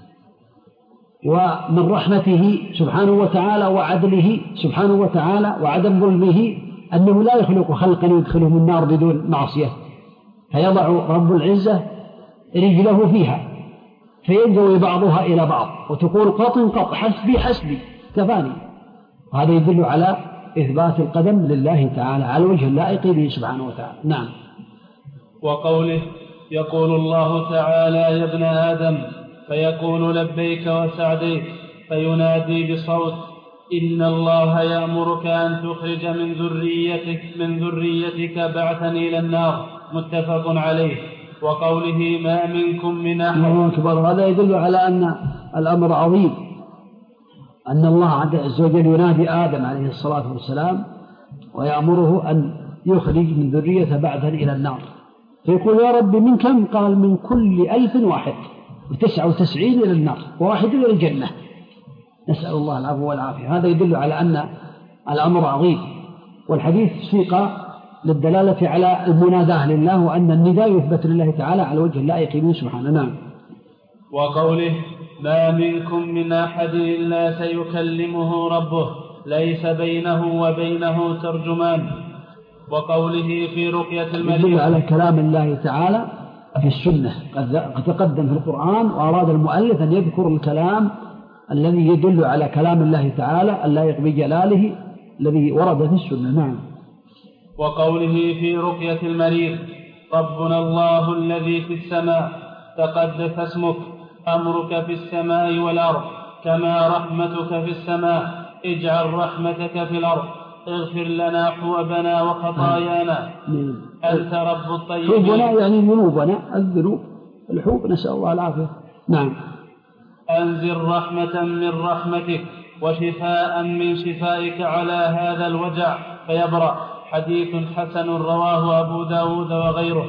ومن رحمته سبحانه وتعالى وعدله سبحانه وتعالى وعدم ظلمه أنه لا يخلق خلقا يدخلهم النار بدون معصية، فيضع رب العزة رجله فيها فينزوي بعضها إلى بعض وتقول قط قط حسبي حسبي كفاني. وهذا يدل على إثبات القدم لله تعالى على وجه اللائق به سبحانه وتعالى. نعم. وقوله يقول الله تعالى يا ابن آدم فيقول لبيك وسعديك فينادي بصوت إن الله يأمرك أن تخرج من ذريتك بعثا إلى النار. متفق عليه. وقوله ما منكم من أحد. الله أكبر. هذا يدل على أن الأمر عظيم، أن الله عز وجل ينادي آدم عليه الصلاة والسلام ويأمره أن يخرج من ذريته بعثا إلى النار، فيقول يا رب من كم؟ قال من كل 1099 إلى النار وواحد إلى الجنة. نسأل الله العفو والعافية. هذا يدل على أن الأمر عظيم، والحديث سيق للدلالة على المناداة لله، وأن النداء يثبت لله تعالى على وجه اللائق به سبحانه. نعم. وقوله ما منكم من أحد إلا سيكلمه ربه ليس بينه وبينه ترجمان. وقوله في رقية المريض يدل على كلام الله تعالى في السنة قد تقدم في القرآن، وأراد المؤلف أن يذكر الكلام الذي يدل على كلام الله تعالى اللائق بجلاله الذي ورد في السنة. نعم. وقوله في رقية المريض ربنا الله الذي في السماء تقدس اسمك أمرك في السماء والأرض كما رحمتك في السماء اجعل رحمتك في الأرض اغفر لنا حوبنا وخطايانا أنت رب الطيبين. حوبنا يعني ذنوبنا، الذنوب الحوب، نسأل الله العافية. نعم. أنزل رحمة من رحمتك وشفاء من شفائك على هذا الوجع فيبرأ. حديث حسن رواه أبو داود وغيره.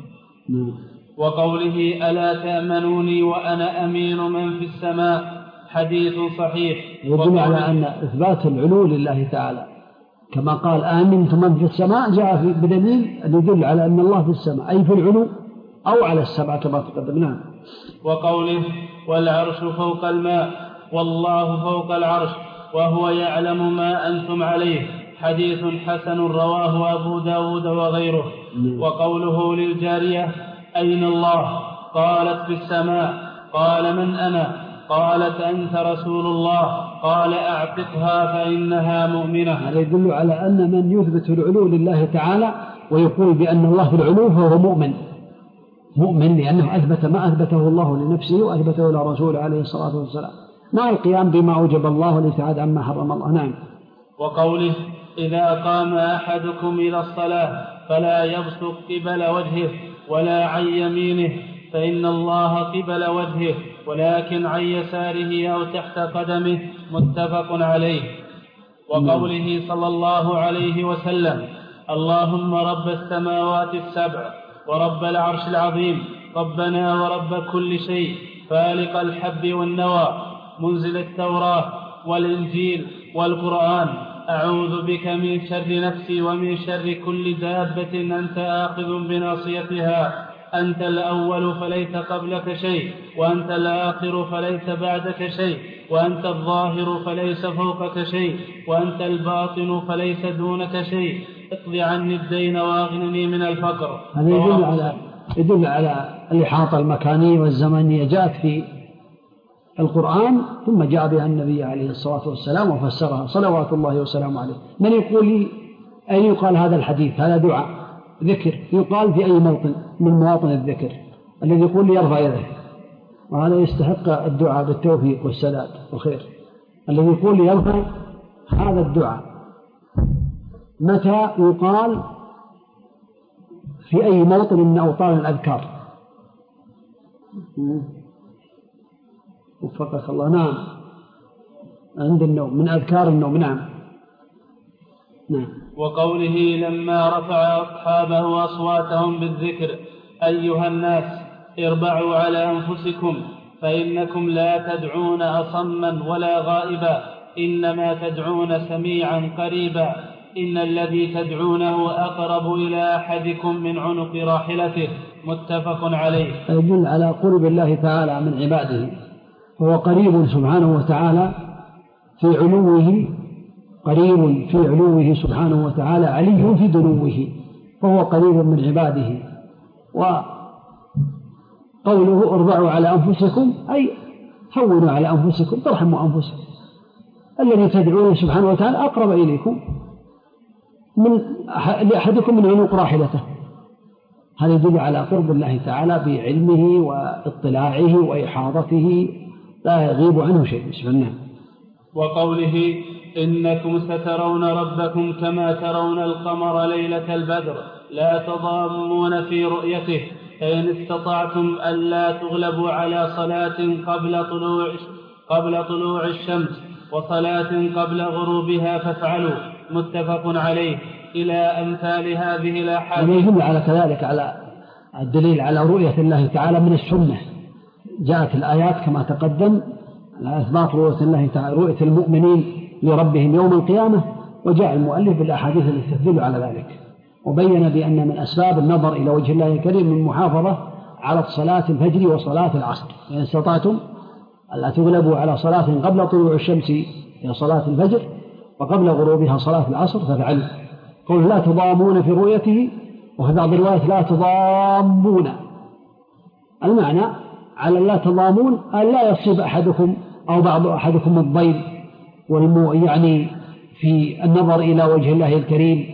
وقوله ألا تأمنوني وأنا أمين من في السماء حديث صحيح. يدل على أن إثبات العلو لله تعالى كما قال آمنتم من في السماء، جاء بدليل أن يدل على أن الله في السماء أي في العلو أو على السماء كما تقدمنا. وقوله والعرش فوق الماء والله فوق العرش وهو يعلم ما أنتم عليه حديث حسن رواه أبو داود وغيره. وقوله للجارية أين الله؟ قالت في السماء. قال من أنا؟ قالت أنت رسول الله. قال أعتقها فإنها مؤمنة. هذا يدل على أن من يثبت العلو لله تعالى ويقول بأن الله في العلو فهو مؤمن لأنه أثبت ما أثبته الله لنفسه وأثبته لرسوله عليه الصلاة والسلام مع القيام بما أوجب الله والابتعاد عما حرم الله. نعم. وقوله إذا قام أحدكم إلى الصلاة فلا يبصق قبل وجهه ولا عن يمينه فإن الله قبل وجهه ولكن عن يساره أو تحت قدمه. متفق عليه. وقوله صلى الله عليه وسلم اللهم رب السماوات السبع ورب العرش العظيم ربنا ورب كل شيء فالق الحب والنوى منزل التوراة والإنجيل والقرآن أعوذ بك من شر نفسي ومن شر كل دابة أنت آخذ بناصيتها أنت الأول فليس قبلك شيء، وأنت الآخر فليس بعدك شيء، وأنت الظاهر فليس فوقك شيء، وأنت الباطن فليس دونك شيء، اقض عني الدين واغنني من الفقر. هذا يدل على الإحاطة المكانية والزمنية، جاءت في القرآن ثم جاء بها النبي عليه الصلاة والسلام وفسرها صلوات الله وسلامه عليه. من يقول لي أين يقال هذا الحديث؟ هذا دعاء ذكر يقال في أي موطن من مواطن الذكر. الذي يقول لي يرفع يده، وهذا يستحق الدعاء بالتوفيق والسداد والخير. الذي يقول لي يرفع هذا الدعاء متى يقال في أي موطن من أوطان الأذكار؟ وفقك الله. نعم، عند النوم، من أذكار النوم. نعم. وقوله لما رفع أصحابه أصواتهم بالذكر: أيها الناس اربعوا على أنفسكم فإنكم لا تدعون أصما ولا غائبا، إنما تدعون سميعا قريبا، إن الذي تدعونه أقرب إلى أحدكم من عنق راحلته. متفق عليه. يدل على قرب الله تعالى من عباده، هو قريب سبحانه وتعالى في علوه، قريب في علوه سبحانه وتعالى، علي في دنوه، فهو قريب من عباده. وقوله اربعوا على أنفسكم أي هونوا على أنفسكم، ترحموا أنفسكم. الذي تدعونه سبحانه وتعالى أقرب إليكم من لأحدكم من عنق راحلته. هذا يدل على قرب الله تعالى بعلمه واطلاعه وإحاطته، لا يغيب عنه شيء سبحانه. وقوله إنكم سترون ربكم كما ترون القمر ليلة البدر لا تضامون في رؤيته، فإن استطعتم ألا تغلبوا على صلاة قبل طلوع الشمس وصلاة قبل غروبها فافعلوا. متفق عليه. إلى أمثال هذه الأحاديث. يدل على كذلك على الدليل على رؤية الله تعالى من السنة. جاءت الآيات كما تقدم على إثبات رؤية الله تعالى، رؤية المؤمنين لربهم يوم القيامة، وجاء المؤلف بالأحاديث التي تدل على ذلك، وبين بأن من أسباب النظر إلى وجه الله الكريم من محافظة على صلاة الفجر وصلاة العصر. إن استطعتم ألا تغلبوا على صلاة قبل طلوع الشمس هي صلاة الفجر وقبل غروبها صلاة العصر فافعلوا. قل لا تضامون في رؤيته، وفي بعض الروايات لا تضامون. المعنى على لا تضامون أن لا يصيب أحدكم أو بعض أحدكم الضيم يعني في النظر إلى وجه الله الكريم.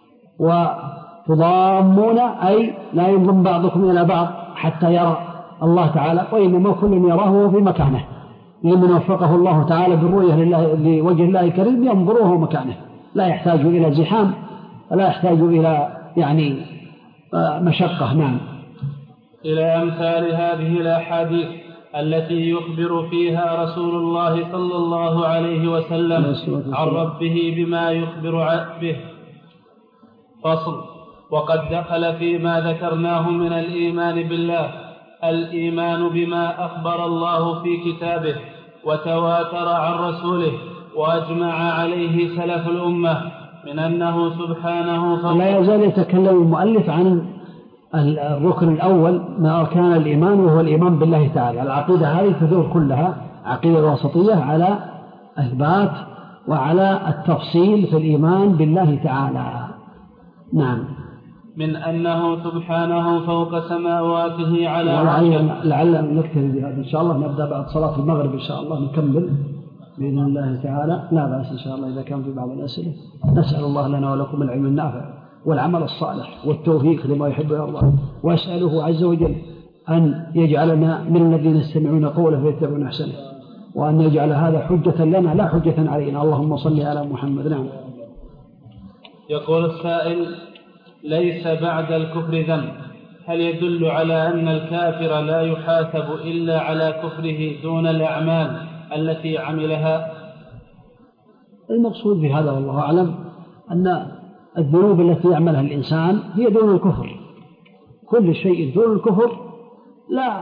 وتضامون أي لا ينضم بعضكم إلى بعض حتى يرى الله تعالى، وإنما كل يراه في مكانه. لمن وفقه الله تعالى بالرؤية لوجه الله الكريم ينظره مكانه، لا يحتاج إلى زحام ولا يحتاج إلى مشقة. نعم. إلى أمثال هذه الأحاديث التي يخبر فيها رسول الله صلى الله عليه وسلم عن ربه بما يخبر به. فصل. وقد دخل فيما ذكرناه من الإيمان بالله الإيمان بما أخبر الله في كتابه وتواتر عن رسوله وأجمع عليه سلف الأمة من أنه سبحانه. لا يزال يتكلم المؤلف عن الركن الأول من أركان الإيمان، وهو الإيمان بالله تعالى. العقيدة هذه تدور كلها عقيدة وسطية على إثبات وعلى التفصيل في الإيمان بالله تعالى. نعم. من أنه سبحانه فوق سماواته على عرشه. لعل نكتفي بهذا إن شاء الله، نبدأ بعد صلاة المغرب إن شاء الله نكمل بإذن الله تعالى. لا بأس إن شاء الله إذا كان في بعض الأسئلة. نسأل الله لنا ولكم العلم النافع والعمل الصالح والتوفيق لما يحب الله، وأسأله عز وجل أن يجعلنا من الذين يستمعون قوله فيتبعون أحسنه، وأن يجعل هذا حجة لنا لا حجة علينا. اللهم صل على محمد. نعم. يقول السائل: ليس بعد الكفر ذنب، هل يدل على أن الكافر لا يحاسب إلا على كفره دون الأعمال التي عملها؟ المقصود بهذا والله أعلم أن الذنوب التي يعملها الإنسان هي دون الكفر. كل شيء دون الكفر لا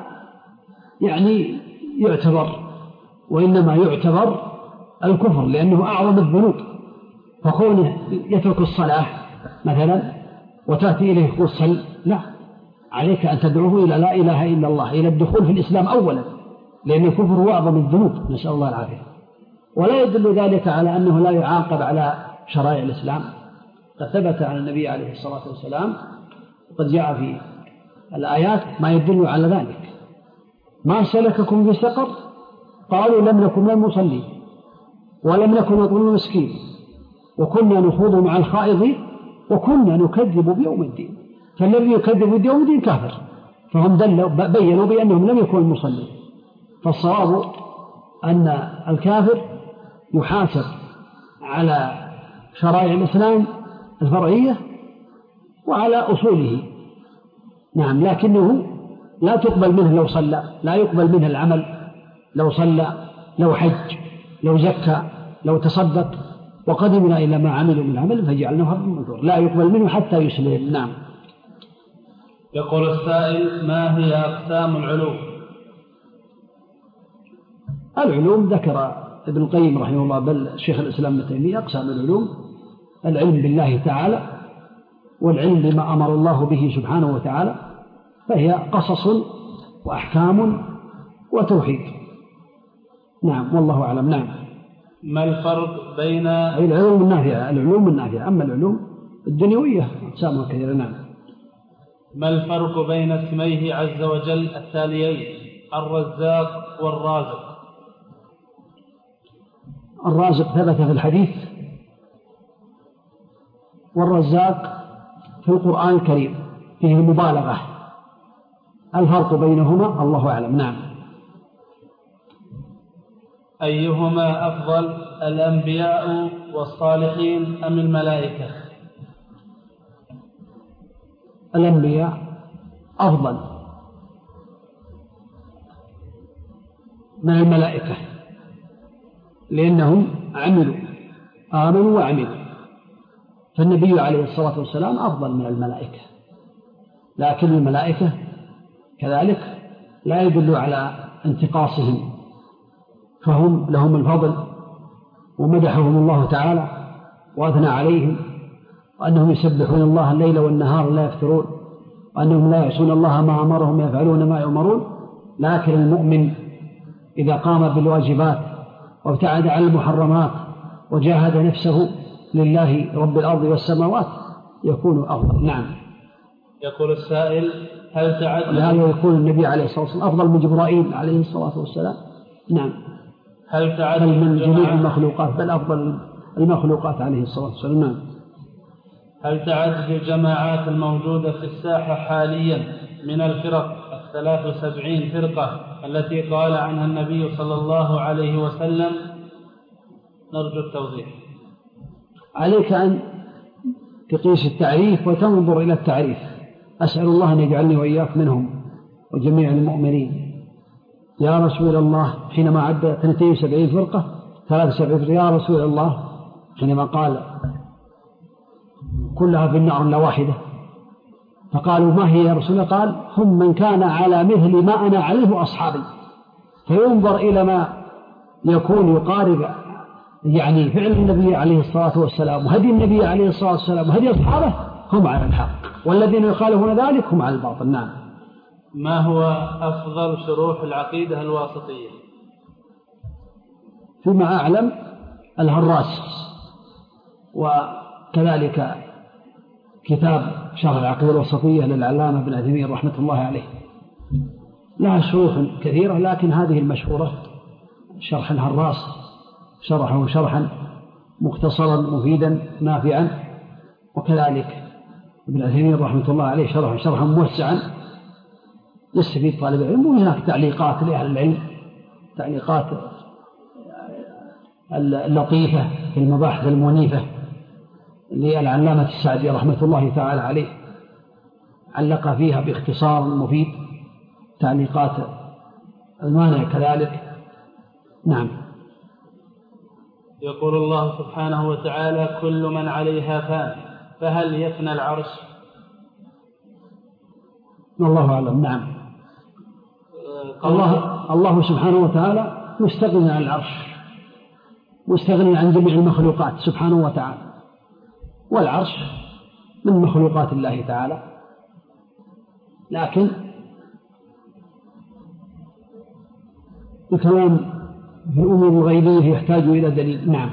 يعتبر، وإنما يعتبر الكفر لأنه أعظم الذنوب. فكونه يترك الصلاة مثلا وتأتي إليه يقول صل، لا، عليك أن تدعوه إلى لا إله إلا الله، إلى الدخول في الإسلام أولا، لأن الكفر هو أعظم الذنوب، نسأل الله العافية. ولا يدل ذلك على أنه لا يعاقب على شرائع الإسلام، قد ثبت عن النبي عليه الصلاة والسلام وقد جاء في الآيات ما يدل على ذلك. ما سلككم في سقر؟ قالوا لم نكن من المصلين ولم نكن نطعم المسكين وكنا نخوض مع الخائضين وكنا نكذب بيوم الدين. فالذي يكذب بيوم الدين كافر، فهم بينوا بأنهم لم يكونوا المصلين. فالصواب أن الكافر يحاسب على شرائع الإسلام الفرعية وعلى أصوله، نعم، لكنه لا تقبل منه لو صلى، لا يقبل منه العمل لو صلى، لو حج، لو زكى، لو تصدق، وقدمنا إلى ما عملوا من عمل فجعلناه هباء منثورا، لا يقبل منه حتى يسلم. نعم. يقول السائل: ما هي أقسام العلوم؟ العلوم ذكر ابن القيم رحمه الله بل شيخ الإسلام ابن تيمية أقسام العلوم: العلم بالله تعالى، والعلم بما أمر الله به سبحانه وتعالى، فهي قصص وأحكام وتوحيد. نعم، والله أعلم. نعم. ما الفرق بين العلوم النافعة؟ العلوم النافعة. أما العلوم الدنيوية أقسامها كثيرة. نعم. ما الفرق بين اسميه عز وجل التاليين الرزاق والرازق؟ الرازق ثبت في الحديث، والرزاق في القرآن الكريم فيه المبالغة. الفرق بينهما الله أعلم. نعم. أيهما أفضل، الأنبياء والصالحين أم الملائكة؟ الأنبياء أفضل من الملائكة، لأنهم آمنوا وعملوا، فالنبي عليه الصلاة والسلام أفضل من الملائكة، لكن الملائكة كذلك لا يدل على انتقاصهم، فهم لهم الفضل، ومدحهم الله تعالى وأثنى عليهم، وأنهم يسبحون الله الليل والنهار لا يفترون، وأنهم لا يعصون الله ما أمرهم يفعلون ما يؤمرون. لكن المؤمن إذا قام بالواجبات وابتعد عن المحرمات وجاهد نفسه لله رب الأرض والسماوات يكون أفضل. نعم. يقول السائل: هل تعدد لهذا يكون النبي عليه الصلاة والسلام أفضل من جبرائيل عليه الصلاة والسلام. نعم. هل تعدد من جميع المخلوقات، بل أفضل المخلوقات عليه الصلاة والسلام. نعم. هل تعدد الجماعات الموجودة في الساحة حاليا من الفرق 73 فرقة التي قال عنها النبي صلى الله عليه وسلم؟ نرجو التوضيح. عليك أن تقيس التعريف وتنظر إلى التعريف. أسأل الله أن يجعلني وإياك منهم وجميع المؤمنين. يا رسول الله حينما عد 72 فرقة 73 فرقة، يا رسول الله حينما قال كلها في النار إلا واحدة، فقالوا ما هي يا رسول الله؟ قال هم من كان على مثل ما أنا عليه أصحابي. فينظر إلى ما يكون يقارب يعني فعل النبي عليه الصلاة والسلام وهدي النبي عليه الصلاة والسلام وهدي أصحابه، هم على الحق، والذين يخالفون ذلك هم على الباطل. نعم. ما هو أفضل شروح العقيدة الواسطية؟ فيما أعلم الهراس، وكذلك كتاب شرح العقيدة الواسطية للعلامة ابن عثيمين رحمة الله عليه، لها شروح كثيرة، لكن هذه المشهورة شرح الهراس، شرحه شرحا مختصرا مفيدا نافعا، وكذلك ابن عثيمين رحمة الله عليه شرحا موسعا يستفيد طالب العلم. وهناك تعليقات لأهل العلم، تعليقات اللطيفة في المباحث المنيفة للعلامة السعدي رحمة الله تعالى عليه، علق فيها باختصار مفيد. تعليقات المانع كذلك. نعم. يقول الله سبحانه وتعالى: كل من عليها فان، فهل يفنى العرش؟ الله أعلم. نعم. الله سبحانه وتعالى مستغني عن العرش، مستغني عن جميع المخلوقات سبحانه وتعالى، والعرش من مخلوقات الله تعالى، لكن الكلام في الأمور الغيبية يحتاج إلى دليل. نعم.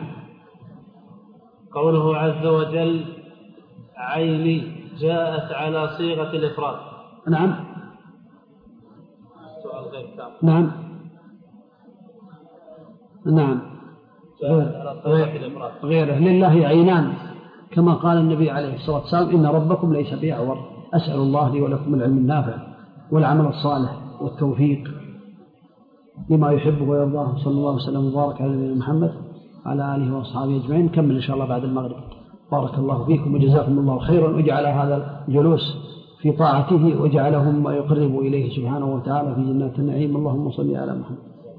قوله عز وجل عيني جاءت على صيغة الإفراد. نعم. سؤال غير كامل. نعم. نعم. غيره. لله عينان كما قال النبي عليه الصلاة والسلام إن ربكم ليس بأعور. أسأل الله لي ولكم العلم النافع والعمل الصالح والتوفيق لما يحبه ويرضاه. صلى الله وسلم وبارك على نبينا محمد على آله وأصحابه أجمعين. نكمل إن شاء الله بعد المغرب. بارك الله فيكم وجزاكم الله خيرا، وجعل هذا الجلوس في طاعته وجعله ما يقرب إليه سبحانه وتعالى في جنات النعيم. اللهم صل على محمد.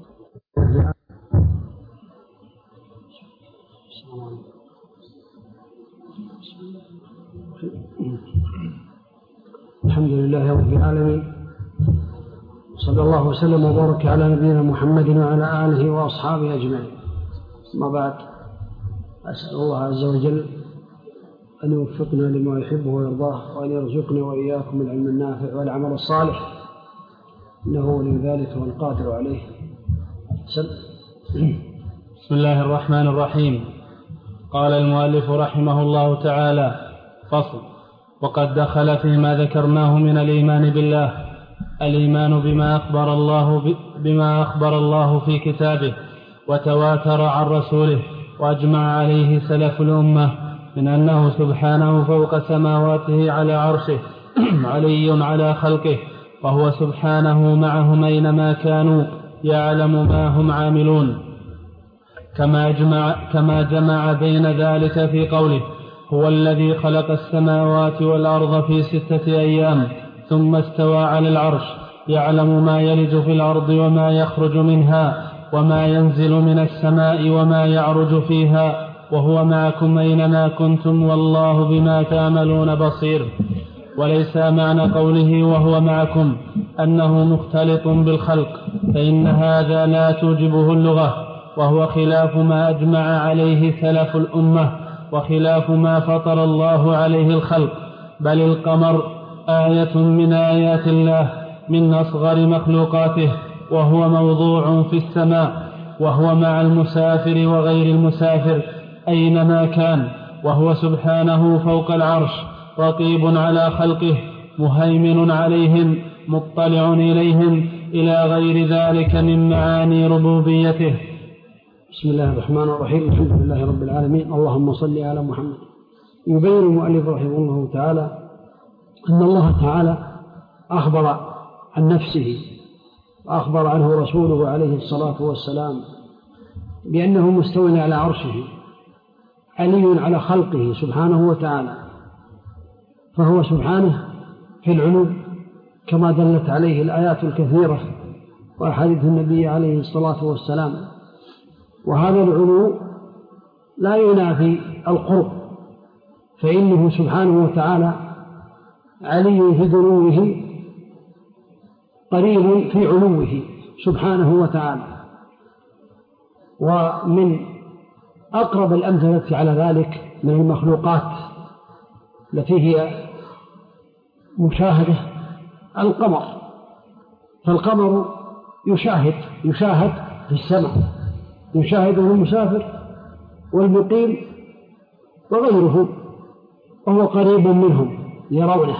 الحمد لله رب العالمين، صلى الله وسلم وبارك على نبينا محمد وعلى آله وأصحابه أجمعين. ما بعد، أسأل الله عز وجل أن يوفقنا لما يحبه ويرضاه، وأن يرزقنا وإياكم العلم النافع والعمل الصالح، إنه ولي ذلك والقادر عليه. بسم الله الرحمن الرحيم. قال المؤلف رحمه الله تعالى: فصل. وقد دخل فيما ذكرناه من الإيمان بالله الإيمان بما أخبر الله في كتابه وتواتر عن رسوله وأجمع عليه سلف الأمة من أنه سبحانه فوق سماواته على عرشه علي على خلقه، وهو سبحانه معهم أينما كانوا يعلم ما هم عاملون، كما جمع بين ذلك في قوله: هو الذي خلق السماوات والأرض في 6 أيام ثم استوى على العرش يعلم ما يلج في الأرض وما يخرج منها وما ينزل من السماء وما يعرج فيها وهو معكم أينما كنتم والله بما تعملون بصير. وليس معنى قوله وهو معكم أنه مختلط بالخلق، فإن هذا لا توجبه اللغة، وهو خلاف ما أجمع عليه سلف الأمة وخلاف ما فطر الله عليه الخلق. بل القمر آية من آيات الله من أصغر مخلوقاته، وهو موضوع في السماء، وهو مع المسافر وغير المسافر أينما كان، وهو سبحانه فوق العرش رقيب على خلقه مهيمن عليهم مطلع إليهم إلى غير ذلك من معاني ربوبيته. بسم الله الرحمن الرحيم. الحمد لله رب العالمين. اللهم صل على محمد. يبين المؤلف رحمه الله تعالى أن الله تعالى أخبر عن نفسه وأخبر عنه رسوله عليه الصلاة والسلام بأنه مستوٍ على عرشه علي على خلقه سبحانه وتعالى، فهو سبحانه في العلو كما دلت عليه الآيات الكثيرة وأحاديث النبي عليه الصلاة والسلام. وهذا العلو لا ينافي القرب، فإنه سبحانه وتعالى علي في دنوه قريب في علوه سبحانه وتعالى. ومن أقرب الأمثلة على ذلك من المخلوقات التي هي مشاهدة القمر، فالقمر يشاهد في السماء، يشاهده المسافر والمقيم وغيره، وهو قريب منهم يرونه،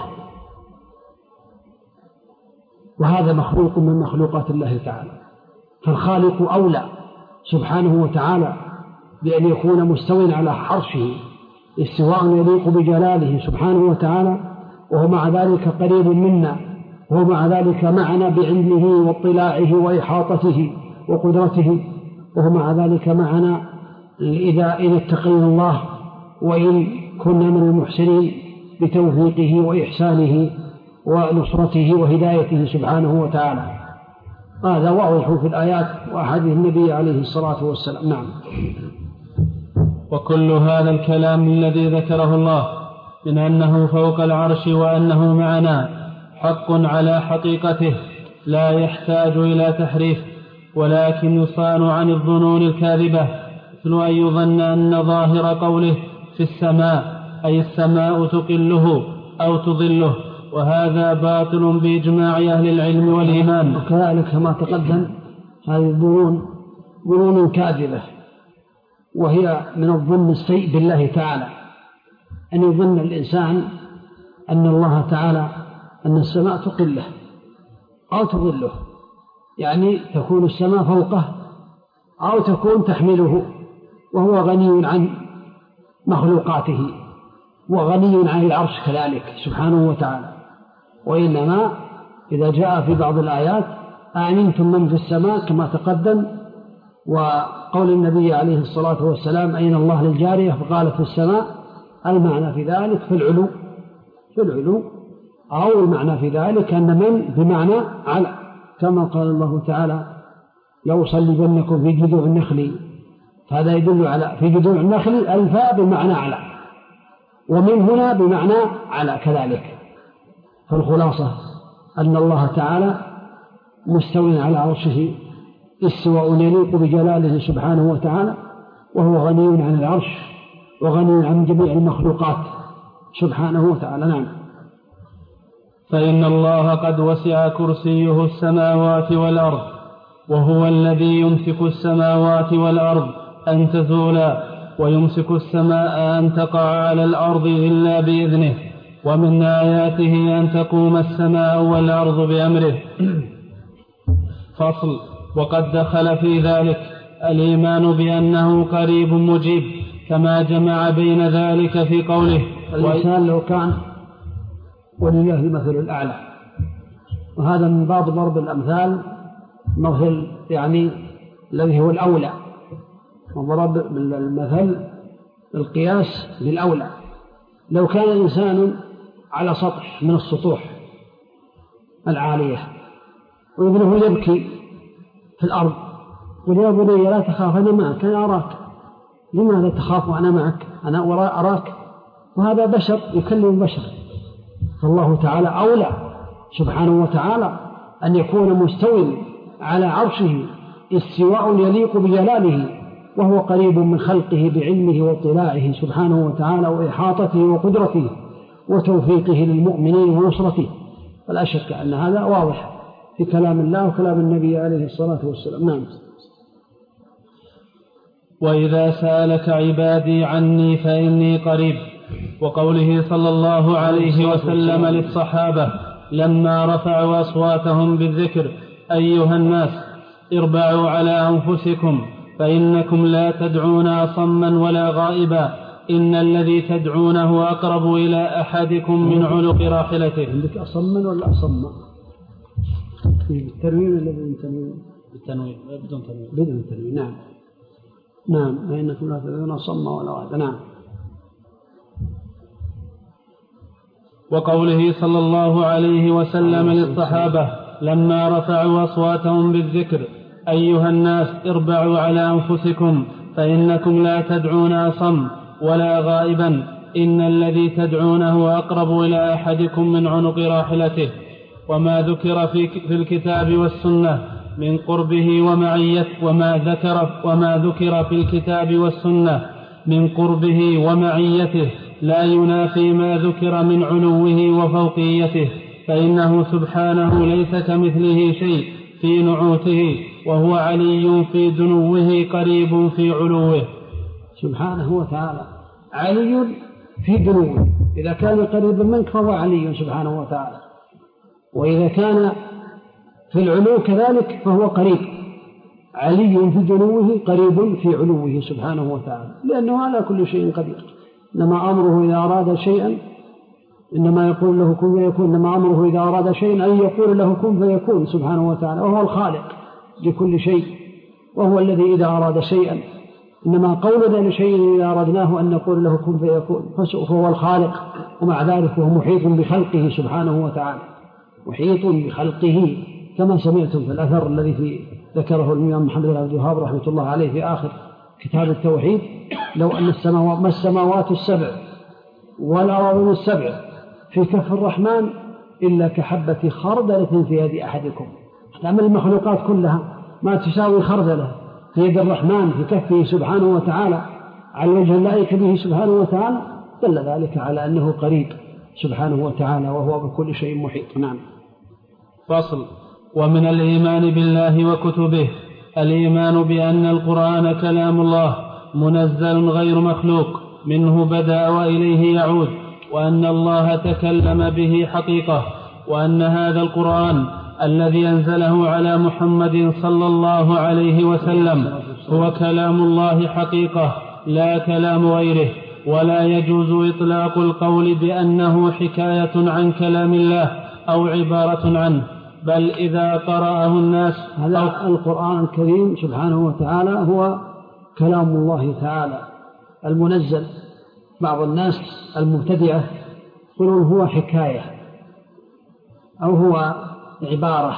وهذا مخلوق من مخلوقات الله تعالى. فالخالق أولى سبحانه وتعالى بأن يكون مستوٍ على عرشه استواء يليق بجلاله سبحانه وتعالى، وهو مع ذلك قريب منا، وهو مع ذلك معنا بعلمه واطلاعه وإحاطته وقدرته، وهو مع ذلك معنا إذا اتقينا الله وإن كنا من المحسنين بتوفيقه وإحسانه ونصرته وهدايته سبحانه وتعالى. هذا واضح في الآيات وأحاديث النبي عليه الصلاة والسلام. نعم. وكل هذا الكلام الذي ذكره الله من أنه فوق العرش وأنه معنا حق على حقيقته لا يحتاج إلى تحريف، ولكن يصان عن الظنون الكاذبة، مثل أن يظن أن ظاهر قوله في السماء أي السماء تقله أو تظله، وهذا باطل بإجماع أهل العلم والإيمان. وكذلك كما تقدم هذه ظنون كاذبة، وهي من الظن السيء بالله تعالى، أن يظن الإنسان أن الله تعالى أن السماء تقله أو تظله، يعني تكون السماء فوقه أو تكون تحمله، وهو غني عن مخلوقاته وغني عن العرش كذلك سبحانه وتعالى. وإنما إذا جاء في بعض الآيات أأمنتم من في السماء كما تقدم، وقول النبي عليه الصلاة والسلام أين الله للجارية فقالت في السماء، المعنى في ذلك في العلو، أو المعنى في ذلك أن من بمعنى على، كما قال الله تعالى لأصلبنكم في جذوع النخل، فهذا يدل على في جذوع النخل الفاء بمعنى على، ومن هنا بمعنى على كذلك. فالخلاصة أن الله تعالى مستوٍ على عرشه استواء يليق بجلاله سبحانه وتعالى، وهو غني عن العرش وغني عن جميع المخلوقات سبحانه وتعالى. نعم. فإن الله قد وسع كرسيه السماوات والأرض، وهو الذي يمسك السماوات والأرض أن تزولا، ويمسك السماء أن تقع على الأرض إلا بإذنه، ومن آياته أن تقوم السماء والأرض بأمره. فصل. وقد دخل في ذلك الإيمان بأنه قريب مجيب، كما جمع بين ذلك في قوله الإنسان لو كان ولله المثل الأعلى، وهذا من باب ضرب الأمثال، مثل يعني الذي هو الأولى، وضرب المثل القياس بالأولى. لو كان الإنسان على سطح من السطوح العالية وابنه يبكي في الأرض، قل يا بني لا تخاف أنا معك أنا أراك، لماذا تخاف وأنا معك أنا أراك؟ وهذا بشر يكلم بشر، فالله تعالى أولى سبحانه وتعالى أن يكون مستوٍ على عرشه استواء يليق بجلاله، وهو قريب من خلقه بعلمه واطلاعه سبحانه وتعالى وإحاطته وقدرته وتوفيقه للمؤمنين ونصرته. فلا شك أن هذا واضح في كلام الله وكلام النبي عليه الصلاة والسلام. نعم. وإذا سألك عبادي عني فإني قريب، وقوله صلى الله عليه وسلم للصحابة لما رفعوا أصواتهم بالذكر أيها الناس اربعوا على أنفسكم فإنكم لا تدعون أصما ولا غائبا، إن الذي تدعونه أقرب إلى أحدكم من عنق راحلته. عندك أصما ولا أصما؟ بالتنوين ولا بدون تنوين؟ بالتنوين بدون تنوين. بدون تنوين. نعم نعم، فإنكم لا تدعون أصما ولا غائبا. نعم. وقوله صلى الله عليه وسلم للصحابة لما رفعوا أصواتهم بالذكر أيها الناس اربعوا على أنفسكم فإنكم لا تدعون أصم ولا غائبا، إن الذي تدعونه أقرب إلى أحدكم من عنق راحلته. وما ذكر في الكتاب والسنة من قربه ومعيته، وما ذكر في الكتاب والسنة من قربه ومعيته لا ينافي ما ذكر من علوه وفوقيته، فإنه سبحانه ليس كمثله شيء في نعوته، وهو علي في دنوه قريب في علوه. سبحانه وتعالى علي في دنوه، إذا كان قريبا منك فهو علي سبحانه وتعالى، وإذا كان في العلو كذلك فهو قريب، علي في دنوه قريب في علوه سبحانه وتعالى، لأنه على كل شيء قدير. إنما أمره إذا أراد شيئا إنما يقول له كن فيكون، إنما أمره إذا أراد شيئا أن يقول له كن فيكون سبحانه وتعالى، وهو الخالق لكل شيء، وهو الذي إذا أراد شيئا إنما قولنا لشيء إذا أردناه أن نقول له كن فيكون، فهو الخالق، ومع ذلك هو محيط بخلقه سبحانه وتعالى، محيط بخلقه، كما سمعتم في الأثر الذي ذكره الإمام محمد بن عبد الوهاب رحمة الله عليه في آخر كتاب التوحيد: لو أن السماوات السبع والأراضين السبع في كف الرحمن إلا كحبة خردلة في يد أحدكم. تعمل المخلوقات كلها ما تساوي خردلة في يد الرحمن في كفه سبحانه وتعالى على الوجه اللائق به سبحانه وتعالى، دل ذلك على أنه قريب سبحانه وتعالى وهو بكل شيء محيط. نعم. فصل. ومن الإيمان بالله وكتبه الإيمان بأن القرآن كلام الله منزل غير مخلوق منه بدأ وإليه يعود، وأن الله تكلم به حقيقة، وأن هذا القرآن الذي أنزله على محمد صلى الله عليه وسلم هو كلام الله حقيقة لا كلام غيره، ولا يجوز إطلاق القول بأنه حكاية عن كلام الله أو عبارة عنه، بل إذا قرأه الناس هذا القرآن الكريم سبحانه وتعالى هو كلام الله تعالى المنزل. بعض الناس المبتدئة يقولون هو حكاية أو هو عبارة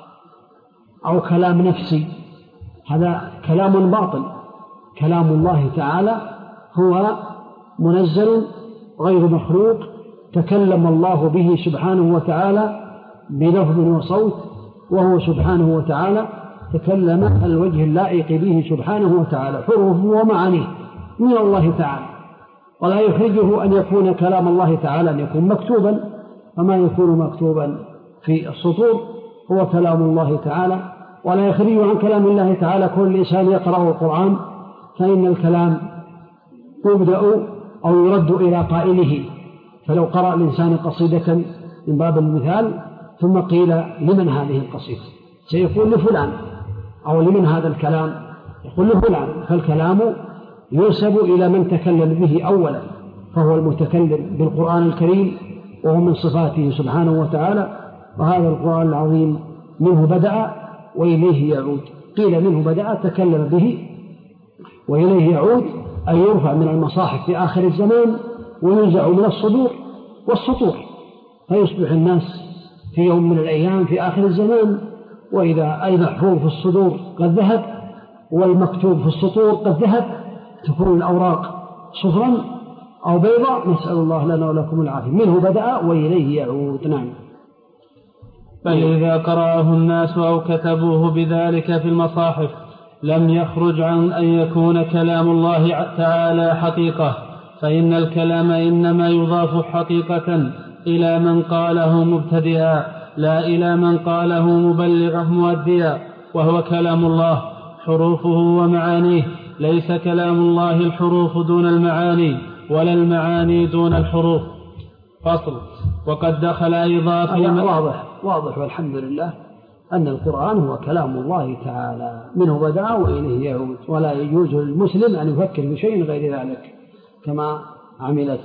أو كلام نفسي، هذا كلام باطل. كلام الله تعالى هو منزل غير مخلوق، تكلم الله به سبحانه وتعالى بلفظ وصوت، وهو سبحانه وتعالى تكلم على الوجه اللائق به سبحانه وتعالى، حروفه ومعانيه من الله تعالى، ولا يخرجه أن يكون كلام الله تعالى أن يكون مكتوبا، فما يكون مكتوبا في السطور هو كلام الله تعالى، ولا يخرجه عن كلام الله تعالى كل إنسان يقرأ القرآن، فإن الكلام يبدأ أو يرد إلى قائله. فلو قرأ الإنسان قصيدة من باب المثال ثم قيل لمن هذه القصيدة سيقول لفلان، أو لمن هذا الكلام يقول لفلان، فالكلام ينسب إلى من تكلم به أولا، فهو المتكلم بالقرآن الكريم وهو من صفاته سبحانه وتعالى. وهذا القرآن العظيم منه بدأ وإليه يعود. قيل منه بدأ تكلم به وإليه يعود، أن يرفع من المصاحف في آخر الزمان وينزع من الصدور والسطور، فيصبح الناس في يوم من الأيام في آخر الزمان وإذا المحفوظ في الصدور قد ذهب والمكتوب في السطور قد ذهب، تكون الأوراق صفرا أو بيضاء، نسأل الله لنا ولكم العافية. منه بدأ وإليه يعود. نعم. بل إذا قرأه الناس أو كتبوه بذلك في المصاحف لم يخرج عن أن يكون كلام الله تعالى حقيقة، فإن الكلام إنما يضاف حقيقة إلى من قاله مبتدئا لا إلى من قاله مبلغا مؤديا، وهو كلام الله حروفه ومعانيه، ليس كلام الله الحروف دون المعاني ولا المعاني دون الحروف. فصل. وقد دخل أيضا في واضح والحمد لله أن القرآن هو كلام الله تعالى منه بدأ وإليه يعود، ولا يجوز للمسلم أن يفكر بشيء غير ذلك كما عملت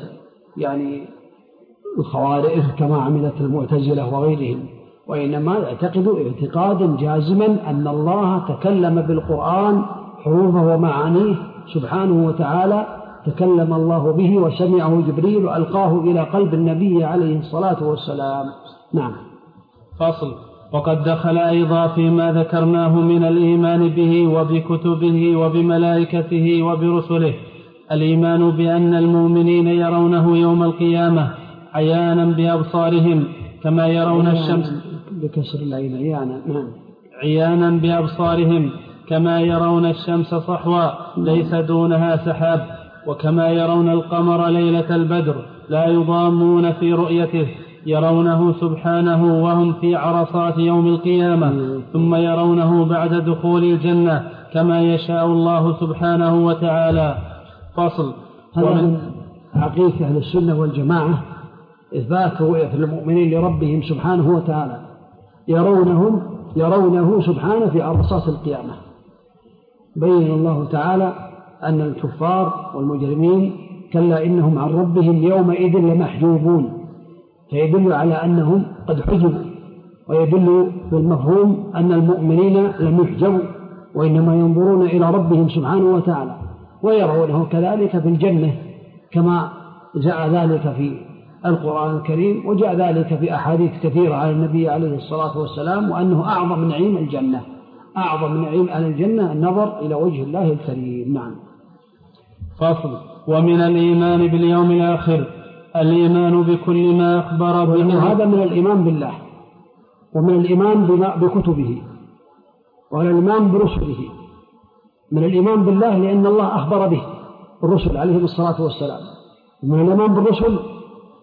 الخوارج، كما عملت المعتزلة وغيرهم، وإنما يعتقد اعتقادا جازما أن الله تكلم بالقرآن حروفه ومعانيه سبحانه وتعالى، تكلم الله به وسمعه جبريل وألقاه إلى قلب النبي عليه الصلاة والسلام. نعم. فصل. وقد دخل أيضا فيما ذكرناه من الإيمان به وبكتبه وبملائكته وبرسله الإيمان بأن المؤمنين يرونه يوم القيامة عيانا بأبصارهم كما يرون الشمس بكسر العين عيانا بأبصارهم كما يرون الشمس صحوا ليس دونها سحاب، وكما يرون القمر ليلة البدر لا يضامون في رؤيته، يرونه سبحانه وهم في عرصات يوم القيامة، ثم يرونه بعد دخول الجنة كما يشاء الله سبحانه وتعالى. فصل. هذا من عقيدة أهل السنة والجماعة إثبات رؤية المؤمنين لربهم سبحانه وتعالى، يرونه سبحانه في عرصات القيامة. بين الله تعالى أن الكفار والمجرمين كلا إنهم عن ربهم يومئذ لمحجوبون، فيدل على أنهم قد حجبوا، ويدل بالمفهوم أن المؤمنين لم يحجبوا وإنما ينظرون إلى ربهم سبحانه وتعالى، ويرونه كذلك في الجنة كما جاء ذلك في القرآن الكريم، وجاء ذلك في أحاديث كثيرة على النبي عليه الصلاة والسلام، وأنه أعظم نعيم الجنة، أعظم نعيم على الجنة النظر إلى وجه الله الكريم. نعم. فصل. ومن الإيمان باليوم الآخر الإيمان بكل ما أخبر به، هذا من الإيمان بالله، ومن الإيمان بكتبه، ومن الإيمان برسله. من الإيمان بالله لأن الله أخبر به الرسل عليهم الصلاة والسلام، ومن الإيمان بالرسل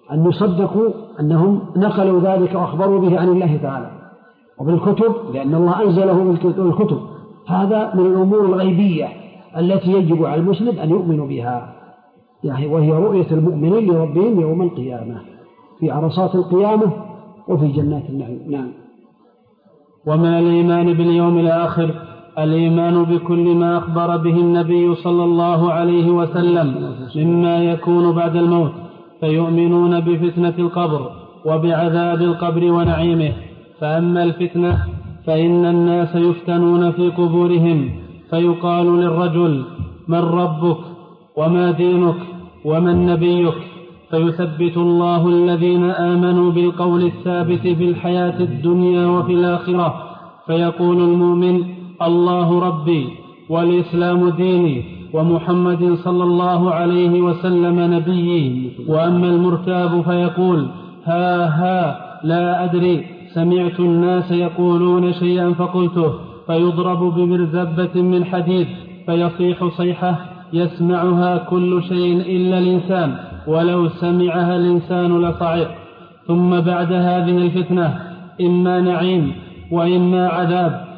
أن يصدقوا أنهم نقلوا ذلك وأخبروا به عن الله تعالى وبالكتب، لأن الله أنزله بالكتب. هذا من الأمور الغيبية التي يجب على المسلم أن يؤمن بها، يعني وهي رؤية المؤمنين لربهم يوم القيامة في عرصات القيامة وفي جنات النعيم. نعم. ومن الإيمان باليوم الآخر الإيمان بكل ما أخبر به النبي صلى الله عليه وسلم مما يكون بعد الموت، فيؤمنون بفتنة القبر وبعذاب القبر ونعيمه. فأما الفتنة فإن الناس يفتنون في قبورهم، فيقال للرجل: من ربك وما دينك ومن نبيك؟ فيثبت الله الذين آمنوا بالقول الثابت في الحياة الدنيا وفي الآخرة، فيقول المؤمن: الله ربي والإسلام ديني ومحمد صلى الله عليه وسلم نبيي. وأما المرتاب فيقول: ها لا أدري، سمعت الناس يقولون شيئا فقلته، فيضرب بمرزبة من حديد فيصيح صيحة يسمعها كل شيء إلا الإنسان، ولو سمعها الإنسان لصعق. ثم بعد هذه الفتنة إما نعيم وإما عذاب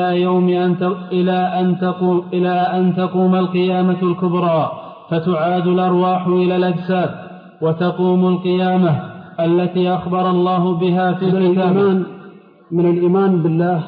إلى أن تقوم القيامة الكبرى، فتعاد الأرواح إلى الأجساد، وتقوم القيامة التي أخبر الله بها في كتابه. من الإيمان بالله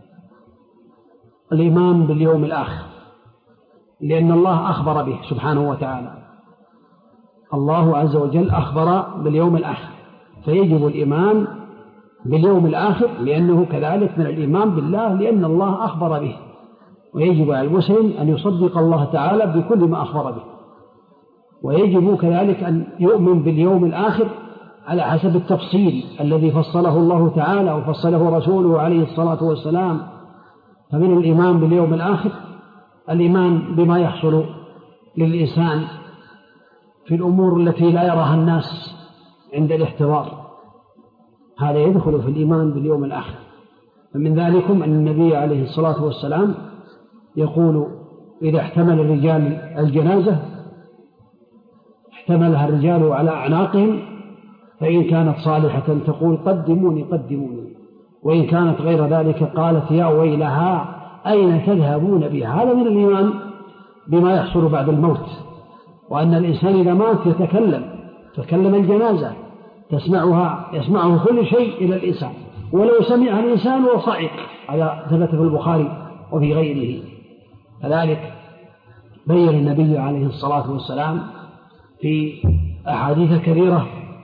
الإيمان باليوم الآخر، لأن الله أخبر به سبحانه وتعالى. الله عز وجل أخبر باليوم الآخر، فيجب الإيمان باليوم الآخر، لأنه كذلك من الإيمان بالله، لأن الله أخبر به. ويجب على المسلم أن يصدق الله تعالى بكل ما أخبر به، ويجب كذلك أن يؤمن باليوم الآخر على حسب التفصيل الذي فصله الله تعالى وفصله رسوله عليه الصلاة والسلام. فمن الإيمان باليوم الآخر الإيمان بما يحصل للإنسان في الأمور التي لا يراها الناس عند الاحتضار، هذا يدخل في الإيمان باليوم الآخر. فمن ذلكم أن النبي عليه الصلاة والسلام يقول: إذا احتمل الرجال الجنازة احتملها الرجال على أعناقهم، فإن كانت صالحة تقول: قدموني قدموني، وإن كانت غير ذلك قالت: يا ويلها أين تذهبون بها. هذا من الإيمان بما يحصل بعد الموت، وأن الإنسان إذا مات تكلم الجنازة يسمعه كل شيء إلى الإنسان، ولو سمع الإنسان وصعق، على ثبت في البخاري وفي غيره. كذلك بين النبي عليه الصلاة والسلام في أحاديث كثيرة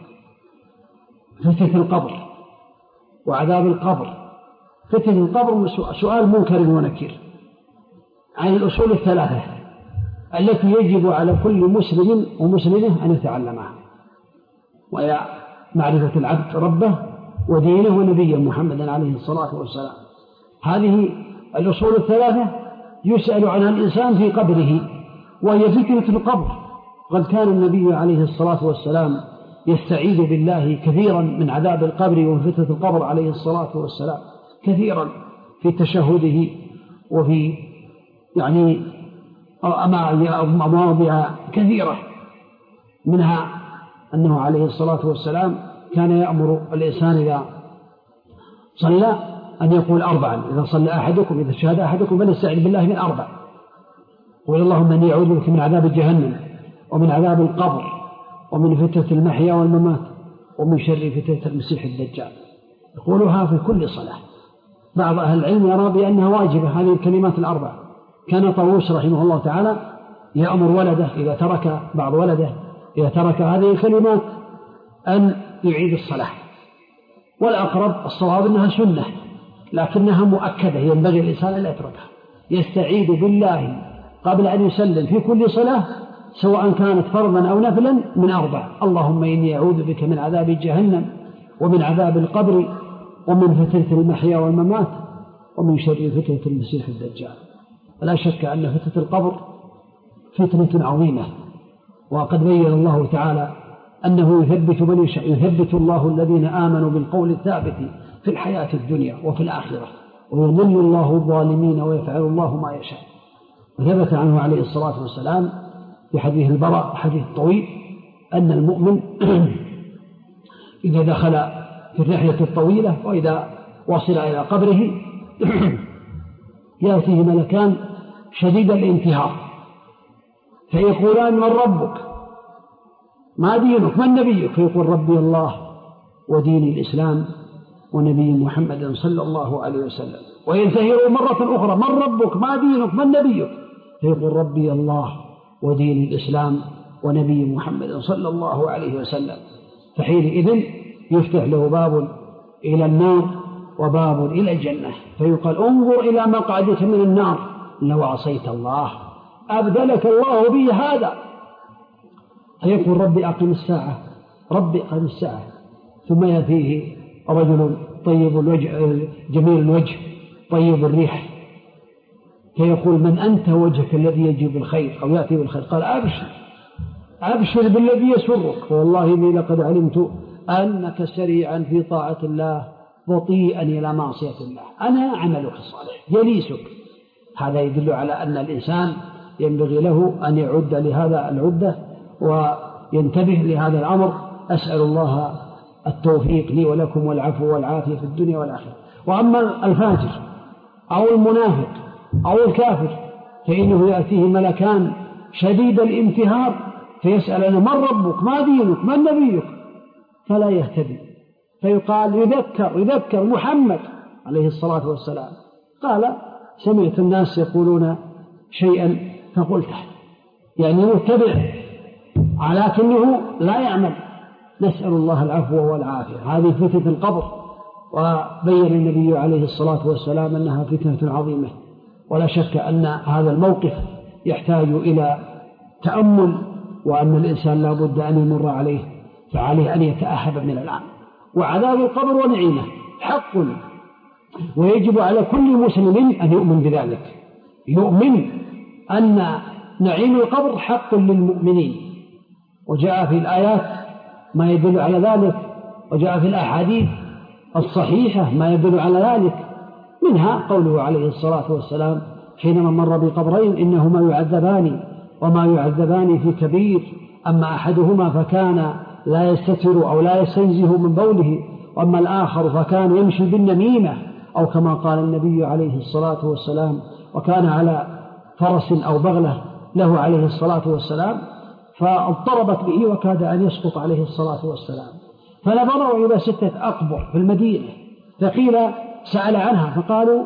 فتنة القبر وعذاب القبر. فتنة القبر سؤال منكر ونكير عن الأصول الثلاثة التي يجب على كل مسلم ومسلمة أن يتعلمها، وهي معرفة العبد ربه ودينه ونبيه محمد عليه الصلاة والسلام. هذه الأصول الثلاثة يسأل عنها الإنسان في قبره، وهي فتنة القبر. قد كان النبي عليه الصلاة والسلام يستعيذ بالله كثيرا من عذاب القبر وفتنة القبر عليه الصلاة والسلام، كثيرا في تشهده وفي مواضع كثيرة، منها أنه عليه الصلاة والسلام كان يأمر الإنسان إذا صلى أن يقول 4: إذا صلى أحدكم، إذا شهد أحدكم فليستعذ بالله من 4: قل اللهم إني أعوذ بك من عذاب جهنم ومن عذاب القبر ومن فتنة المحيا والممات ومن شر فتنة المسيح الدجال. يقولها في كل صلاة. بعض أهل العلم يرى بأنها واجبة هذه الكلمات ال4. كان طاووس رحمه الله تعالى يأمر ولده إذا ترك بعض ولده إذا ترك هذه الكلمات أن يعيد الصلاة، والأقرب الصواب أنها سنة لكنها مؤكدة، ينبغي الإنسان أن لا يتركها. يستعيذ بالله قبل أن يسلم في كل صلاة سواء كانت فرضا أو نفلا من 4: اللهم إني أعوذ بك من عذاب جهنم ومن عذاب القبر ومن فتنة المحيا والممات ومن شر فتنة المسيح الدجال. لا شك أن فتنة القبر فتنة عظيمة، وقد بين الله تعالى أنه يثبت من يشاء. يثبت الله الذين آمنوا بالقول الثابت في الحياة الدنيا وفي الآخرة، ويضل الله الظالمين ويفعل الله ما يشاء. وثبت عنه عليه الصلاة والسلام في حديث البراء، حديث طويل، أن المؤمن إذا دخل في الرحلة الطويلة وإذا وصل إلى قبره يأتيه ملكان شديد الانتهار فيقولان: من ربك؟ ما دينك؟ من نبيك؟ فيقول: ربي الله ودين الإسلام ونبي محمد صلى الله عليه وسلم. وينتهر مرة أخرى: من ربك؟ ما دينك؟ من نبيك؟ فيقول: ربي الله ودين الإسلام ونبي محمد صلى الله عليه وسلم. فحينئذ يفتح له باب إلى النار وباب إلى الجنة، فيقال: انظر إلى مقعدك من النار لو عصيت الله أبدلك الله به هذا. فيقول: ربي أقم الساعة، ربي أقم الساعة. ثم يأتيه رجل طيب الوجه جميل الوجه طيب الريح فيقول: من أنت وجهك الذي يجيب بالخير أو يأتي بالخير؟ قال: أبشر بالذي يسرك، فوالله إني لقد علمت أنك سريعا في طاعة الله بطيئا إلى معصية الله، أنا عملك الصالح جليسك. هذا يدل على أن الإنسان ينبغي له أن يعد لهذا العدة وينتبه لهذا الأمر. أسأل الله التوفيق لي ولكم والعفو والعافية في الدنيا والآخرة. وأما الفاجر أو المنافق أو الكافر فإنه يأتيه ملكان شديد الانتهار فيسألنا: من ربك؟ ما دينك؟ من نبيك؟ فلا يهتدي، فيقال: يذكر محمد عليه الصلاة والسلام. قال: سمعت الناس يقولون شيئا فقلته، يعني يتبع ولكنه لا يعمل. نسأل الله العفو والعافية. هذه فتنة القبر، وبين النبي عليه الصلاة والسلام أنها فتنة عظيمة، ولا شك أن هذا الموقف يحتاج إلى تأمل، وأن الإنسان لا بد أن يمر عليه، فعليه أن يتأهب من الآن. وعذاب القبر ونعيمه حق، ويجب على كل مسلم أن يؤمن بذلك، يؤمن أن نعيم القبر حق للمؤمنين. وجاء في الآيات ما يدل على ذلك، وجاء في الأحاديث الصحيحة ما يدل على ذلك، منها قوله عليه الصلاة والسلام حينما مر بقبرين: إنهما يعذبان وما يعذبان في كبير، أما أحدهما فكان لا يستتر أو لا يستنزه من بوله، وأما الآخر فكان يمشي بالنميمة، أو كما قال النبي عليه الصلاة والسلام، وكان على فرس أو بغلة له عليه الصلاة والسلام فاضطربت به وكاد أن يسقط عليه الصلاة والسلام. فنظروا إلى 6 أقبر في المدينة، فقيل سأل عنها فقالوا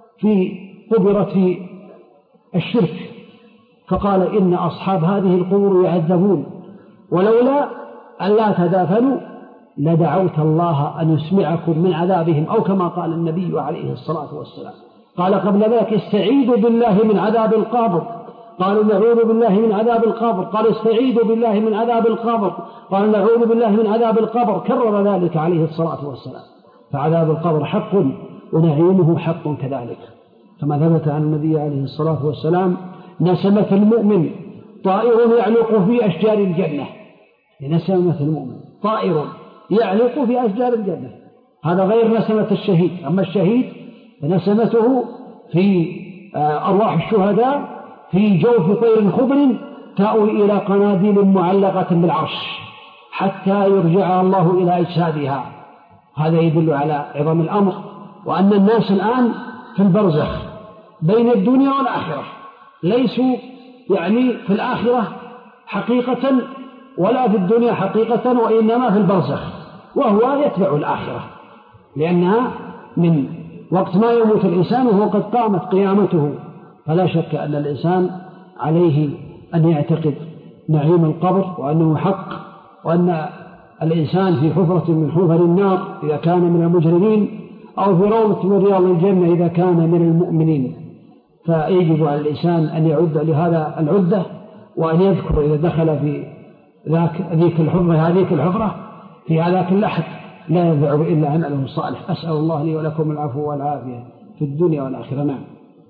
قبرت في الشرك، فقال: إن أصحاب هذه القبور يعذبون، ولولا أن لا تدافنوا لدعوت الله أن يسمعكم من عذابهم، أو كما قال النبي عليه الصلاة والسلام. قال قبل ذلك: استعيذوا بالله من عذاب القبر. قالوا: نعوذ بالله من عذاب القبر. قال: استعيذوا بالله من عذاب القبر. قال: نعوذ بالله من عذاب القبر. كرر ذلك عليه الصلاة والسلام. فعذاب القبر حق ونعيمه حق كذلك، كما ثبت عن النبي عليه الصلاة والسلام: نسمة المؤمن طائر يعلق في أشجار الجنة. نسمة المؤمن طائر يعلق في أشجار الجنة، هذا غير نسمة الشهيد. أما الشهيد فنسمته في أرواح الشهداء في جوف طير خضر تأوي إلى قناديل معلقة بالعرش حتى يرجع الله إلى أجسادها. هذا يدل على عظم الأمر، وأن الناس الآن في البرزخ بين الدنيا والآخرة، ليسوا يعني في الآخرة حقيقة ولا في الدنيا حقيقة، وإنما في البرزخ، وهو يتبع الآخرة، لأنها من وقت ما يموت الإنسان وهو قد قامت قيامته. فلا شك أن الإنسان عليه أن يعتقد نعيم القبر وأنه حق، وأن الإنسان في حفرة من حفر النار إذا كان من المجرمين، أو في روضة من رياض الجنة إذا كان من المؤمنين. فيجب على الإنسان أن يعد لهذا العدة، وأن يذكر إذا دخل في هذيك الحفرة في هذاك اللحد لا ينفع إلا عمله الصالح. أسأل الله لي ولكم العفو والعافية في الدنيا والآخرة. نعم.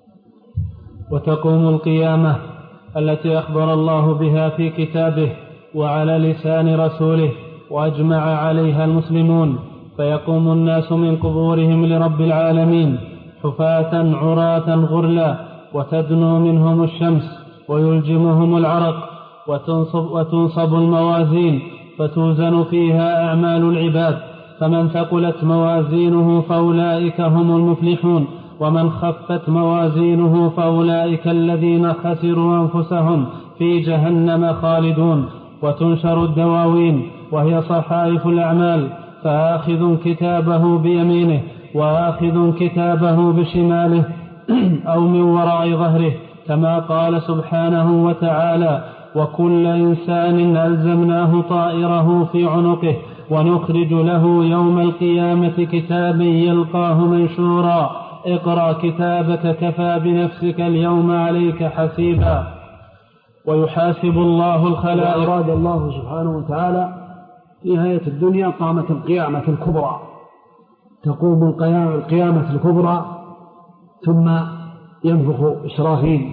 وتقوم القيامة التي أخبر الله بها في كتابه وعلى لسان رسوله وأجمع عليها المسلمون، فيقوم الناس من قبورهم لرب العالمين حفاة عراة غرلا، وتدنو منهم الشمس ويلجمهم العرق، وتنصب الموازين، فتوزن فيها أعمال العباد، فمن ثقلت موازينه فأولئك هم المفلحون، ومن خفت موازينه فأولئك الذين خسروا أنفسهم في جهنم خالدون. وتنشر الدواوين وهي صحائف الأعمال، فآخذ كتابه بيمينه وآخذ كتابه بشماله أو من وراء ظهره، كما قال سبحانه وتعالى: وكل إنسان ألزمناه طائره في عنقه ونخرج له يوم القيامة كتابا يلقاه منشورا اقرأ كتابك كفى بنفسك اليوم عليك حسيبا. ويحاسب الله الخلائق. أراد الله سبحانه وتعالى في نهاية الدنيا قامت القيامة الكبرى، تقوم القيامة الكبرى، ثم ينفخ إسرافيل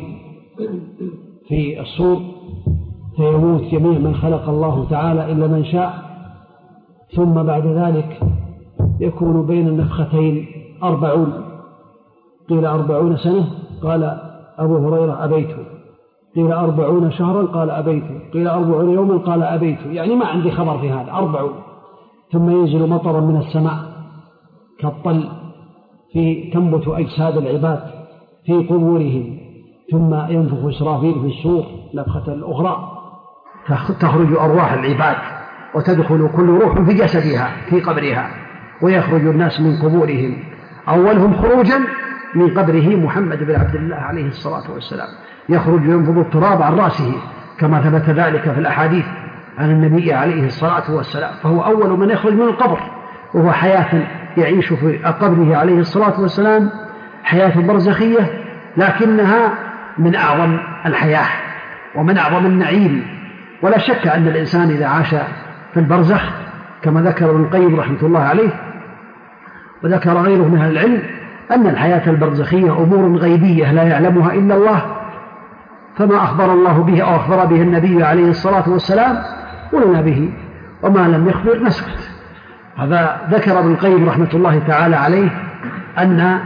في الصور فيموت جميع من خلق الله تعالى إلا من شاء، ثم بعد ذلك يكون بين النفختين 40، قيل 40 سنة قال أبو هريرة أبيت، قيل 40 شهرا قال أبيت، قيل 40 يوما قال أبيت، يعني ما عندي خبر في هذا 40. ثم ينزل مطرا من السماء كالطل تنبت أجساد العباد في قبورهم، ثم ينفخ إسرافيل في الصور نفخة الأخرى تخرج أرواح العباد وتدخل كل روح في جسدها في قبرها، ويخرج الناس من قبورهم، أولهم خروجا من قبره محمد بن عبد الله عليه الصلاة والسلام، يخرج ينفض التراب عن رأسه كما ثبت ذلك في الأحاديث عن النبي عليه الصلاة والسلام، فهو أول من يخرج من القبر، وهو حياة يعيش في قبره عليه الصلاة والسلام، حياة برزخية، لكنها من أعظم الحياة ومن أعظم النعيم. ولا شك أن الإنسان إذا عاش في البرزخ كما ذكر ابن القيم رحمة الله عليه وذكر غيره من أهل العلم أن الحياة البرزخية أمور غيبية لا يعلمها إلا الله، فما أخبر الله به أو أخبر به النبي عليه الصلاة والسلام قلنا به، وما لم يخبر نسكت. هذا ذكر ابن القيم رحمة الله تعالى عليه أن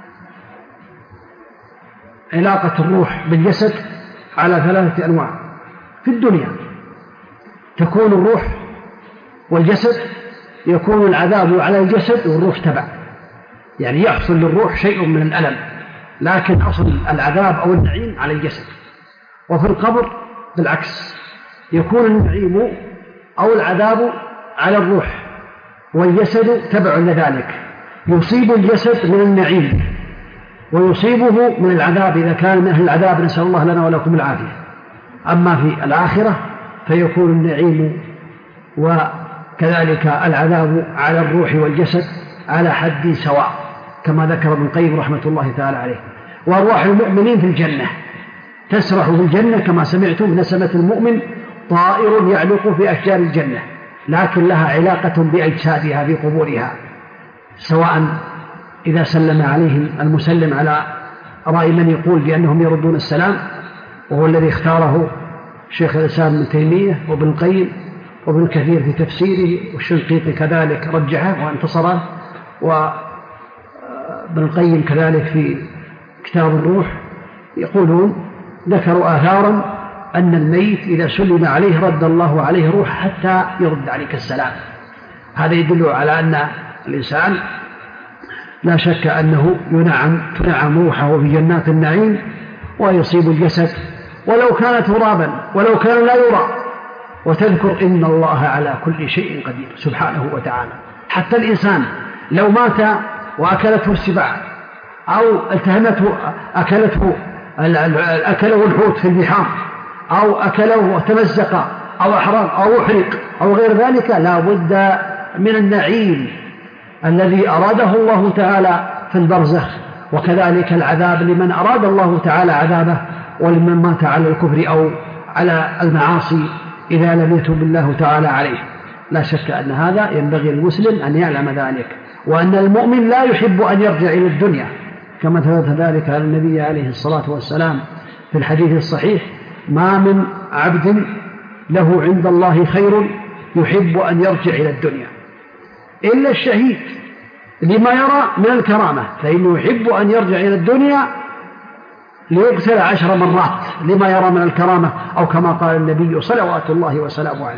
علاقة الروح بالجسد على 3 أنواع. في الدنيا تكون الروح والجسد، يكون العذاب على الجسد والروح تبع، يعني يحصل للروح شيء من الألم، لكن أصل العذاب أو النعيم على الجسد. وفي القبر بالعكس، يكون النعيم أو العذاب على الروح والجسد تبع لذلك، يصيب الجسد من النعيم ويصيبه من العذاب إذا كان من أهل العذاب، نسأل الله لنا ولكم العافية. أما في الآخرة فيكون النعيم وكذلك العذاب على الروح والجسد على حد سواء، كما ذكر ابن القيم رحمة الله تعالى عليه. وأرواح المؤمنين في الجنة تسرح في الجنة كما سمعتم، نسمة المؤمن طائر يعلق في أشجار الجنة، لكن لها علاقة بأجسادها في قبورها، سواء إذا سلم عليهم المسلم على رأي من يقول بأنهم يردون السلام، وهو الذي اختاره شيخ الإسلام ابن تيمية وابن القيم وابن كثير في تفسيره، والشنقيطي كذلك رجحه وانتصره، وابن القيم كذلك في كتاب الروح. يقولون ذكروا آثارا أن الميت إذا سلم عليه رد الله عليه روح حتى يرد عليك السلام. هذا يدل على أن الإنسان لا شك أنه تنعم روحه في جنات النعيم، ويصيب الجسد ولو كان ترابا ولو كان لا يرى، وتذكر إن الله على كل شيء قدير سبحانه وتعالى. حتى الإنسان لو مات وأكلته السباع أو أكله الحوت في البحار أو أكله وتمزق أو أحرق أو أحرق أو غير ذلك، لا بد من النعيم الذي أراده الله تعالى في البرزخ، وكذلك العذاب لمن أراد الله تعالى عذابه، ولمن مات على الكفر أو على المعاصي إذا لم يتب الله تعالى عليه. لا شك أن هذا ينبغي المسلم أن يعلم ذلك، وأن المؤمن لا يحب أن يرجع إلى الدنيا، كما ثبت ذلك على النبي عليه الصلاة والسلام في الحديث الصحيح: ما من عبد له عند الله خير يحب أن يرجع إلى الدنيا إلا الشهيد لما يرى من الكرامة، فإنه يحب أن يرجع إلى الدنيا ليقتل 10 مرات لما يرى من الكرامة، أو كما قال النبي صلوات الله وسلامه عليه.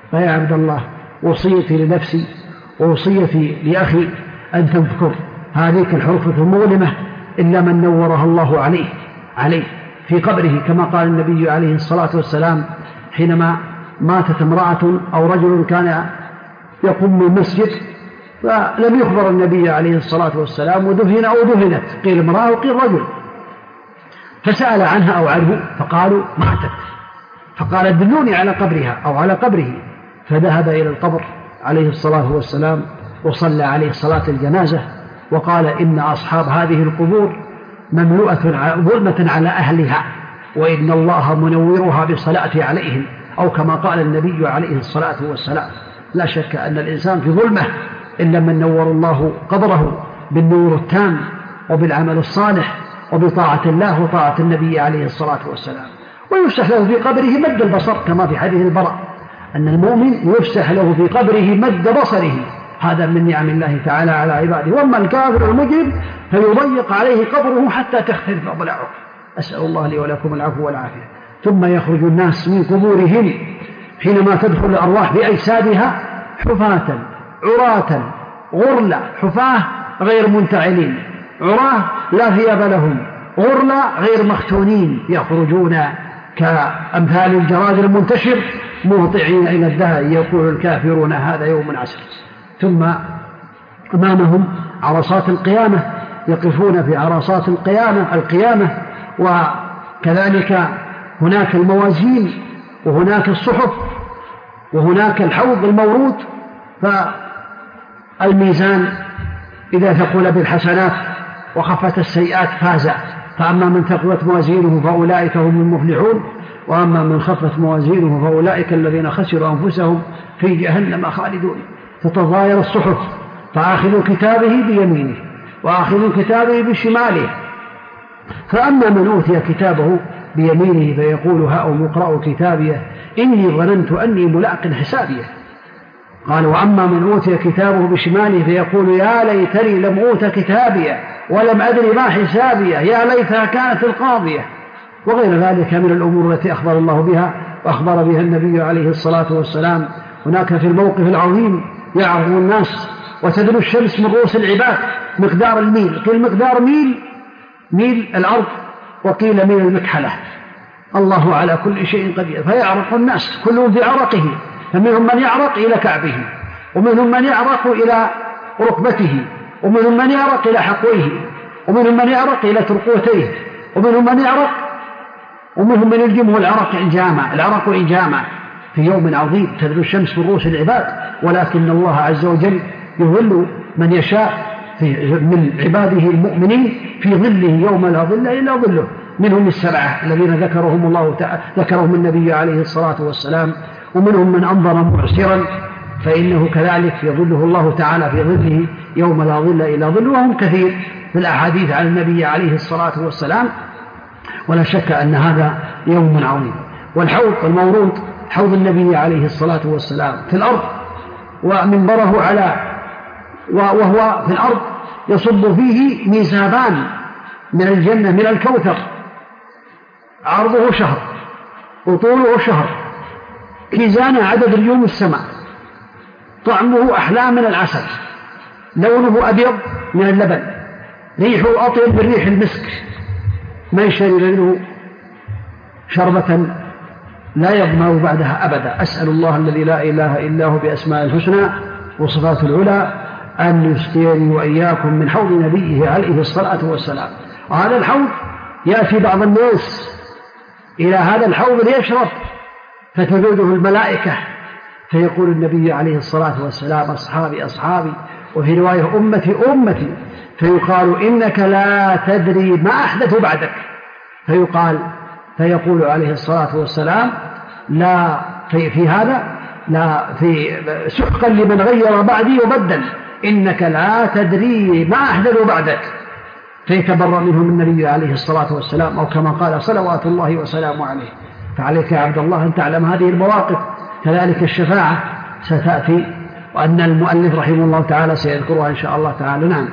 فيا عبد الله وصيتي لنفسي ووصيتي لأخي أن تذكر هذه الحرفة المظلمة إلا من نورها الله عليه في قبره، كما قال النبي عليه الصلاة والسلام حينما ماتت امرأة أو رجل كان يقوم المسجد فلم يخبر النبي عليه الصلاة والسلام ودفن أو دفنت، قيل امرأة وقيل رجل، فسأل عنها أو عنه فقالوا ماتت، فقال دلوني على قبرها أو على قبره، فذهب إلى القبر عليه الصلاة والسلام وصلى عليه صلاة الجنازة وقال إن أصحاب هذه القبور مملوءة ظلمة على أهلها وإن الله منورها بالصلاة عليهم، أو كما قال النبي عليه الصلاة والسلام. لا شك أن الإنسان في ظلمة إلا من نور الله قبره بالنور التام وبالعمل الصالح وبطاعة الله وطاعة النبي عليه الصلاة والسلام. ويفسح له في قبره مد البصر كما في حديث البراء أن المؤمن يفسح له في قبره مد بصره، هذا من نعم الله تعالى على عباده. وأما الكافر المجرم فيضيق عليه قبره حتى تختلف أضلاعه. أسأل الله لي ولكم العفو والعافية. ثم يخرج الناس من قبورهم حينما تدخل الأرواح بأجسادها حفاة عراة غرلا، حفاة غير منتعلين، عراة لا ثياب لهم، غرلا غير مختونين، يخرجون كأمثال الجراد المنتشر مهطعين إلى الدهر، يقول الكافرون هذا يوم عسر. ثم أمامهم عرصات القيامة، يقفون في عرصات القيامة وكذلك هناك الموازين وهناك الصحف وهناك الحوض المورود. فالميزان إذا ثقل بالحسنات وخفت السيئات فاز، فأما من ثقلت موازينه فأولئك هم المفلحون، وأما من خفت موازينه فأولئك الذين خسروا أنفسهم في جهنم خالدون. تتضاير الصحف، فآخذ كتابه بيمينه وآخذ كتابه بشماله، فأما من أوتي كتابه بيمينه فيقول هاؤم اقرءوا كتابيه إني ظننت أني ملاق حسابيه. قال وأما من أوتي كتابه بشماله فيقول يا ليتني لم أوت كتابيه ولم أدري ما حسابيه يا ليتها كانت القاضية، وغير ذلك من الأمور التي أخبر الله بها وأخبر بها النبي عليه الصلاة والسلام. هناك في الموقف العظيم يعرض الناس وتدنو الشمس من رؤوس العباد مقدار الميل، قيل مقدار ميل الأرض وقيل ميل المكحلة، الله على كل شيء قدير. فيعرق الناس كلهم في عرقه، فمنهم من يعرق إلى كعبه ومنهم من يعرق إلى ركبته ومنهم من يعرق إلى حقويه ومنهم من يعرق إلى ترقوتيه ومنهم من يعرق ومنهم من يلجمه العرق إنجاما في يوم عظيم تدنو الشمس من رؤوس العباد. ولكن الله عز وجل يظل من يشاء من عباده المؤمنين في ظله يوم لا ظل إلا ظله. منهم السبعة الذين ذكرهم النبي عليه الصلاة والسلام، ومنهم من أنظر معسرا فإنه كذلك يظله الله تعالى في ظله يوم لا ظل إلا ظله، وهم كثير في الأحاديث عن النبي عليه الصلاة والسلام. ولا شك أن هذا يوم عظيم. والحوض المورود حوض النبي عليه الصلاة والسلام في الأرض ومنبره وهو في الأرض يصب فيه ميزابان من الجنة من الكوثر، عرضه شهر وطوله شهر، ميزان عدد نجوم السماء، طعمه أحلى من العسل، لونه أبيض من اللبن، ريحه أطيب من ريح المسك، ما يشتري منه شربة لا يظمأ بعدها أبدا. أسأل الله الذي لا إله إلا هو بأسماء الحسنى وصفات العلى أن يسقيني وإياكم من حوض نبيه عليه الصلاة والسلام. وهذا الحوض يأتي بعض الناس إلى هذا الحوض ليشرب فتذوده الملائكة، فيقول النبي عليه الصلاة والسلام أصحابي أصحابي، وفي رواية أمتي أمتي، فيقال إنك لا تدري ما أحدث بعدك، فيقول عليه الصلاة والسلام لا في هذا لا في سحقا لمن غير بعدي وبدل، إنك لا تدري ما أحدث بعدك، فيتبرأ منهم النبي عليه الصلاة والسلام، أو كما قال صلوات الله وسلامه عليه. فعليك يا عبد الله أن تعلم هذه المواقف. كذلك الشفاعة ستأتي، وأن المؤلف رحمه الله تعالى سيذكرها إن شاء الله تعالى. نعم.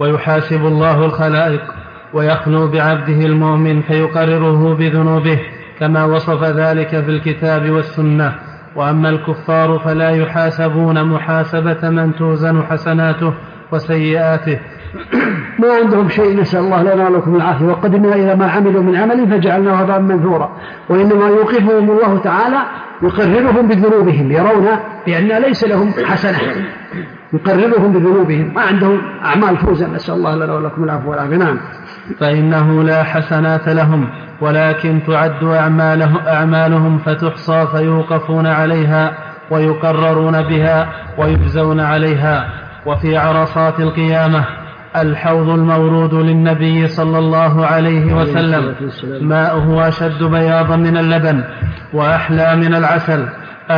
ويحاسب الله الخلائق ويخلو بعبده المؤمن فيقرره بذنوبه كما وصف ذلك في الكتاب والسنة. وأما الكفار فلا يحاسبون محاسبة من توزن حسناته وسيئاته. ما عندهم شيء، نسأل الله لنا ولكم العافية. وقدمنا إلى ما عملوا من عمل فجعلناه هباء منثورا. وإنما يوقفهم الله تعالى يقررهم بذنوبهم، يرون بأن ليس لهم حسنة، يقررهم بذنوبهم، ما عندهم أعمال توزن، نسأل الله لنا ولكم العافية والعافية. نعم. فإنه لا حسنات لهم، ولكن تعد أعمالهم فتحصى فيوقفون عليها ويقررون بها ويجزون عليها. وفي عرصات القيامة الحوض المورود للنبي صلى الله عليه وسلم ماؤه أشد بياضا من اللبن وأحلى من العسل،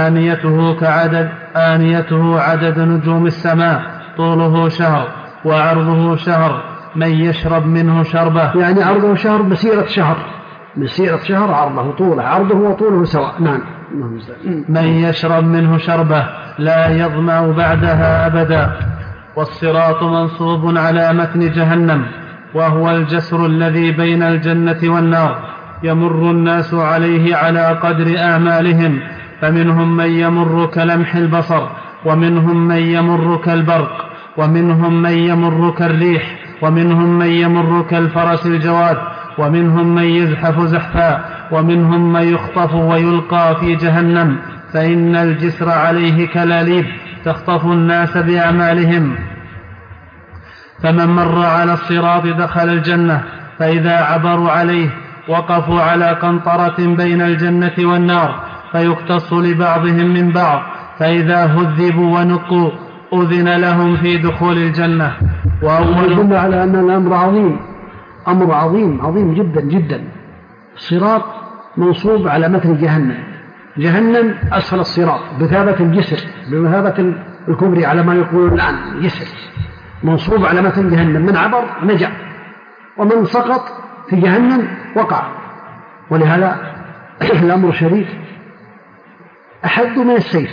آنيته عدد نجوم السماء، طوله شهر وعرضه شهر، من يشرب منه شربة، يعني عرضه شهر مسيرة شهر، عرضه وطوله سواء. نعم. من يشرب منه شربة لا يظمأ بعدها أبدا. والصراط منصوب على متن جهنم، وهو الجسر الذي بين الجنة والنار، يمر الناس عليه على قدر أعمالهم، فمنهم من يمر كلمح البصر، ومنهم من يمر كالبرق، ومنهم من يمر كالريح، ومنهم من يمر كالفرس الجواد، ومنهم من يزحف زحفا، ومنهم من يخطف ويلقى في جهنم، فإن الجسر عليه كلاليب تخطف الناس بأعمالهم. فمن مر على الصراط دخل الجنة، فإذا عبروا عليه وقفوا على قنطرة بين الجنة والنار، فيقتص لبعضهم من بعض، فإذا هذبوا ونقوا أذن لهم في دخول الجنة. ويدل على أن الأمر عظيم، أمر عظيم جدا جدا. الصراط منصوب على متن جهنم أسفل الصراط بمثابة الجسر، بمثابة الكبري على ما يقولون الآن جسر، منصوب على متن جهنم، من عبر نجا، ومن سقط في جهنم وقع. ولهذا الأمر شديد، أحد من السيف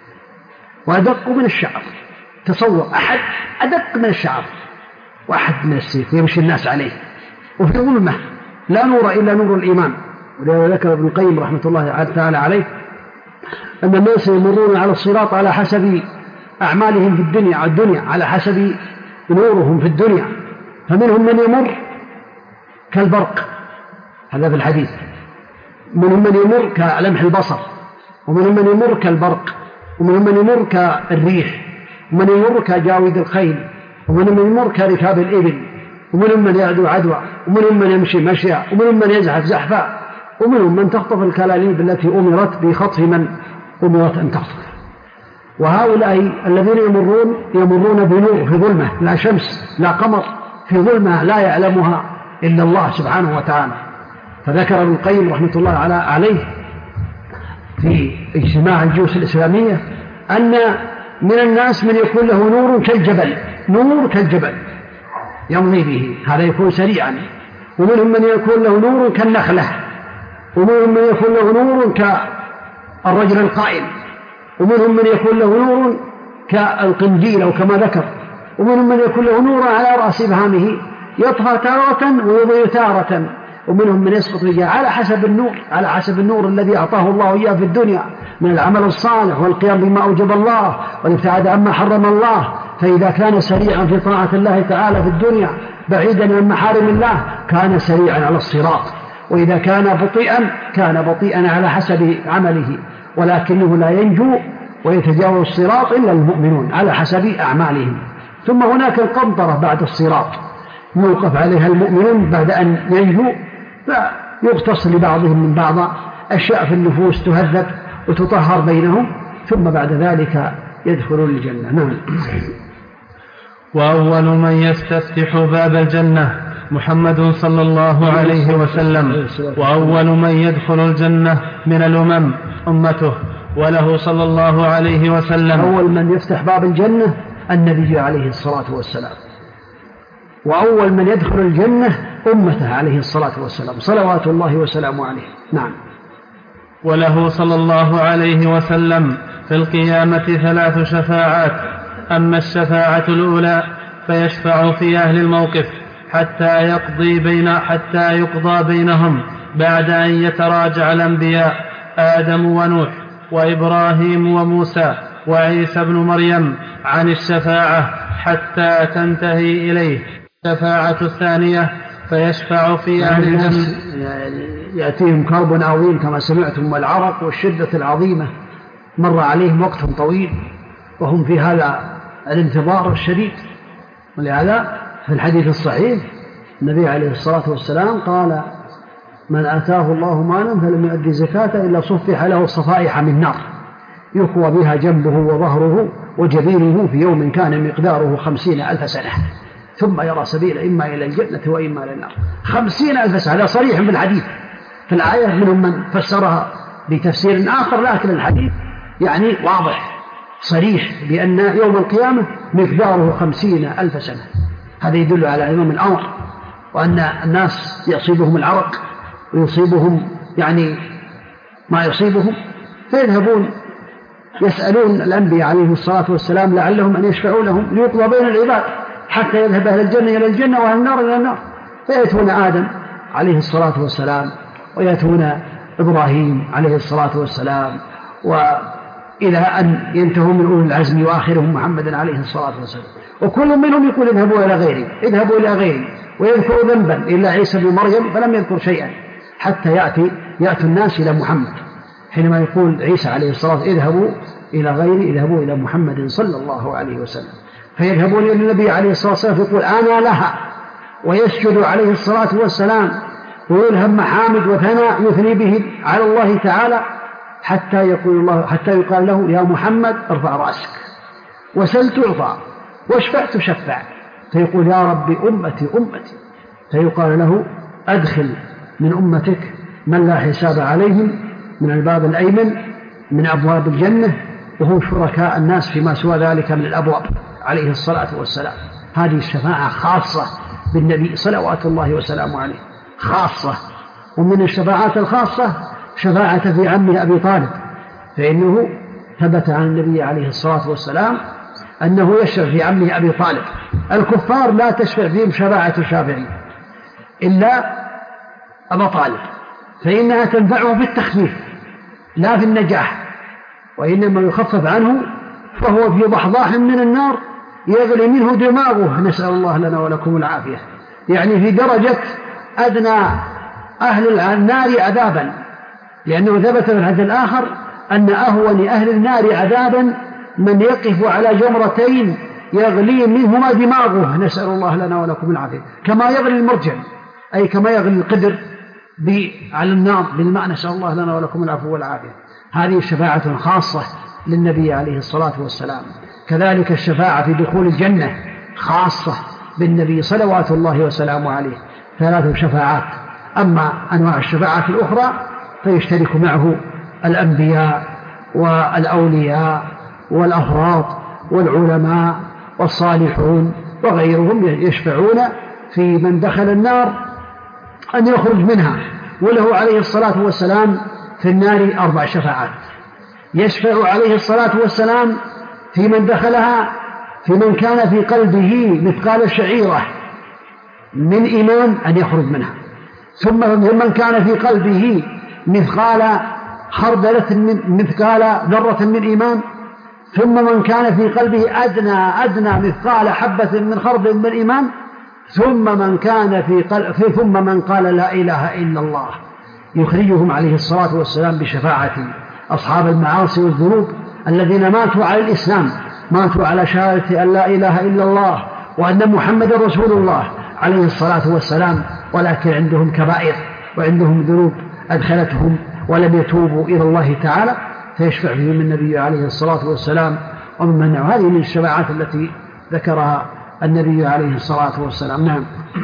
وأدق من الشعر. تصور أحد أدق من الشعر وأحد من السيف يمشي الناس عليه، وفي ظلمة لا نور إلا نور الإيمان. ولهذا ذكر ابن القيم رحمة الله تعالى عليه أن الناس يمرون على الصراط على حسب أعمالهم في الدنيا على حسب نورهم في الدنيا، فمنهم من يمر كالبرق، هذا في الحديث، منهم من يمر كلمح البصر، ومنهم من يمر كالبرق، ومنهم من يمر كالريح، ومن يمر كجاويد الخيل، ومنهم من يمر كركاب الإبل، ومنهم من يعدو عدوى، ومنهم من يمشي مشيا، ومنهم من يزحف زحفا، ومنهم من تخطف الكلاليب التي أمرت بخطف من أمرت أن تخطف. وهؤلاء الذين يمرون بنور في ظلمة، لا شمس لا قمر، في ظلمة لا يعلمها إلا الله سبحانه وتعالى. فذكر ابن القيم رحمة الله عليه في اجتماع الجيوش الإسلامية أن من الناس من يكون له نور كالجبل يمضي به، هذا يكون سريعا، ومنهم من يكون له نور كالنخلة، ومنهم من يكون له نور كالرجل القائم، ومنهم من يكون له نور كالقنديل أو كما ذكر، ومنهم من يكون له نور على رأس إبهامه يطفى تارة ويضيء تارة، ومنهم من يسقط رجاء على حسب النور الذي أعطاه الله إياه في الدنيا من العمل الصالح والقيام بما أوجب الله والابتعاد عما حرم الله. فإذا كان سريعا في طاعة الله تعالى في الدنيا بعيدا عن محارم الله كان سريعا على الصراط، وإذا كان بطيئا على حسب عمله، ولكنه لا ينجو ويتجاوز الصراط إلا المؤمنون على حسب أعمالهم. ثم هناك القنطرة بعد الصراط يوقف عليها المؤمنون بعد أن ينجو، فيقتص لبعضهم من بعض أشياء في النفوس تهذب وتطهر بينهم، ثم بعد ذلك يدخلون الجنة. نعم. وأول من يستفتح باب الجنة محمد صلى الله عليه وسلم، وأول من يدخل الجنة من الأمم أمته، وله صلى الله عليه وسلم. أول من يفتح باب الجنة النبي عليه الصلاة والسلام، وأول من يدخل الجنة أمته عليه الصلاة والسلام صلوات الله وسلامه عليه. نعم. وله صلى الله عليه وسلم في القيامة 3 شفاعات. أما الشفاعة الأولى فيشفع في أهل الموقف حتى يقضى بينهم بعد أن يتراجع الأنبياء آدم ونوح وإبراهيم وموسى وعيسى بن مريم عن الشفاعة حتى تنتهي إليه. الشفاعة الثانية فيشفع في أهل الجنة. يأتيهم كرب عظيم كما سمعتم والعرق والشدة العظيمة، مر عليهم وقت طويل وهم في هذا الانتظار الشديد. ولهذا في الحديث الصحيح النبي عليه الصلاة والسلام قال: من آتاه الله مالا فلم يؤدي زكاة إلا صفح له صفائح من نار يكوى بها جنبه وظهره وجبينه في يوم كان مقداره 50,000 سنة، ثم يرى سبيل إما إلى الجنة وإما إلى النار. 50,000 سنة، هذا صريح في الحديث. في الآية منهم من فسرها بتفسير آخر، لكن الحديث يعني واضح صريح بأن يوم القيامة مقداره 50,000 سنة. هذا يدل على عظم الأمر، وأن الناس يصيبهم العرق ويصيبهم يعني ما يصيبهم، فيذهبون يسألون الأنبياء عليه الصلاة والسلام لعلهم أن يشفعوا لهم ليقضى بين العباد حتى يذهب أهل الجنة إلى الجنة وأهل النار إلى النار. فيأتون آدم عليه الصلاة والسلام ويأتون إبراهيم عليه الصلاة والسلام، وإلى أن ينتهوا من أولي العزم وآخرهم محمد عليه الصلاة والسلام، وكل منهم يقول اذهبوا إلى غيري، اذهبوا إلى غيري، ويذكر ذنبا إلا عيسى بن مريم فلم يذكر شيئا، حتى يأتي الناس إلى محمد حينما يقول عيسى عليه الصلاة اذهبوا إلى غيري، اذهبوا إلى محمد صلى الله عليه وسلم. فيذهبون إلى النبي عليه الصلاة والسلام فيقول أنا لها، ويسجد عليه الصلاة والسلام ويلهم محامد وثناء يثني به على الله تعالى، حتى يقال له يا محمد ارفع رأسك وسل تعطى واشفع تشفع، فيقول يا رب أمتي أمتي، فيقال له أدخل من أمتك من لا حساب عليهم من الباب الأيمن من أبواب الجنة، وهم شركاء الناس فيما سوى ذلك من الأبواب عليه الصلاة والسلام. هذه الشفاعة خاصة بالنبي صلوات الله وسلامه عليه، خاصة. ومن الشفاعات الخاصة شفاعة في عمه أبي طالب، فإنه ثبت عن النبي عليه الصلاة والسلام أنه يشفع في عمه أبي طالب. الكفار لا تشفع فيهم شفاعة الشافعين إلا أبا طالب، فإنها تنفعه في التخفيف لا في النجاح، وإنما يخفف عنه فهو في ضحضاح من النار يغلي منه دماغه، نسأل الله لنا ولكم العافية، يعني في درجة أدنى أهل النار عذابا، لأنه ثبت في الحديث الآخر أن أهون أهل النار عذابا من يقف على جمرتين يغلي منهما دماغه، نسأل الله لنا ولكم العافية، كما يغلي المرجل، أي كما يغلي القدر على النار بالماء، نسأل الله لنا ولكم العفو والعافية. هذه شفاعة خاصة للنبي عليه الصلاة والسلام. كذلك الشفاعة في دخول الجنة خاصة بالنبي صلوات الله وسلامه عليه، 3 شفاعات. أما أنواع الشفاعات الأخرى فيشترك معه الأنبياء والأولياء والأفراط والعلماء والصالحون وغيرهم، يشفعون في من دخل النار أن يخرج منها. وله عليه الصلاة والسلام في النار 4 شفاعات. يشفع عليه الصلاة والسلام في من دخلها في من كان في قلبه مثقال شعيرة من إيمان أن يخرج منها، ثم من كان في قلبه مثقال خردلة مثقال ذرة من إيمان، ثم من كان في قلبه أدنى مثقال حبة من خردل من إيمان، ثم من قال لا إله إلا الله. يخرجهم عليه الصلاة والسلام بشفاعة أصحاب المعاصي والذنوب الذين ماتوا على الإسلام، ماتوا على شهادة أن لا إله إلا الله وأن محمد رسول الله عليه الصلاة والسلام، ولكن عندهم كبائر وعندهم ذنوب أدخلتهم ولم يتوبوا إلى الله تعالى، فيشفع فيهم النبي عليه الصلاة والسلام. ومن هذه من الشفاعات التي ذكرها النبي عليه الصلاة والسلام. نعم.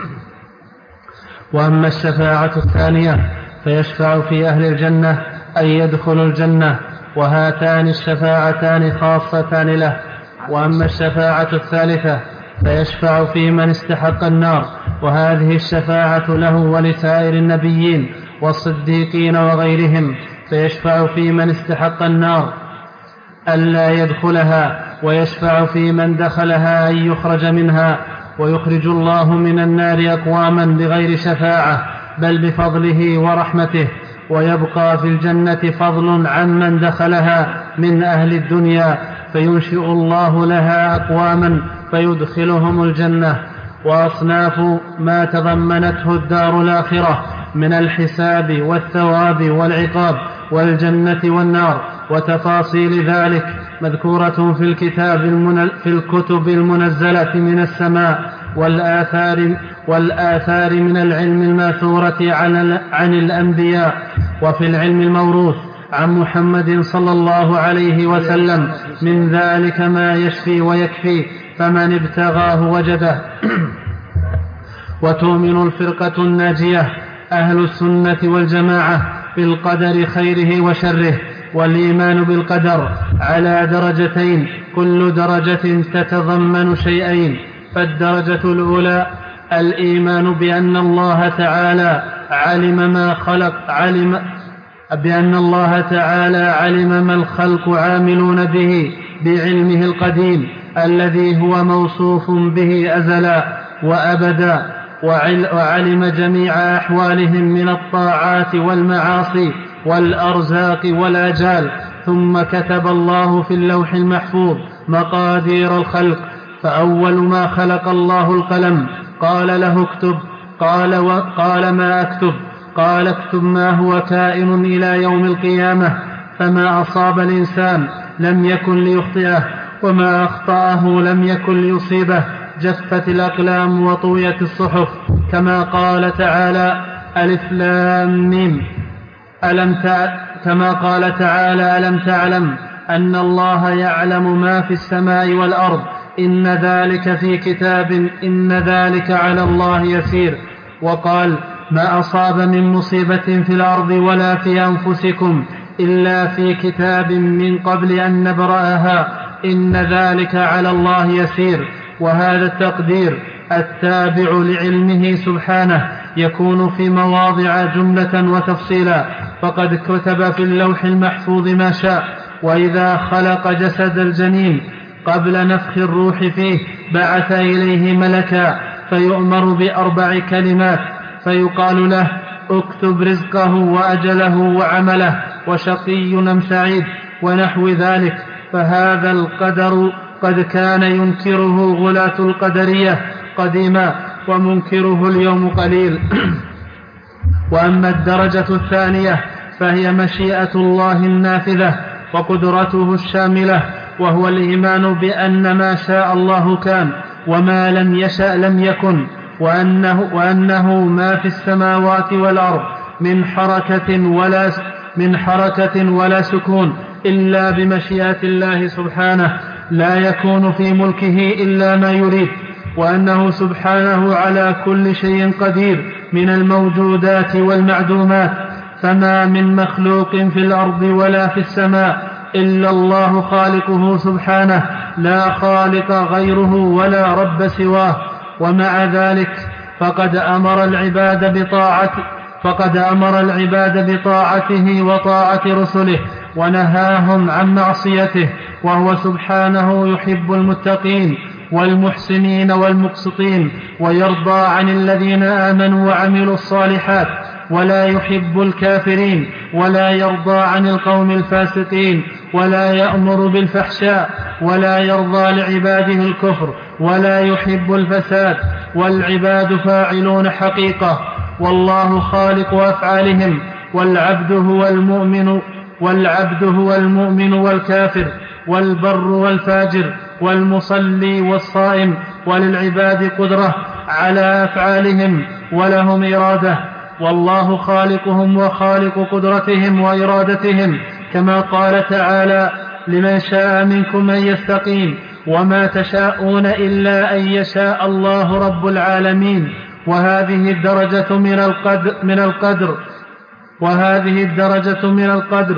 وأما الشفاعة الثانية فيشفع في أهل الجنة أن يدخلوا الجنة، وهاتان الشفاعتان خاصتان له. وأما الشفاعة الثالثة فيشفع في من استحق النار، وهذه الشفاعة له ولسائر النبيين والصديقين وغيرهم، فيشفع في من استحق النار ألا يدخلها، ويشفع في من دخلها أن يخرج منها، ويخرج الله من النار أقواما بغير شفاعة، بل بفضله ورحمته، ويبقى في الجنة فضل عمن دخلها من أهل الدنيا، فينشئ الله لها أقواما فيدخلهم الجنة. وأصناف ما تضمنته الدار الآخرة من الحساب والثواب والعقاب والجنة والنار وتفاصيل ذلك مذكورة في الكتب المنزلة من السماء والآثار من العلم الماثورة عن الأنبياء، وفي العلم الموروث عن محمد صلى الله عليه وسلم من ذلك ما يشفي ويكفي، فمن ابتغاه وجده. وتؤمن الفرقة الناجية أهل السنة والجماعة بالقدر خيره وشره، والإيمان بالقدر على درجتين، كل درجة تتضمن شيئين. فالدرجة الأولى الإيمان بأن الله تعالى علم ما الخلق عاملون به بعلمه القديم الذي هو موصوف به أزلا وأبدا، وعلم جميع أحوالهم من الطاعات والمعاصي والأرزاق والآجال. ثم كتب الله في اللوح المحفوظ مقادير الخلق، فأول ما خلق الله القلم قال له اكتب، قال ما أكتب؟ قال اكتب ما هو كائن إلى يوم القيامة، فما أصاب الإنسان لم يكن ليخطئه، وما أخطأه لم يكن ليصيبه. جفت الأقلام وطويت الصحف، كما قال تعالى ألف لام ميم. كما قال تعالى ألم تعلم أن الله يعلم ما في السماء والأرض، إن ذلك في كتاب، إن ذلك على الله يسير. وقال ما أصاب من مصيبة في الأرض ولا في أنفسكم إلا في كتاب من قبل أن نبرأها، إن ذلك على الله يسير. وهذا التقدير التابع لعلمه سبحانه يكون في مواضع جملة وتفصيلا، فقد كتب في اللوح المحفوظ ما شاء. وإذا خلق جسد الجنين قبل نفخ الروح فيه بعث إليه ملكا فيؤمر ب4 كلمات، فيقال له اكتب رزقه وأجله وعمله وشقي أم سعيد ونحو ذلك. فهذا القدر قد كان ينكره غلاة القدرية قديما، ومنكره اليوم قليل. وأما الدرجة الثانية فهي مشيئة الله النافذة وقدرته الشاملة، وهو الإيمان بأن ما شاء الله كان وما لم يشأ لم يكن، وأنه ما في السماوات والأرض من حركة ولا سكون إلا بمشيئة الله سبحانه، لا يكون في ملكه إلا ما يريد، وأنه سبحانه على كل شيء قدير من الموجودات والمعدومات. فما من مخلوق في الأرض ولا في السماء إلا الله خالقه سبحانه، لا خالق غيره ولا رب سواه. ومع ذلك فقد أمر العباد بطاعته وطاعة رسله، ونهاهم عن معصيته، وهو سبحانه يحب المتقين والمحسنين والمقسطين، ويرضى عن الذين آمنوا وعملوا الصالحات، ولا يحب الكافرين، ولا يرضى عن القوم الفاسقين، ولا يأمر بالفحشاء، ولا يرضى لعباده الكفر، ولا يحب الفساد، والعباد فاعلون حقيقة، والله خالق أفعالهم. والعبد هو المؤمن والكافر والبر والفاجر والمصلي والصائم، وللعباد قدرة على أفعالهم ولهم إرادة، والله خالقهم وخالق قدرتهم وإرادتهم، كما قال تعالى لمن شاء منكم أن يستقيم وما تشاءون إلا أن يشاء الله رب العالمين. وهذه الدرجة من القدر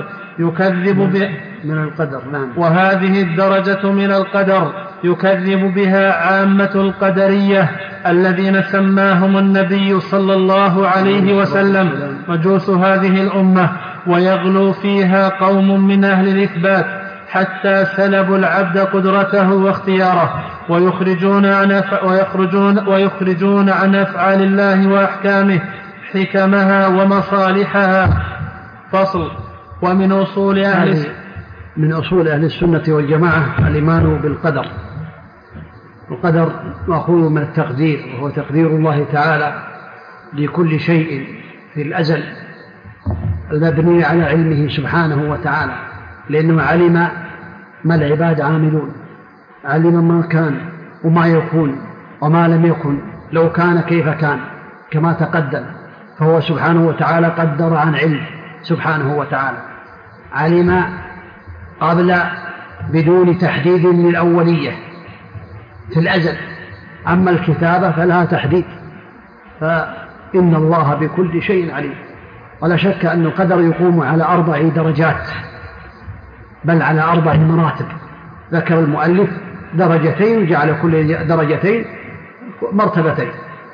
يكذب بها عامة القدرية الذين سماهم النبي صلى الله عليه وسلم مجوس هذه الأمة، ويغلو فيها قوم من أهل الإثبات حتى سلبوا العبد قدرته واختياره، ويخرجون عن أفعال الله وأحكامه، حكمها ومصالحها. فصل. ومن أصول أهل السنة والجماعة الإيمان بالقدر. القدر مأخوذ من التقدير، وهو تقدير الله تعالى لكل شيء في الأزل المبني على علمه سبحانه وتعالى، لأنه علم ما العباد عاملون، علم ما كان وما يكون وما لم يكن، لو كان كيف كان كما تقدم. فهو سبحانه وتعالى قدر عن علم سبحانه وتعالى، علم قبل بدون تحديد للأولية في الأزل. أما الكتابة فلها تحديد، فإن الله بكل شيء عليم. ولا شك أن القدر يقوم على 4 درجات، بل على 4 مراتب. ذكر المؤلف درجتين وجعل كل درجتين مرتبتين.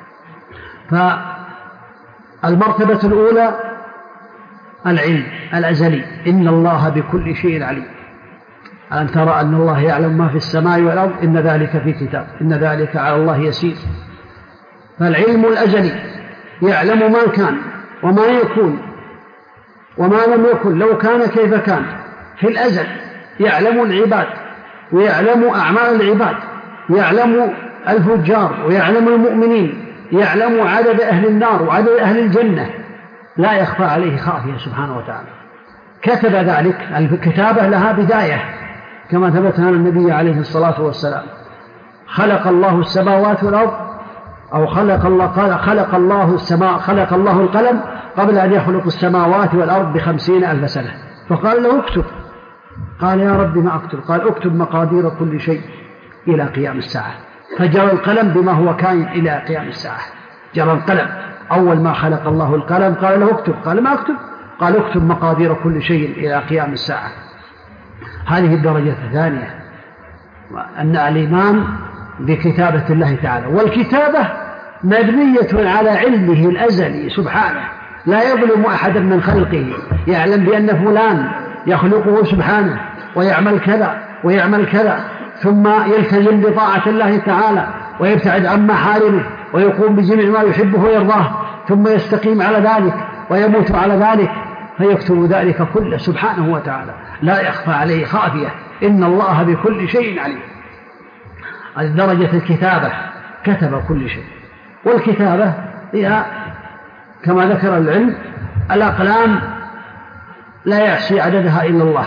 فالمرتبة الأولى العلم الأزلي، إن الله بكل شيء عليم. أن ترى أن الله يعلم ما في السماء والأرض، إن ذلك في كتاب، إن ذلك على الله يسير. فالعلم الأزلي يعلم ما كان وما يكون وما لم يكن، لو كان كيف كان في الأزل. يعلم العباد ويعلم أعمال العباد، يعلم الفجار ويعلم المؤمنين، يعلم عدد أهل النار وعدد أهل الجنة، لا يخفى عليه خافية سبحانه وتعالى. كتب ذلك. الكتابة لها بداية كما ثبت عن النبي عليه الصلاة والسلام: خلق الله السماوات والأرض، أو خلق الله القلم قبل أن يخلق السماوات والأرض ب50,000 سنة. فقال له اكتب. قال يا رب ما أكتب؟ قال اكتب مقادير كل شيء إلى قيام الساعة. فجرى القلم بما هو كائن إلى قيام الساعة. جرى القلم. أول ما خلق الله القلم قال له اكتب. قال ما أكتب؟ قال اكتب مقادير كل شيء إلى قيام الساعة. هذه الدرجة الثانية، أن الإيمان بكتابة الله تعالى. والكتابة مبنية على علمه الأزلي سبحانه، لا يظلم أحدا من خلقه، يعلم بأن فلان يخلقه سبحانه ويعمل كذا ويعمل كذا، ثم يلتزم بطاعة الله تعالى ويبتعد عن محارمه ويقوم بجميع ما يحبه ويرضاه، ثم يستقيم على ذلك ويموت على ذلك، فيكتب ذلك كله سبحانه وتعالى، لا يخفى عليه خافية. إن الله بكل شيء عليم. درجة الكتابة، كتب كل شيء. والكتابة هي كما ذكر العلم الأقلام لا يحصي عددها إلا الله،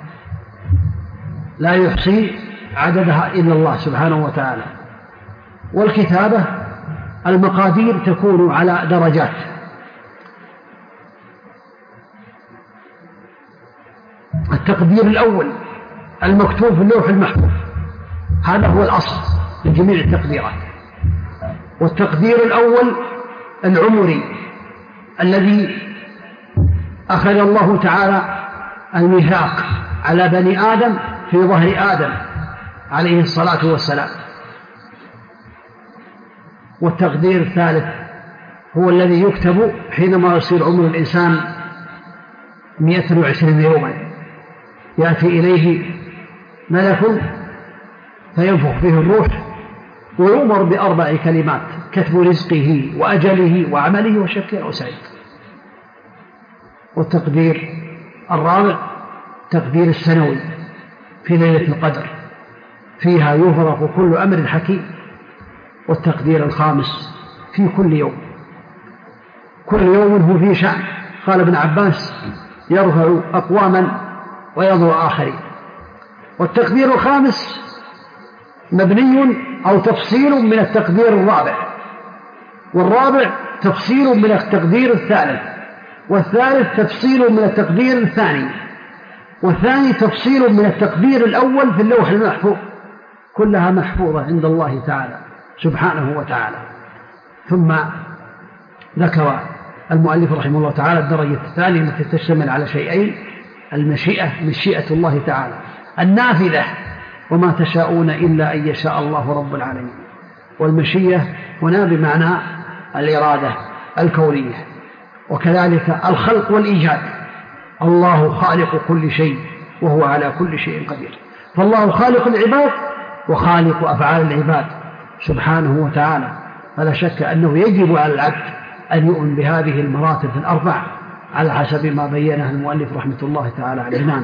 لا يحصي عددها إلا الله سبحانه وتعالى. والكتابة المقادير تكون على درجات. التقدير الأول المكتوب في اللوح المحفوظ، هذا هو الأصل لجميع التقديرات. والتقدير الأول العمري الذي أخذ الله تعالى الميثاق على بني آدم في ظهر آدم عليه الصلاة والسلام. والتقدير الثالث هو الذي يكتب حينما يصير عمر الإنسان 120 يوما، يأتي إليه ملك فينفخ فيه الروح ويؤمر ب4 كلمات: كتب رزقه وأجله وعمله وشقي أو سعيد. والتقدير الرابع تقدير السنوي في ليلة القدر، فيها يفرق كل أمر حكيم. والتقدير الخامس في كل يوم، كل يوم هو في شأن. قال ابن عباس: يرفع أقواما ويضع آخرين. والتقدير الخامس مبني أو تفصيل من التقدير الرابع، والرابع تفصيل من التقدير الثالث، والثالث تفصيل من التقدير الثاني، والثاني تفصيل من التقدير الأول في اللوح المحفوظ. كلها محفوظة عند الله تعالى سبحانه وتعالى. ثم ذكر المؤلف رحمه الله تعالى الدرجة الثانية التي تشتمل على شيئين: المشيئة، مشيئة الله تعالى النافذة، وما تشاءون إلا أن يشاء الله رب العالمين. والمشيئة هنا بمعنى الإرادة الكونية، وكذلك الخلق والإيجاد. الله خالق كل شيء وهو على كل شيء قدير. فالله خالق العباد وخالق أفعال العباد سبحانه وتعالى. فلا شك أنه يجب على العبد أن يؤمن بهذه المراتب الأربع على حسب ما بينها المؤلف رحمة الله تعالى عليه. نعم.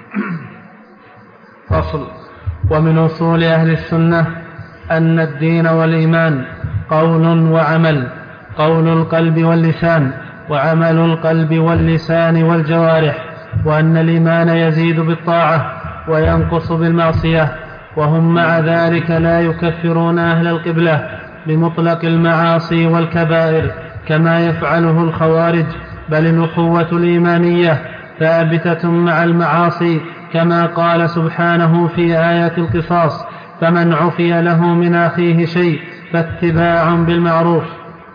فصل. ومن أصول أهل السنة أن الدين والإيمان قول وعمل، قول القلب واللسان، وعمل القلب واللسان والجوارح، وأن الإيمان يزيد بالطاعة وينقص بالمعصية، وهم مع ذلك لا يكفرون أهل القبلة بمطلق المعاصي والكبائر كما يفعله الخوارج، بل الأخوة الإيمانية ثابتة مع المعاصي كما قال سبحانه في آية القصاص: فمن عفي له من أخيه شيء فاتباع بالمعروف.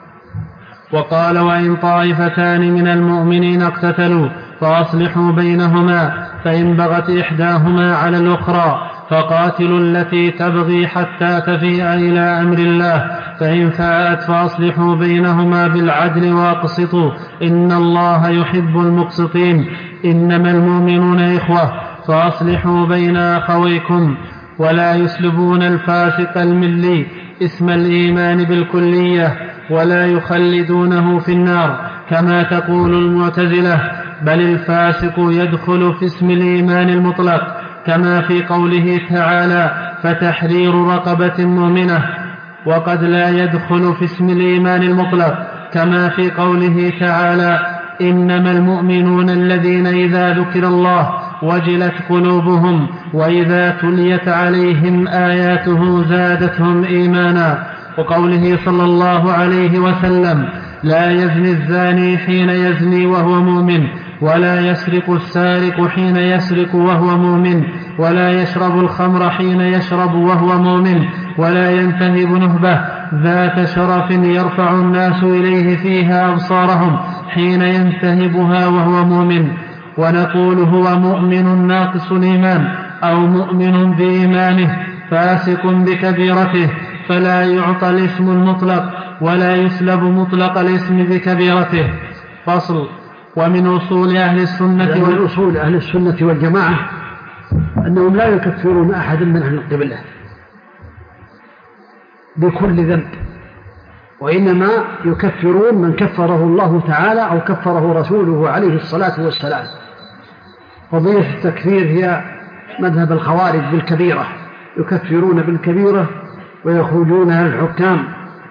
وقال: وإن طائفتان من المؤمنين اقتتلوا فأصلحوا بينهما، فإن بغت إحداهما على الأخرى فقاتلوا التي تبغي حتى تفيء إلى أمر الله، فإن فاءت فأصلحوا بينهما بالعدل وأقسطوا إن الله يحب المقسطين. إنما المؤمنون إخوة فأصلحوا بين أخويكم. ولا يسلبون الفاسق الملي اسم الإيمان بالكلية ولا يخلدونه في النار كما تقول المعتزلة، بل الفاسق يدخل في اسم الإيمان المطلق كما في قوله تعالى: فتحرير رقبة مؤمنة، وقد لا يدخل في اسم الإيمان المطلق كما في قوله تعالى: إنما المؤمنون الذين إذا ذكر الله وجلت قلوبهم وإذا تليت عليهم آياته زادتهم إيمانا، وقوله صلى الله عليه وسلم: لا يزني الزاني حين يزني وهو مؤمن، ولا يسرق السارق حين يسرق وهو مؤمن، ولا يشرب الخمر حين يشرب وهو مؤمن، ولا ينتهب نهبة ذات شرف يرفع الناس إليه فيها أبصارهم حين ينتهبها وهو مؤمن. ونقول: هو مؤمن ناقص الإيمان أو مؤمن بإيمانه فاسق بكبيرته، فلا يعطى الاسم المطلق ولا يسلب مطلق الاسم بكبيرته. فصل. ومن أصول أهل السنة والجماعة أنهم لا يكفرون أحد من أهل القبلة بكل ذنب، وإنما يكفرون من كفره الله تعالى أو كفره رسوله عليه الصلاة والسلام. قضية التكفير هي مذهب الخوارج بالكبيرة، يكفرون بالكبيرة ويخرجونها الحكام،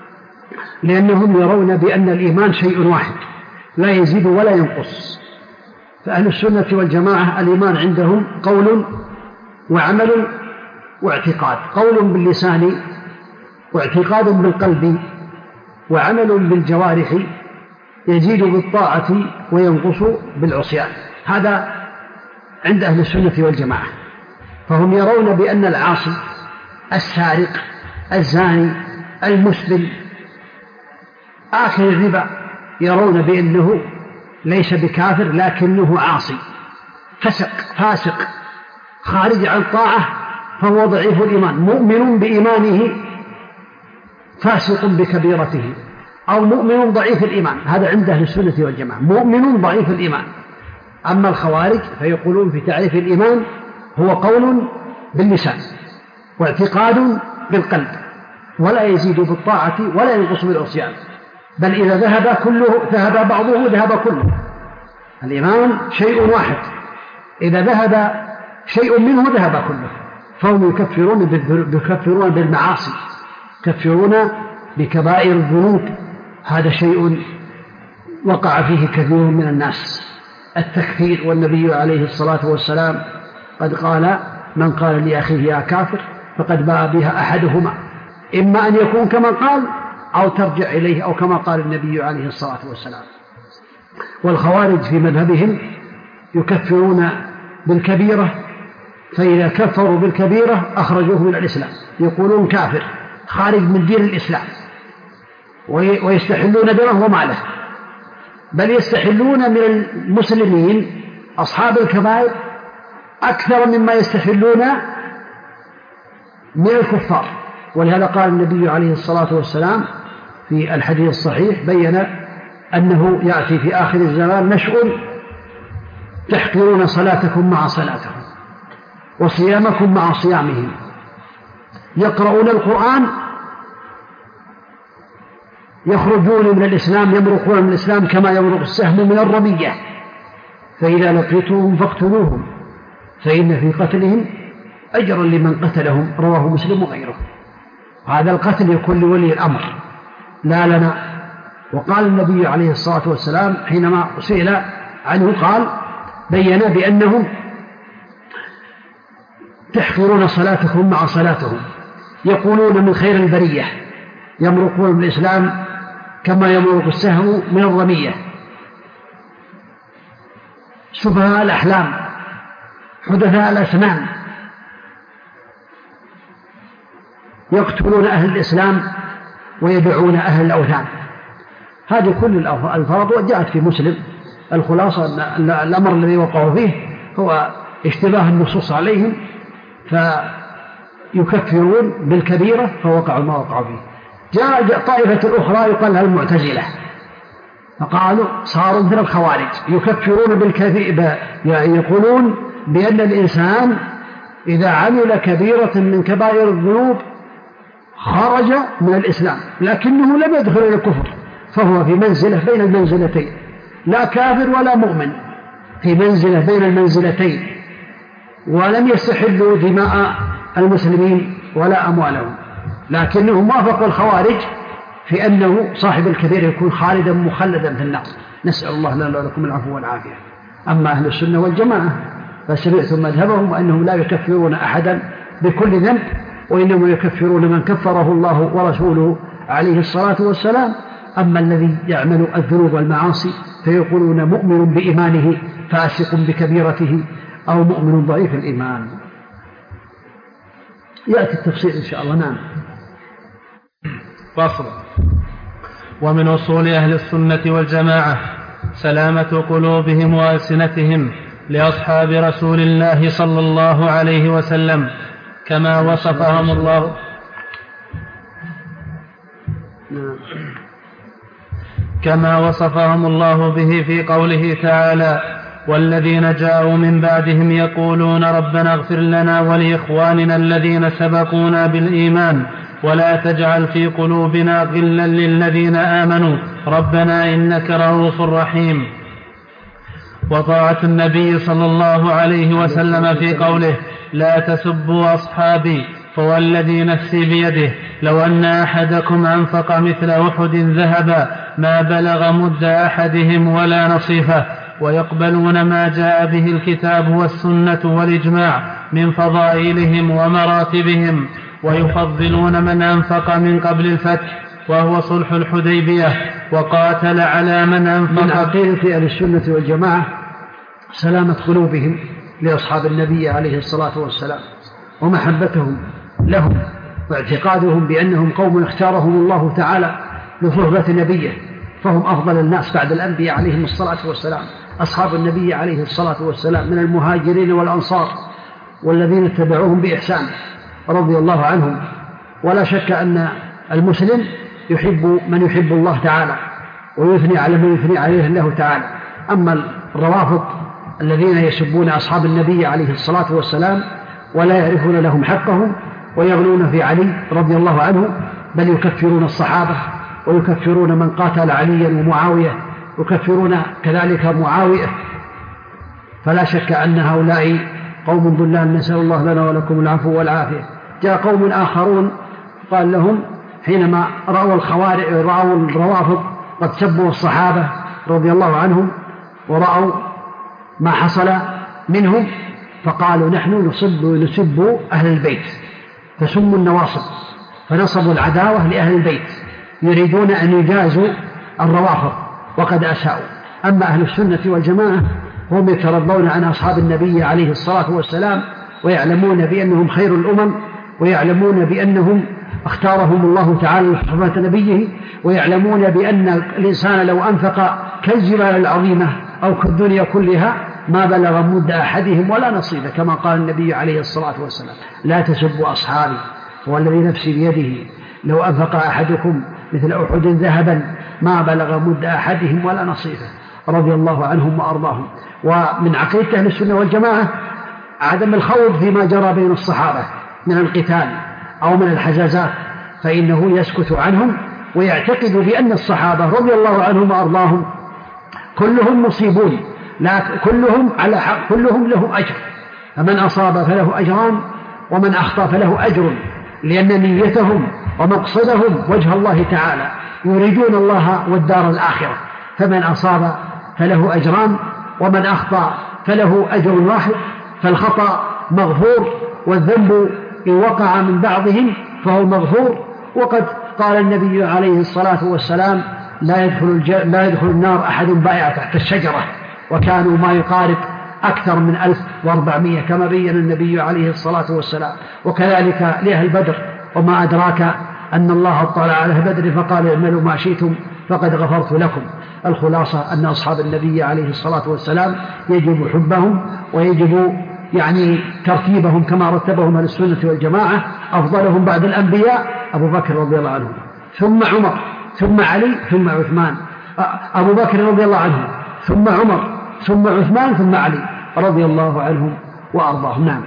لأنهم يرون بأن الإيمان شيء واحد لا يزيد ولا ينقص. فأهل السنة والجماعة الإيمان عندهم قول وعمل واعتقاد، قول باللسان واعتقاد بالقلب وعمل بالجوارح، يزيد بالطاعة وينقص بالعصيان. هذا عند أهل السنة والجماعة. فهم يرون بأن العاصي السارق الزاني المسلم آكل الربا يرون بأنه ليس بكافر لكنه عاصي فاسق خارج عن طاعة، فهو ضعيف الإيمان، مؤمن بإيمانه فاسق بكبيرته، أو مؤمن ضعيف الإيمان. هذا عند أهل السنة والجماعة، مؤمن ضعيف الإيمان. أما الخوارج فيقولون في تعريف الإيمان: هو قول باللسان واعتقاد بالقلب ولا يزيد بالطاعة ولا ينقص بالعصيان، بل إذا ذهب بعضه ذهب كله. الإيمان شيء واحد، إذا ذهب شيء منه ذهب كله. فهم يكفرون بالمعاصي، يكفرون بكبائر الذنوب. هذا شيء وقع فيه كثير من الناس، التكفير. والنبي عليه الصلاة والسلام قد قال: من قال لأخيه يا كافر فقد باء بها أحدهما، إما أن يكون كما قال أو ترجع إليه، أو كما قال النبي عليه الصلاة والسلام. والخوارج في مذهبهم يكفرون بالكبيرة، فإذا كفروا بالكبيرة أخرجوه من الإسلام، يقولون كافر خارج من دين الإسلام، ويستحلون دمه وماله، بل يستحلون من المسلمين أصحاب الكبائر أكثر مما يستحلون من الكفار. ولهذا قال النبي عليه الصلاة والسلام في الحديث الصحيح، بيّن أنه يأتي في آخر الزمان نشء تحقرون صلاتكم مع صلاتهم وصيامكم مع صيامهم، يخرجون من الإسلام يمرقون من الإسلام كما يمرق السهم من الرمية، فإذا لقيتوهم فاقتلوهم فإن في قتلهم أجرا لمن قتلهم، رواه مسلم وغيره. هذا القتل يكون لولي الأمر لا لنا. وقال النبي عليه الصلاة والسلام حينما سئل عنه قال بين بأنهم تحقرون صلاتكم مع صلاتهم، يقولون من خير البرية، يمرقون من الإسلام كما يمرق السهم من الرمية، سفهاء الأحلام، حدثاء الأسنان، يقتلون أهل الإسلام ويبيعون أهل الأوثان. هذه كل الألفاظ وجاءت في مسلم. الخلاصة أن الأمر الذي وقعوا فيه هو اشتباه النصوص عليهم فيكفرون بالكبيرة فوقعوا ما وقعوا فيه. جاء طائفة أخرى يقال لها المعتزلة، فقالوا صاروا مثل الخوارج يكفرون بالكبيرة، يقولون بأن الإنسان إذا عمل كبيرة من كبائر الذنوب خرج من الإسلام لكنه لم يدخل إلى الكفر، فهو في منزلة بين المنزلتين، لا كافر ولا مؤمن، في منزلة بين المنزلتين، ولم يستحلوا دماء المسلمين ولا أموالهم، لكنهم وافقوا الخوارج في أنه صاحب الكبير يكون خالدا مخلدا في النار. نسأل الله لنا ولكم العفو والعافية. أما أهل السنة والجماعة فسمعتم مذهبهم أنهم لا يكفرون أحدا بكل ذنب، وإنما يكفرون من كفره الله ورسوله عليه الصلاة والسلام. أما الذي يعمل الذنوب والمعاصي فيقولون مؤمن بإيمانه فاسق بكبيرته أو مؤمن ضعيف الإيمان. يأتي التفصيل إن شاء الله. نعم. فصل. ومن أصول أهل السنة والجماعة سلامة قلوبهم وألسنتهم لأصحاب رسول الله صلى الله عليه وسلم كما وصفهم الله به في قوله تعالى: والذين جاءوا من بعدهم يقولون ربنا اغفر لنا ولإخواننا الذين سبقونا بالإيمان ولا تجعل في قلوبنا غلا للذين آمنوا ربنا إنك رؤوف رحيم. وطاعة النبي صلى الله عليه وسلم في قوله: لا تسبوا أصحابي فوالذي نفسي بيده لو أن أحدكم أنفق مثل أحد ذهبا ما بلغ مد أحدهم ولا نصيفه. ويقبلون ما جاء به الكتاب والسنة والإجماع من فضائلهم ومراتبهم، ويفضلون من أنفق من قبل الفتح وهو صلح الحديبية وقاتل على من أنفق. من عقيدة أهل السنة والجماعة سلامة قلوبهم لأصحاب النبي عليه الصلاة والسلام ومحبتهم لهم واعتقادهم بأنهم قوم اختارهم الله تعالى لصحبة نبيه، فهم أفضل الناس بعد الأنبياء عليهم الصلاة والسلام. أصحاب النبي عليه الصلاة والسلام من المهاجرين والأنصار والذين اتبعوهم بإحسان رضي الله عنهم. ولا شك أن المسلم يحب من يحب الله تعالى ويثني على من يثني عليه الله تعالى. أما الروافض الذين يسبون أصحاب النبي عليه الصلاة والسلام ولا يعرفون لهم حقهم ويغلون في علي رضي الله عنه، بل يكفرون الصحابة ويكفرون من قاتل عليا ومعاوية، يكفرون كذلك معاوية. فلا شك أن هؤلاء قوم ضلال، نسأل الله لنا ولكم العفو والعافية. جاء قوم آخرون قال لهم حينما رأوا الروافض قد سبوا الصحابة رضي الله عنهم ورأوا ما حصل منهم، فقالوا نحن نسب أهل البيت، فسموا النواصب فنصبوا العداوة لأهل البيت، يريدون أن يجازوا الروافض وقد أساءوا. أما أهل السنة والجماعة هم يترضون عن أصحاب النبي عليه الصلاة والسلام ويعلمون بأنهم خير الأمم، ويعلمون بأنهم اختارهم الله تعالى لصحبة نبيه، ويعلمون بأن الإنسان لو أنفق كالجبال العظيمة أو كالدنيا كلها ما بلغ مد أحدهم ولا نصيبه، كما قال النبي عليه الصلاة والسلام: لا تسبوا أصحابي والذي نفسي بيده لو أنفق أحدكم مثل أحد ذهبا ما بلغ مد أحدهم ولا نصيبه، رضي الله عنهم وأرضاهم. ومن عقيدة أهل السنة والجماعة عدم الخوض فيما جرى بين الصحابة من القتال أو من الحزازات، فإنه يسكت عنهم ويعتقد بأن الصحابة رضي الله عنهم وأرضاهم كلهم مصيبون، لا كلهم على حق، كلهم له أجر، فمن أصاب فله أجران ومن أخطأ فله أجر، لأن نيتهم ومقصدهم وجه الله تعالى، يريدون الله والدار الآخرة، فمن أصاب فله أجران ومن أخطأ فله أجر واحد، فالخطأ مغفور، والذنب إن وقع من بعضهم فهو مغفور. وقد قال النبي عليه الصلاة والسلام لا يدخل النار أحد بايع تحت الشجرة، وكانوا ما يقارب أكثر من 1400 كما بين النبي عليه الصلاة والسلام. وكذلك لأهل بدر، وما أدراك أن الله اطلع على بدر فقال اعملوا ما شئتم فقد غفرت لكم. الخلاصة أن أصحاب النبي عليه الصلاة والسلام يجب حبهم، ويجب ترتيبهم كما رتبهم أهل السنة والجماعة. أفضلهم بعد الأنبياء أبو بكر رضي الله عنه، ثم عمر، ثم علي، ثم عثمان. أبو بكر رضي الله عنه، ثم عمر، ثم عثمان، ثم علي رضي الله عنهم وأرضاهم. نعم.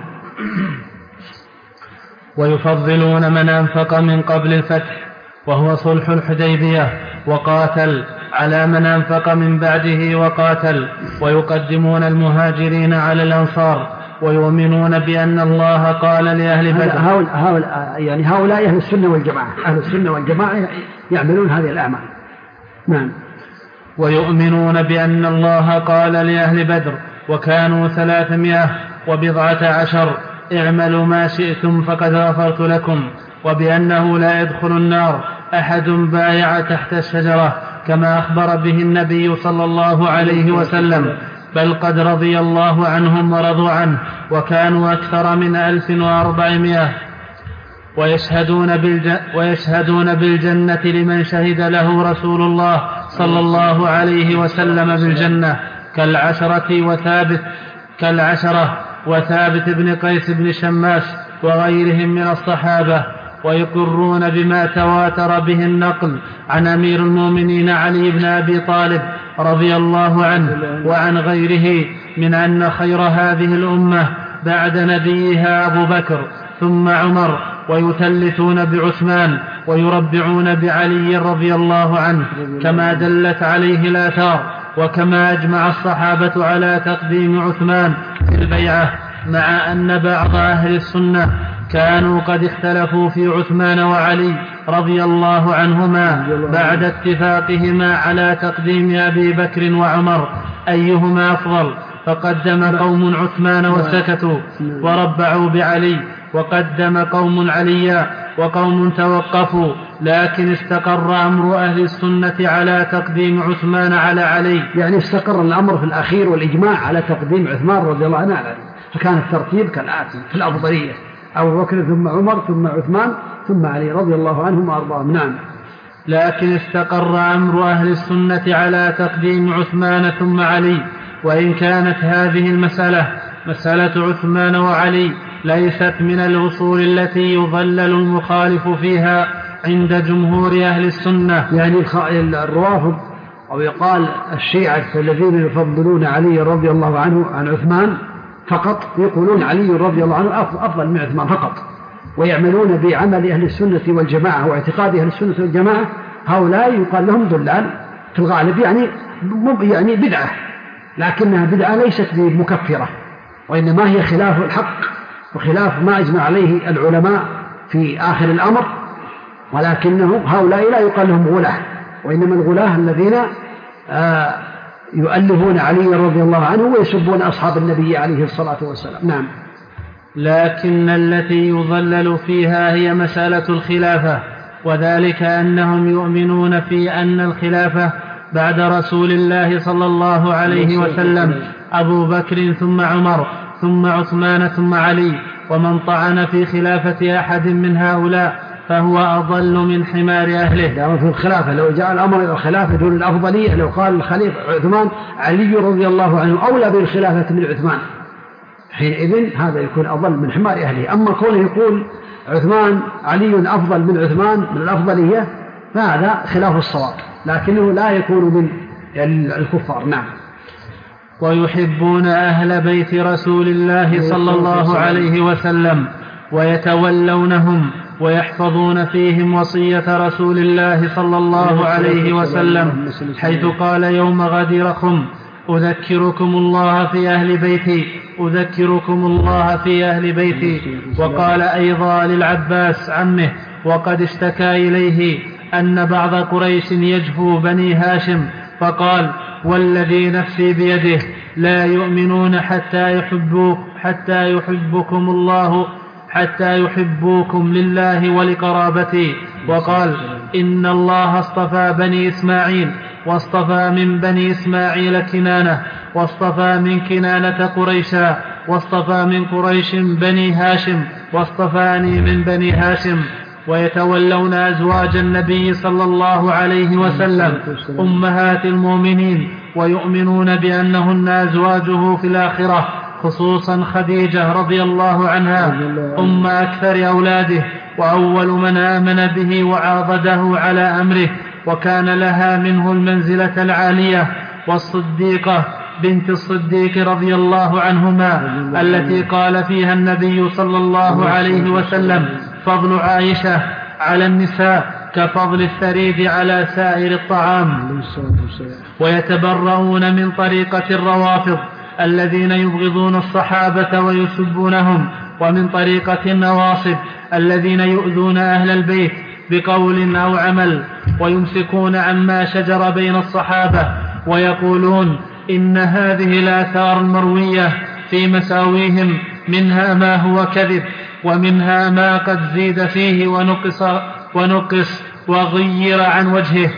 ويفضلون من أنفق من قبل الفتح وهو صلح الحديبية وقاتل على من أنفق من بعده وقاتل، ويقدمون المهاجرين على الأنصار، ويؤمنون بأن الله قال لأهل بدر. هؤلاء أهل السنة والجماعة، أهل السنة والجماعة يعملون هذه الأعمال. نعم. ويؤمنون بأن الله قال لأهل بدر وكانوا 310 اعملوا ما شئتم فقد غفرت لكم، وبأنه لا يدخل النار أحد بايع تحت الشجرة كما أخبر به النبي صلى الله عليه وسلم، بل قد رضي الله عنهم ورضوا عنه، وكانوا أكثر من 1400. ويشهدون بالجنة لمن شهد له رسول الله صلى الله عليه وسلم بالجنة كالعشرة وثابت بن قيس بن شماس وغيرهم من الصحابة. ويقرون بما تواتر به النقل عن أمير المؤمنين علي بن أبي طالب رضي الله عنه وعن غيره من أن خير هذه الأمة بعد نبيها أبو بكر ثم عمر، ويثلثون بعثمان ويربعون بعلي رضي الله عنه كما دلت عليه الآثار، وكما أجمع الصحابة على تقديم عثمان في البيعة، مع أن بعض أهل السنة كانوا قد اختلفوا في عثمان وعلي رضي الله عنهما بعد اتفاقهما على تقديم أبي بكر وعمر أيهما أفضل، فقدم قوم عثمان وسكتوا وربعوا بعلي، وقدم قوم عليا وقوم توقفوا، لكن استقر أمر أهل السنة على تقديم عثمان على علي. استقر الأمر في الأخير والإجماع على تقديم عثمان رضي الله عنه على علي، فكان الترتيب كالآتي في الأفضلية: أبو بكر ثم عمر ثم عثمان ثم علي رضي الله عنهم وأرضاهم. نعم. لكن استقر أمر أهل السنة على تقديم عثمان ثم علي، وإن كانت هذه مسألة عثمان وعلي ليست من الأصول التي يضلل المخالف فيها عند جمهور أهل السنة. الروافض أو يقال الشيعة الذين يفضلون علي رضي الله عنه عن عثمان فقط، يقولون علي رضي الله عنه أفضل من عثمان فقط، ويعملون بعمل أهل السنة والجماعة واعتقاد أهل السنة والجماعة. هؤلاء يقال لهم ضلال في الغالب، بدعة، لكنها بدعة ليست بمكفرة، وإنما هي خلاف الحق وخلاف ما أجمع عليه العلماء في آخر الأمر، ولكنهم هؤلاء لا يقال لهم غلاة، وإنما الغلاة الذين يؤلهون علي رضي الله عنه ويسبون أصحاب النبي عليه الصلاة والسلام. نعم. لكن التي يضلل فيها هي مسألة الخلافة، وذلك أنهم يؤمنون في أن الخلافة بعد رسول الله صلى الله عليه وسلم أبو بكر ثم عمر ثم عثمان ثم علي، ومن طعن في خلافة أحد من هؤلاء فهو أضل من حمار أهله. في الخلافة لو جاء الأمر إلى الخلافة دون الأفضلية، لو قال الخليفة عثمان علي رضي الله عنه أولى بالخلافة من عثمان، حينئذ هذا يكون أضل من حمار أهله. أما كونه يقول عثمان علي أفضل من عثمان من الأفضلية فهذا خلاف الصواب، لكنه لا يكون من الكفار. نعم. ويحبون أهل بيت رسول الله صلى الله عليه وسلم ويتولونهم ويحفظون فيهم وصية رسول الله صلى الله عليه وسلم، حيث قال يوم غدير خم: أذكركم الله في أهل بيتي. وقال أيضا للعباس عمه وقد اشتكى إليه أن بعض قريش يجفو بني هاشم، فقال: والذي نفسي بيده لا يؤمنون حتى يحبوكم لله ولقرابتي. وقال: إن الله اصطفى بني إسماعيل، واصطفى من بني إسماعيل كنانة، واصطفى من كنانة قريشا، واصطفى من قريش بني هاشم، واصطفاني من بني هاشم. ويتولون أزواج النبي صلى الله عليه وسلم أمهات المؤمنين، ويؤمنون بأنهن أزواجه في الآخرة، خصوصا خديجة رضي الله عنها أم أكثر أولاده، وأول من آمن به وعاضده على أمره، وكان لها منه المنزلة العالية. والصديقة بنت الصديق رضي الله عنهما التي قال فيها النبي صلى الله عليه وسلم: فضل عائشة على النساء كفضل الثريد على سائر الطعام. ويتبرؤون من طريقة الروافض الذين يبغضون الصحابة ويسبونهم، ومن طريقة النواصب الذين يؤذون أهل البيت بقول أو عمل، ويمسكون عما شجر بين الصحابة، ويقولون إن هذه الآثار المروية في مساويهم منها ما هو كذب، ومنها ما قد زيد فيه ونقص وغير عن وجهه،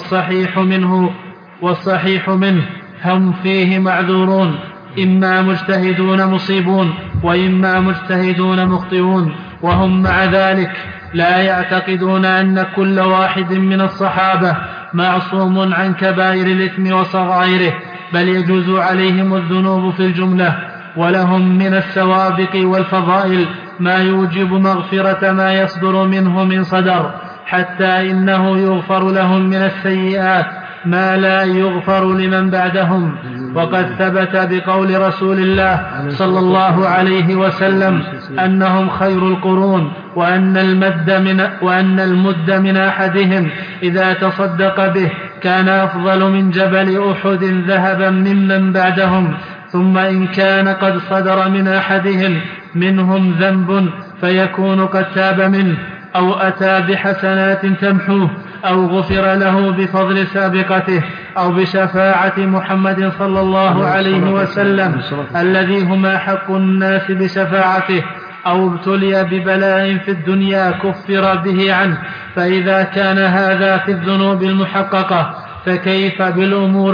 والصحيح منه هم فيه معذورون، إما مجتهدون مصيبون، وإما مجتهدون مخطئون. وهم مع ذلك لا يعتقدون أن كل واحد من الصحابة معصوم عن كبائر الإثم وصغائره، بل يجوز عليهم الذنوب في الجملة، ولهم من السوابق والفضائل ما يوجب مغفرة ما يصدر منه من صدر، حتى إنه يغفر لهم من السيئات ما لا يغفر لمن بعدهم. وقد ثبت بقول رسول الله صلى الله عليه وسلم أنهم خير القرون، وأن المد من أحدهم إذا تصدق به كان أفضل من جبل أحد ذهبا ممن بعدهم. ثم إن كان قد صدر من أحدهم منهم ذنب فيكون قد تاب منه، أو أتى بحسنات تمحوه، أو غفر له بفضل سابقته، أو بشفاعة محمد صلى الله عليه وسلم الذي هم أحق الناس بشفاعته، أو ابتلي ببلاء في الدنيا كفر به عنه. فإذا كان هذا في الذنوب المحققة، فكيف بالأمور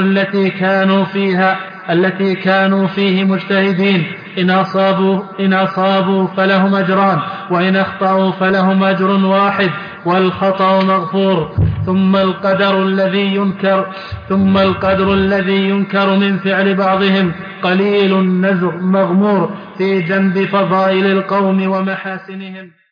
التي كانوا فيه مجتهدين؟ إن أصابوا فلهم أجران، وإن أخطأوا فلهم أجر واحد، والخطأ مغفور. ثم القدر الذي ينكر من فعل بعضهم قليل النزغ مغمور في جنب فضائل القوم ومحاسنهم.